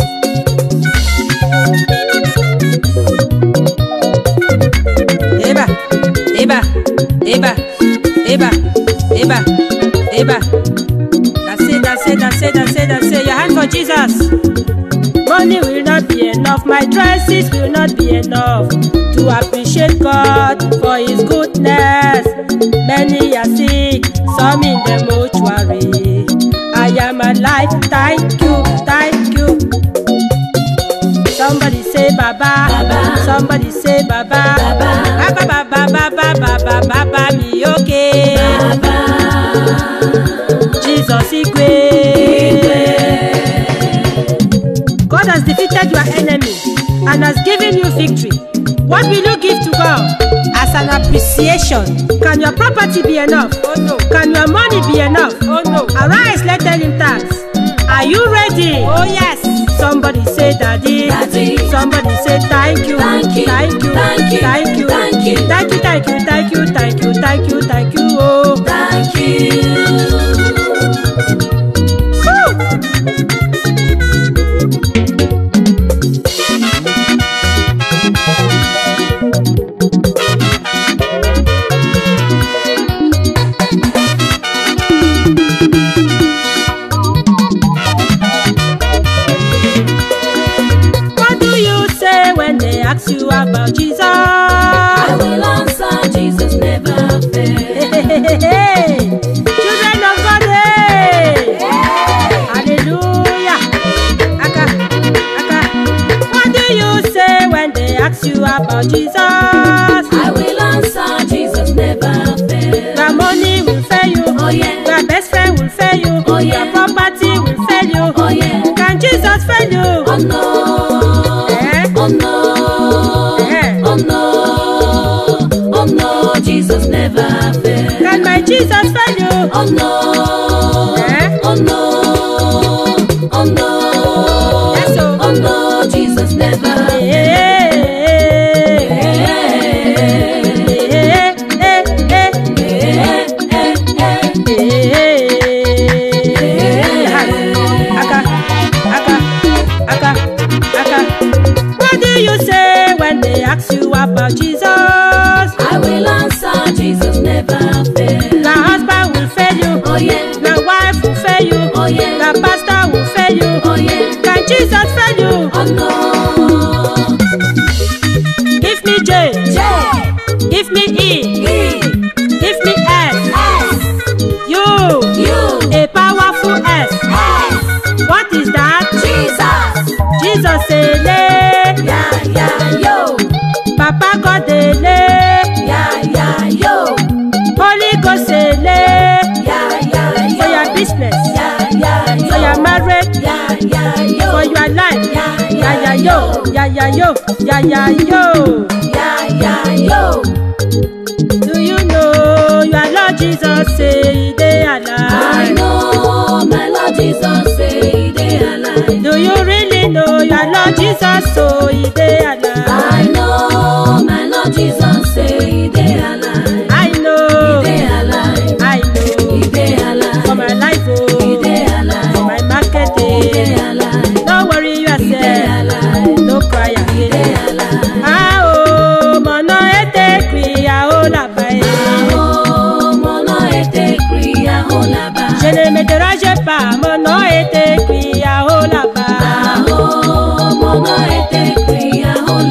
Q: Eba, eba, eba, eba, eba, eba. That's it, that's it, that's it, that's it, that's it. Your hand for Jesus. Money will not be enough, my dresses will not be enough to appreciate God for his goodness. Many are sick, some in the mortuary. I am alive, thank you, thank you. Somebody say Baba, Baba. Somebody say Baba, Baba, Baba, Baba, Baba, Baba, Baba, me okay. Baba. Jesus is great. God has defeated your enemy and has given you victory. What will you give to God as an appreciation? Can your property be enough? Oh no. Can your money be enough? Oh no. Arise, let's tell him thanks. Are you ready? Oh yes. Somebody say daddy. Daddy. Somebody say thank you. Thank you. Thank you. Thank you. Thank you. Thank you. Thank you. Thank you. Thank you. Thank you. Thank you. Thank you. Oh.
A: Thank you.
Q: Ask you about Jesus.
A: I will answer, Jesus never fails.
Q: Hey, hey, hey, hey. Children of God, hey. Hey. Hallelujah. Aka, aka. What do you say when they ask you about Jesus?
A: I will answer, Jesus never fails.
Q: Your money will fail you.
A: Oh yeah.
Q: Your best friend will fail you.
A: Oh yeah.
Q: Your property will fail you.
A: Oh yeah.
Q: Can Jesus fail you?
A: Oh no.
Q: Eh?
A: Oh no. Oh no, oh no, Jesus never fails.
Q: Can my Jesus fail you?
A: Oh no,
Q: eh?
A: Oh no, oh no,
Q: yes, so.
A: Oh no, Jesus never fails.
Q: Aka, aka, aka, aka. What do you say when they ask you about Jesus?
A: I will answer, Jesus never fails.
Q: The husband will fail you.
A: Oh yeah.
Q: The wife will fail you.
A: Oh yeah.
Q: The pastor will fail you.
A: Oh yeah.
Q: Can Jesus fail you?
A: Oh no.
Q: Give me J.
A: J.
Q: Give me E.
A: E.
Q: Give me S.
A: S.
Q: You.
A: You.
Q: A powerful S.
A: S.
Q: What is that?
A: Jesus.
Q: Jesus say le.
A: Yeah, yeah, yo.
Q: Papa God de le.
A: Yeah, yeah, yo.
Q: Holy Ghost say le.
A: Yeah, yeah, yo.
Q: For your business.
A: Yeah, yeah, yo.
Q: For your marriage.
A: Yeah, yeah, yo.
Q: For your life.
A: Yeah,
Q: Yeah, yeah, yo. Yeah, yeah, yo. Yeah, yeah, yo.
A: Yeah, yeah, yo.
Q: Do you know your Lord Jesus say they alive?
A: I know my Lord Jesus say they alive.
Q: Do you really know your Lord Jesus so he they alive?
A: I know my Lord Jesus say they alive.
Q: I know.
A: He they alive.
Q: I know.
A: He they alive.
Q: For my life, oh.
A: He they alive.
Q: For my marketing.
A: He they alive.
Q: Don't worry yourself.
A: He they alive.
Q: Don't cry
A: He
Q: again.
A: they alive.
Q: Ah oh, mono ete kri ah oh la ba eh.
A: Ah oh, mono ete kri ah oh la ba.
Q: Je ne me dérange pas, mono ete kri ah oh la ba.
A: Ah oh, mono ete kri ah oh la ba.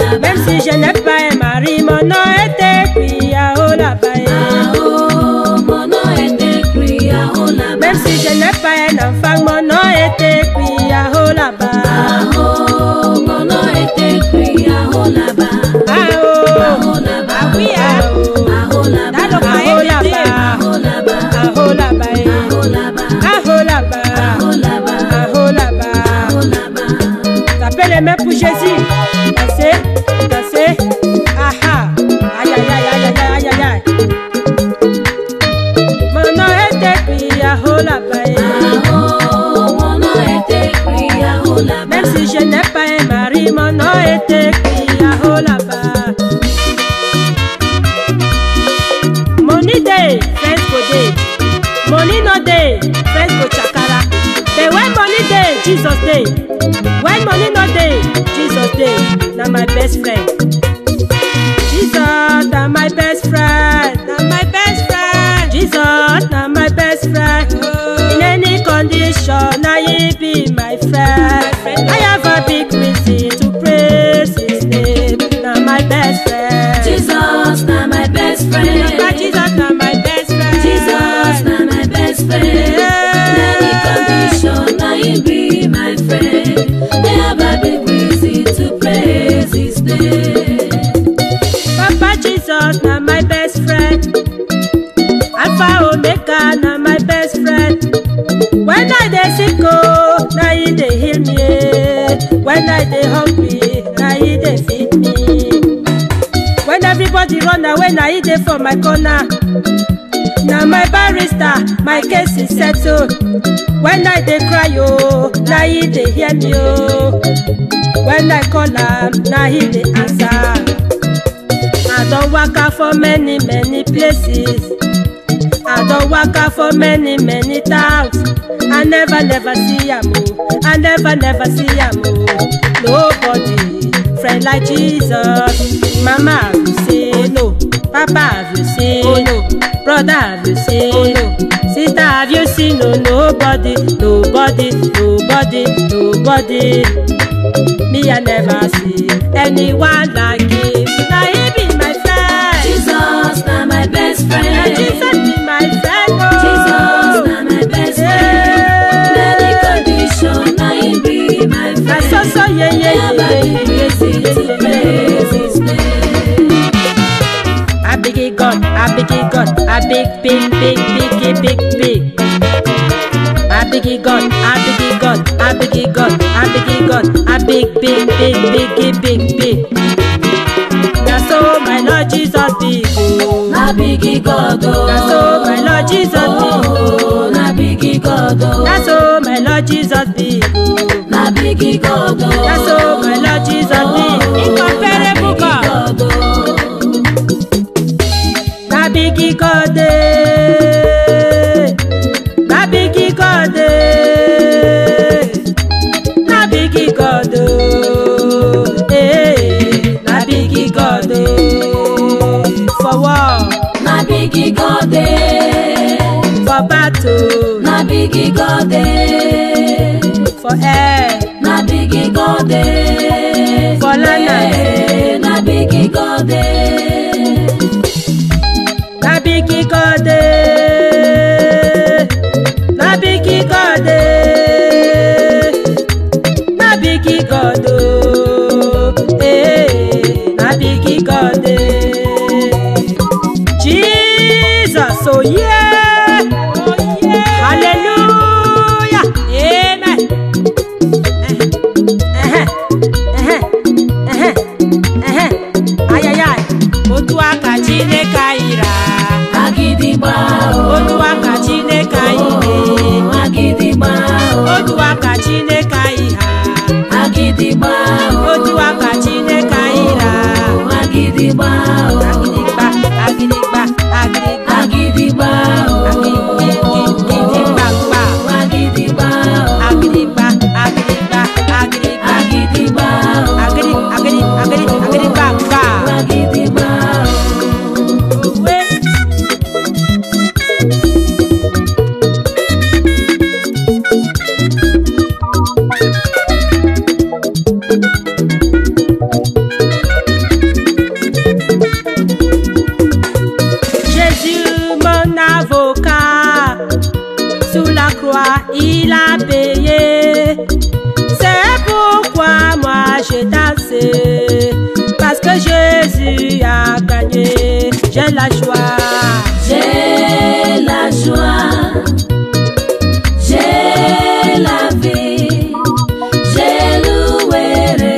Q: les mains pour Jésus. Dansez, dansez. Aha. Aïe, aïe, aïe, aïe, aïe, aïe, aïe, aïe. Mon nom est écrit à Holabaye.
A: Mon nom est écrit à Holabaye.
Q: Même si je n'ai pas un mari, mon nom est écrit à Holabaye. Money day, friends go day. Money no day, friends go chakara. But when money day, Jesus day. When money no day, Jesus day. Now my best friend. Jesus, now my best friend. Now my best friend. Jesus, now my best friend. In any condition, now he be my friend. I have a big reason to praise his name. Now my best friend.
A: Jesus, now my best friend.
Q: Now Jesus, now my best friend.
A: Jesus, now my best friend. In any condition, now he be my friend. I have a big reason to praise his name.
Q: Papa Jesus, now my best friend. Alpha Omega, now my best friend. When I dey sick, oh, now he dey heal me. When I dey hungry, now he dey feed me. When everybody run away, now he dey for my corner. Now my barrister, my case is settled. When I dey cry, oh, now he dey hear me, oh. When I call him, now he dey answer. I don waka for many, many places. I don waka for many, many towns. I never, never see am, oh. I never, never see am, oh. Nobody, friend like Jesus. Mama, have you seen? No. Papa, have you seen? Oh no. Brother, have you seen? Oh no. Sister, have you seen? No, nobody, nobody, nobody, nobody. Me, I never see anyone like him. Now he be my friend.
A: Jesus, now my best friend.
Q: Now Jesus be my friend. Oh.
A: Jesus, now my best friend. In any condition, now he be my friend.
Q: I so so yeah yeah yeah yeah yeah
A: to praise his name.
Q: I big God, I big God, I big big big big big big. I big God, I big God, I big God, I big God, I big big big big big big. Now so my Lord Jesus big oh.
A: Na big God oh.
Q: Now so my Lord Jesus big
A: oh. Na big God oh.
Q: Now so my Lord Jesus big oh.
A: Na big God oh.
Q: Now so my Lord Jesus big incomparable God. Na big God eh. Na big God eh. Na big God oh. Eh. Na big God oh. For war.
A: Na big God eh.
Q: For battle.
A: Na big God eh.
Q: For air.
A: Na big God eh.
Q: For land.
A: Na big God eh.
Q: Na big God eh. Na big God eh. Na big God oh. Eh. Na big God eh. Jesus oh yeah. Oh yeah. Hallelujah. Amen. Eh. Eh. Eh. Eh. Ay ay ay. Otua ka Chineke ira.
A: Agidigba oh.
Q: Otua ka Chineke ire.
A: Agidigba oh.
Q: Otua ka Chineke iha.
A: Agidigba oh.
Q: Otua ka Chineke ira.
A: Agidigba oh.
Q: Agidigba, agidigba, agidigba.
A: Agidigba oh.
Q: Agidigba,
A: Agidigba oh.
Q: agidigba, agidigba, agidigba.
A: Agidigba oh.
Q: Agidi, agidi, agidi, agidigba, gba.
A: Agidigba oh.
Q: Owe. Jésus, mon avocat, sous la croix, il a payé. C'est pourquoi moi j'ai dansé, parce que Jésus a gagné. J'ai la joie,
A: J'ai la joie, j'ai la vie, j'ai loué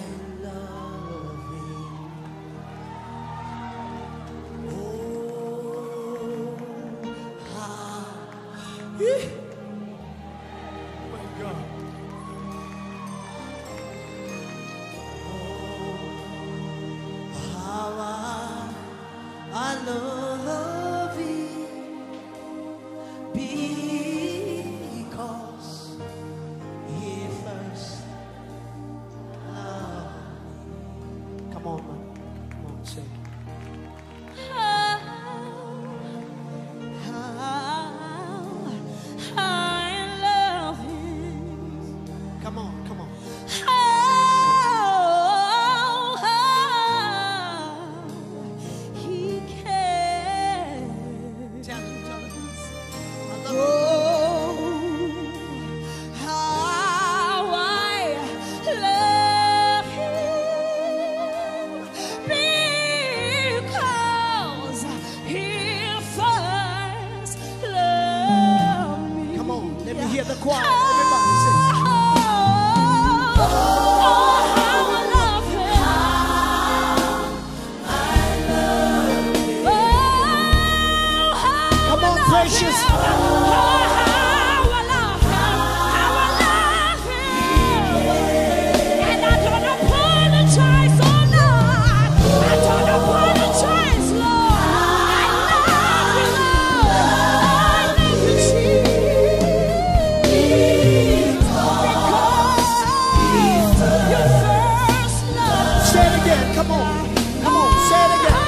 R: How I, I love you because he first loved me. Come on, man. Come on, sing.
A: I love him.
R: Come on, come on.
A: Oh, how he cares.
R: Tell him, tell him.
A: Oh, how I love him because he first loved me.
R: Come on, let me hear the choir. Everybody sing. Come on, precious. Say it again. Come on. Come on, say it again.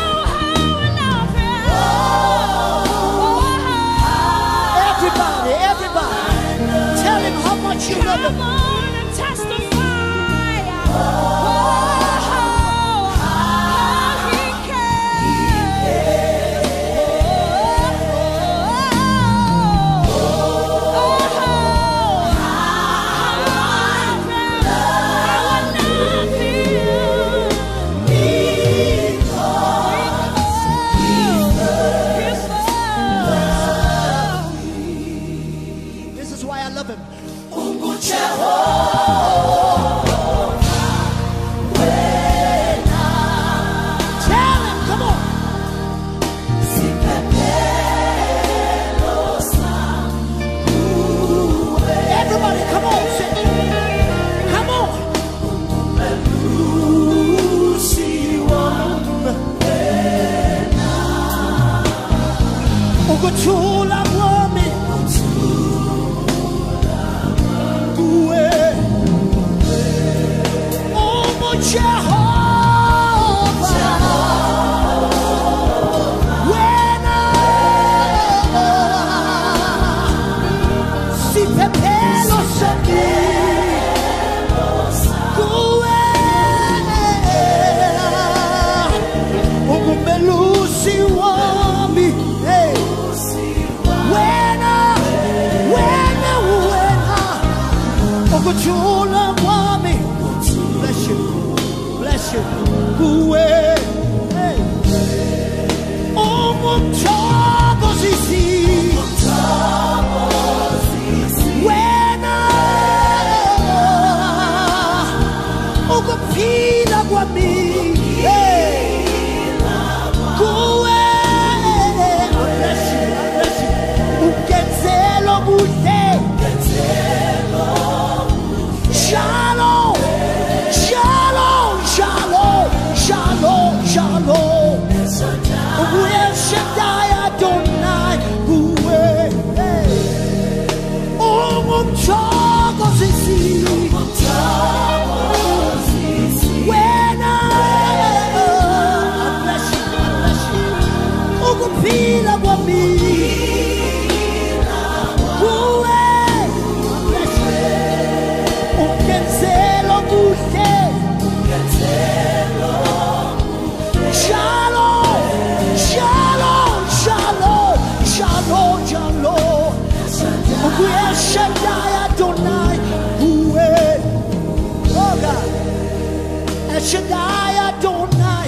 R: Everybody, everybody, tell him how much you love him. This is why I love him. Tell him, come on. Everybody, come on, sing. Come on. Ukuthula kwami kuwe Umu Jehova wena siphephelo sami kuwe ungumelusi wami hey. Wena, wena, wena, ukuthula kwami. Bless you, bless you. Kuwe, hey. Ungumthokozisi. Wena, ukuphila kwami. Hey. Kuwe, bless you, bless you. Ugenzelo buhle. Shalom, shalom, shalom, shalom, shalom. Uwe Shaddai Adonai, uwe. Ungumthokozisi. Wena, I bless you, I bless you. Ukuphila kwami. Uwe, I bless you. Ugenzelo buhle. Shalom, shalom, shalom, shalom, shalom. Uwe Shaddai Adonai, uwe. Oh God, El Shaddai Adonai.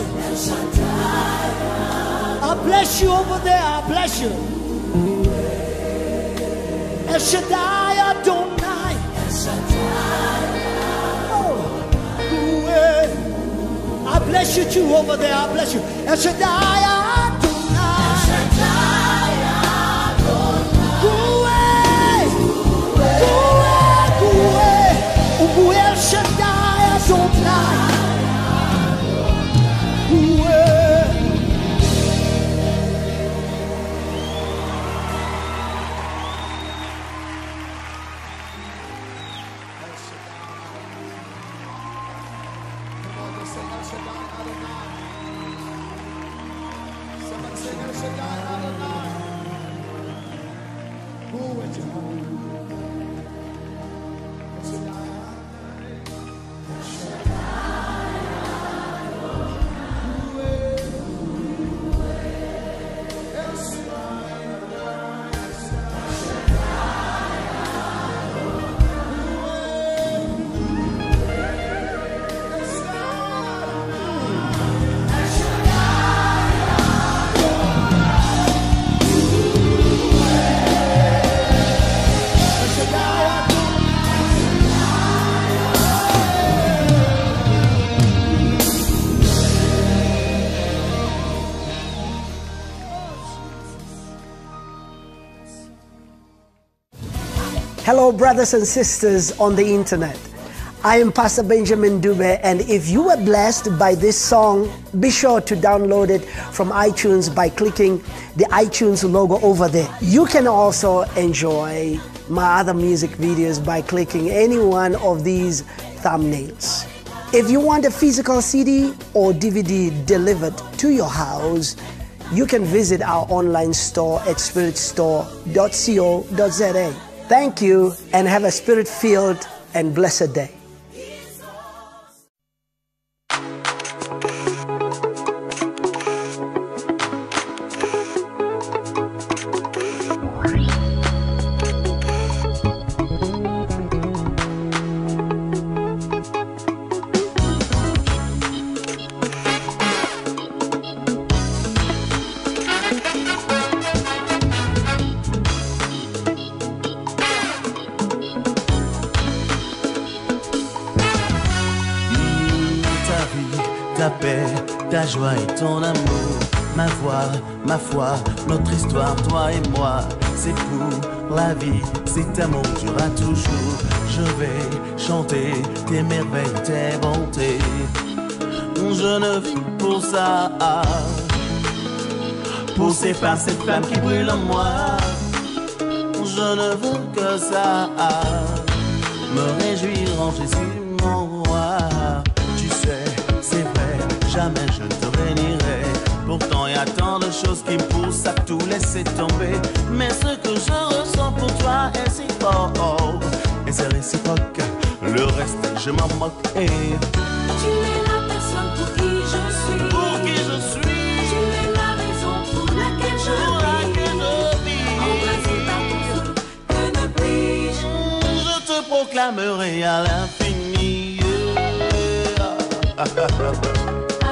R: I bless you over there, I bless you. El Shaddai Adonai. Oh, uwe. I bless you too over there, I bless you. El Shaddai Adonai. Uwe. Hello, brothers and sisters on the internet. I am Pastor Benjamin Dube, and if you were blessed by this song, be sure to download it from iTunes by clicking the iTunes logo over there. You can also enjoy my other music videos by clicking any one of these thumbnails. If you want a physical C D or D V D delivered to your house, you can visit our online store at spirit store dot co dot za. Thank you, and have a spirit-filled and blessed day.
S: Ta paix, ta joie et ton amour, ma voix, ma foi, notre histoire, toi et moi, c'est pour la vie, cet amour durera toujours. Je vais chanter tes merveilles, tes bontés. Je ne vis pour ça, pour ces femmes, cette flamme qui brûle en moi. Je ne veux que ça, me réjouir en Jésus mon roi. Tu sais, c'est vrai, jamais je ne te réunirai. Pourtant il y a tant de choses qui me poussent à tout laisser tomber. Mais ce que je ressens pour toi est si fort, et c'est réciproque, le reste je m'en moque. Et
A: tu es la personne pour qui je suis.
S: Pour qui je suis.
A: Tu es la raison pour laquelle je
S: pour laquelle je vis.
A: Embrassé par ton feu, que ne puis-je.
S: Je te proclamerai à l'infini. Yeah.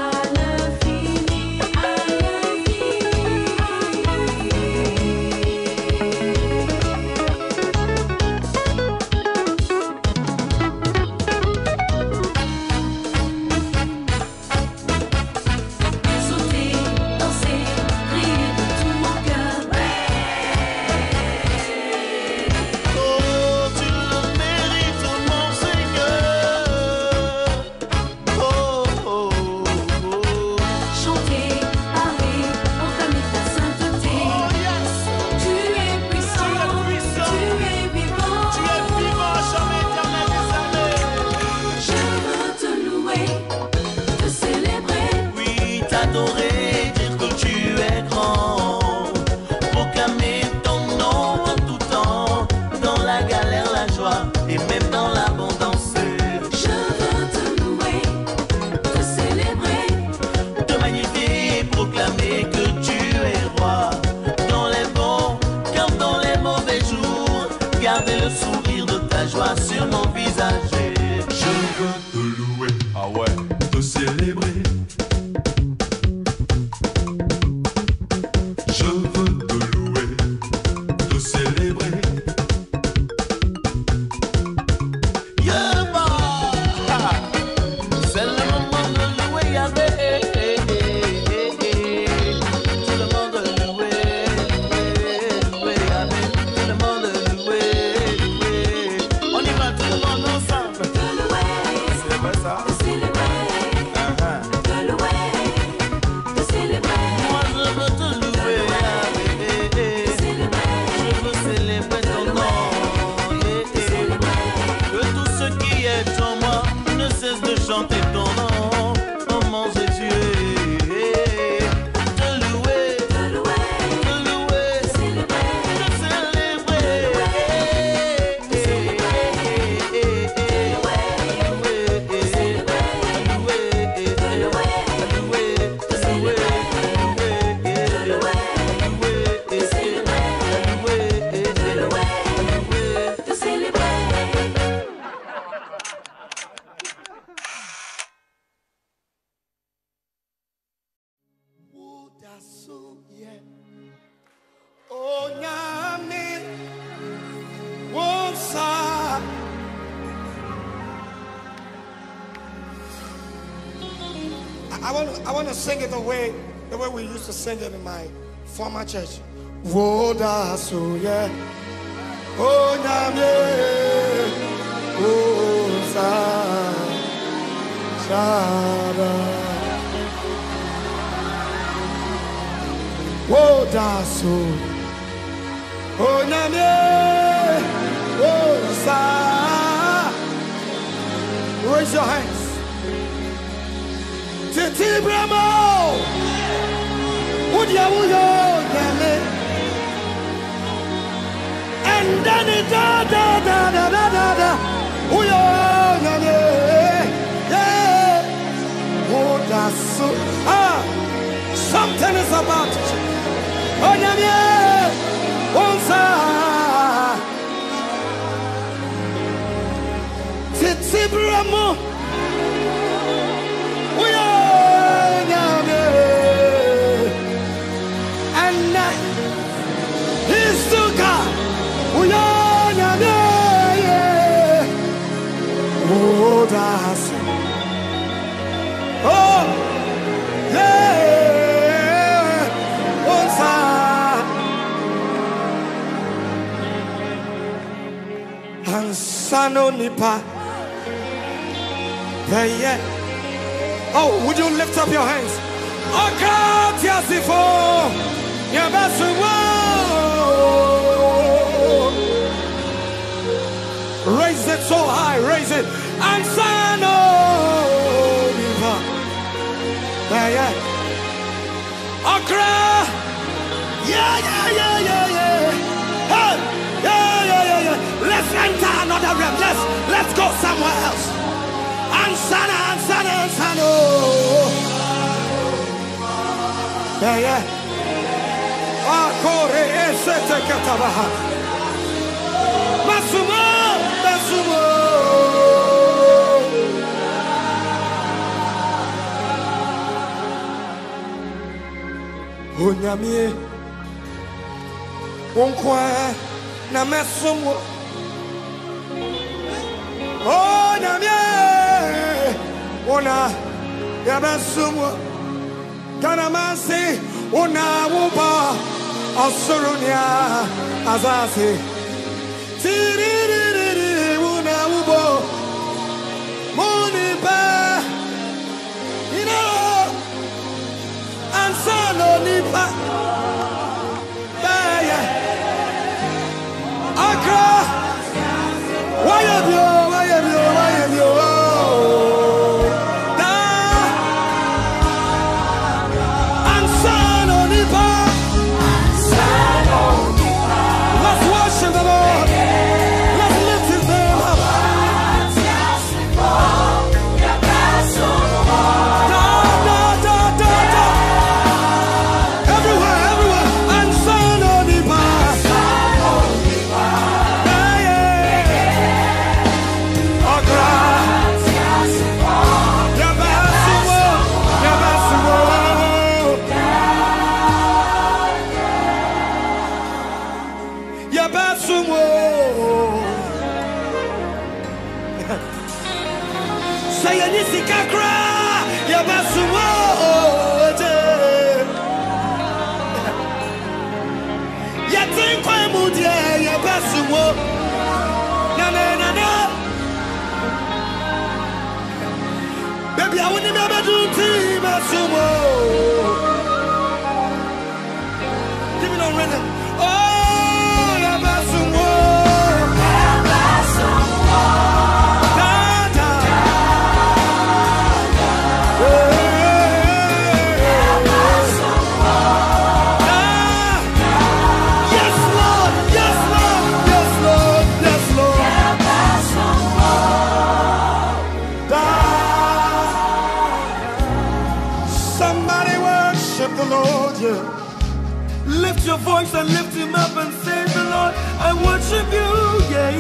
S: Sur mon visage, je veux te louer, ah ouais, te célébrer. Je veux te louer, te célébrer. Yeah, bah, c'est le moment de louer Yahvé. C'est le moment de louer, louer Yahvé. C'est le moment de louer. On y va tout le monde ensemble. C'est vrai ça.
J: I want to I want to sing it the way the way we used to sing it in my former church. Woda so yeah. Oh nyame. Oh sa. Shada. Woda so. Oh nyame. Oh sa. Raise your hands. Titi Bramo, Udia Uyo, Yame, and then it da da da da da da da, Uyo, Yame, yeah, oh that's so, ah, something is about to change. Oh Yame, Onsa, Titi Bramo. And uh, he's still God. Oh, that's oh, yeah. And Sano Nipa. Yeah. Oh, would you lift up your hands? Oh God, yes, if oh, yeah, that's the world. Raise it so high, raise it. And son of yeah, yeah. Okra, yeah, yeah, yeah, yeah, yeah. Hey, yeah, yeah, yeah, yeah. Let's enter another realm. Let's let's go somewhere else. And son, and son, and son, oh. Yeah, yeah. Ah, corre, esete katabaha. Masumo, masumo. Onyamie, onkwa na masumo. Onyamie, ona ya masumo. Kanamasi, una wuba, asurunia, azasi. Tiriri, una wubo, muniba, you know, and sano nipa, baya, akra, why have you, why have you, why have you, baby, I wouldn't never do team as sumo. Give me no rhythm. Oh, yeah, basumo. Yeah, basumo. Da da. Yeah, basumo. Da. Yes, Lord. Yes, Lord. Yes, Lord. Yes, Lord. Yeah, basumo. Da. Somebody worship the Lord, yeah. Lift your voice and lift him up and say, the Lord, I worship you, yeah.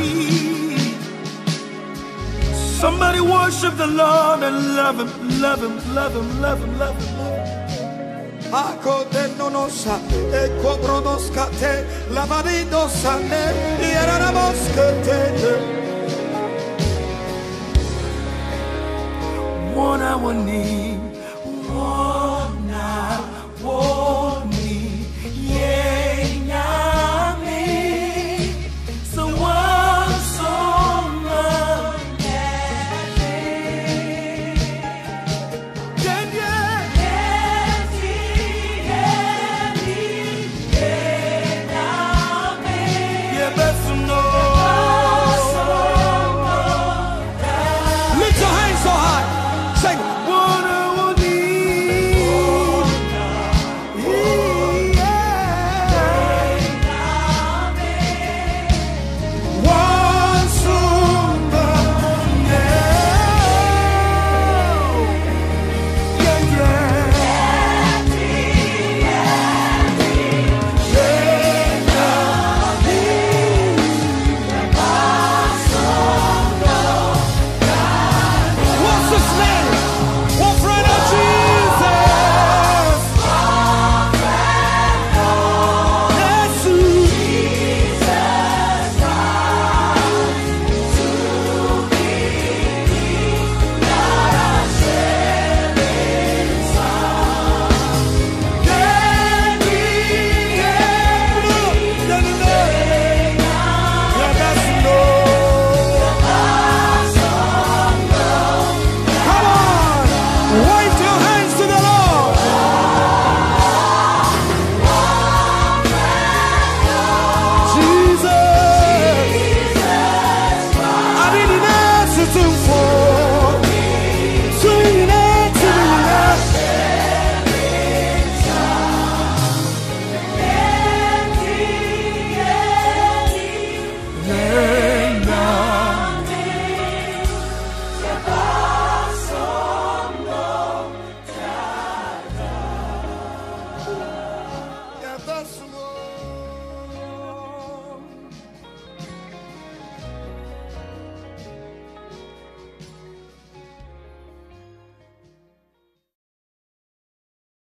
J: Somebody worship the Lord and love him, love him, love him, love him, love him. Ako de nonosa, eko brodoskate, lavadido sane, yeraraboskate. One hour need.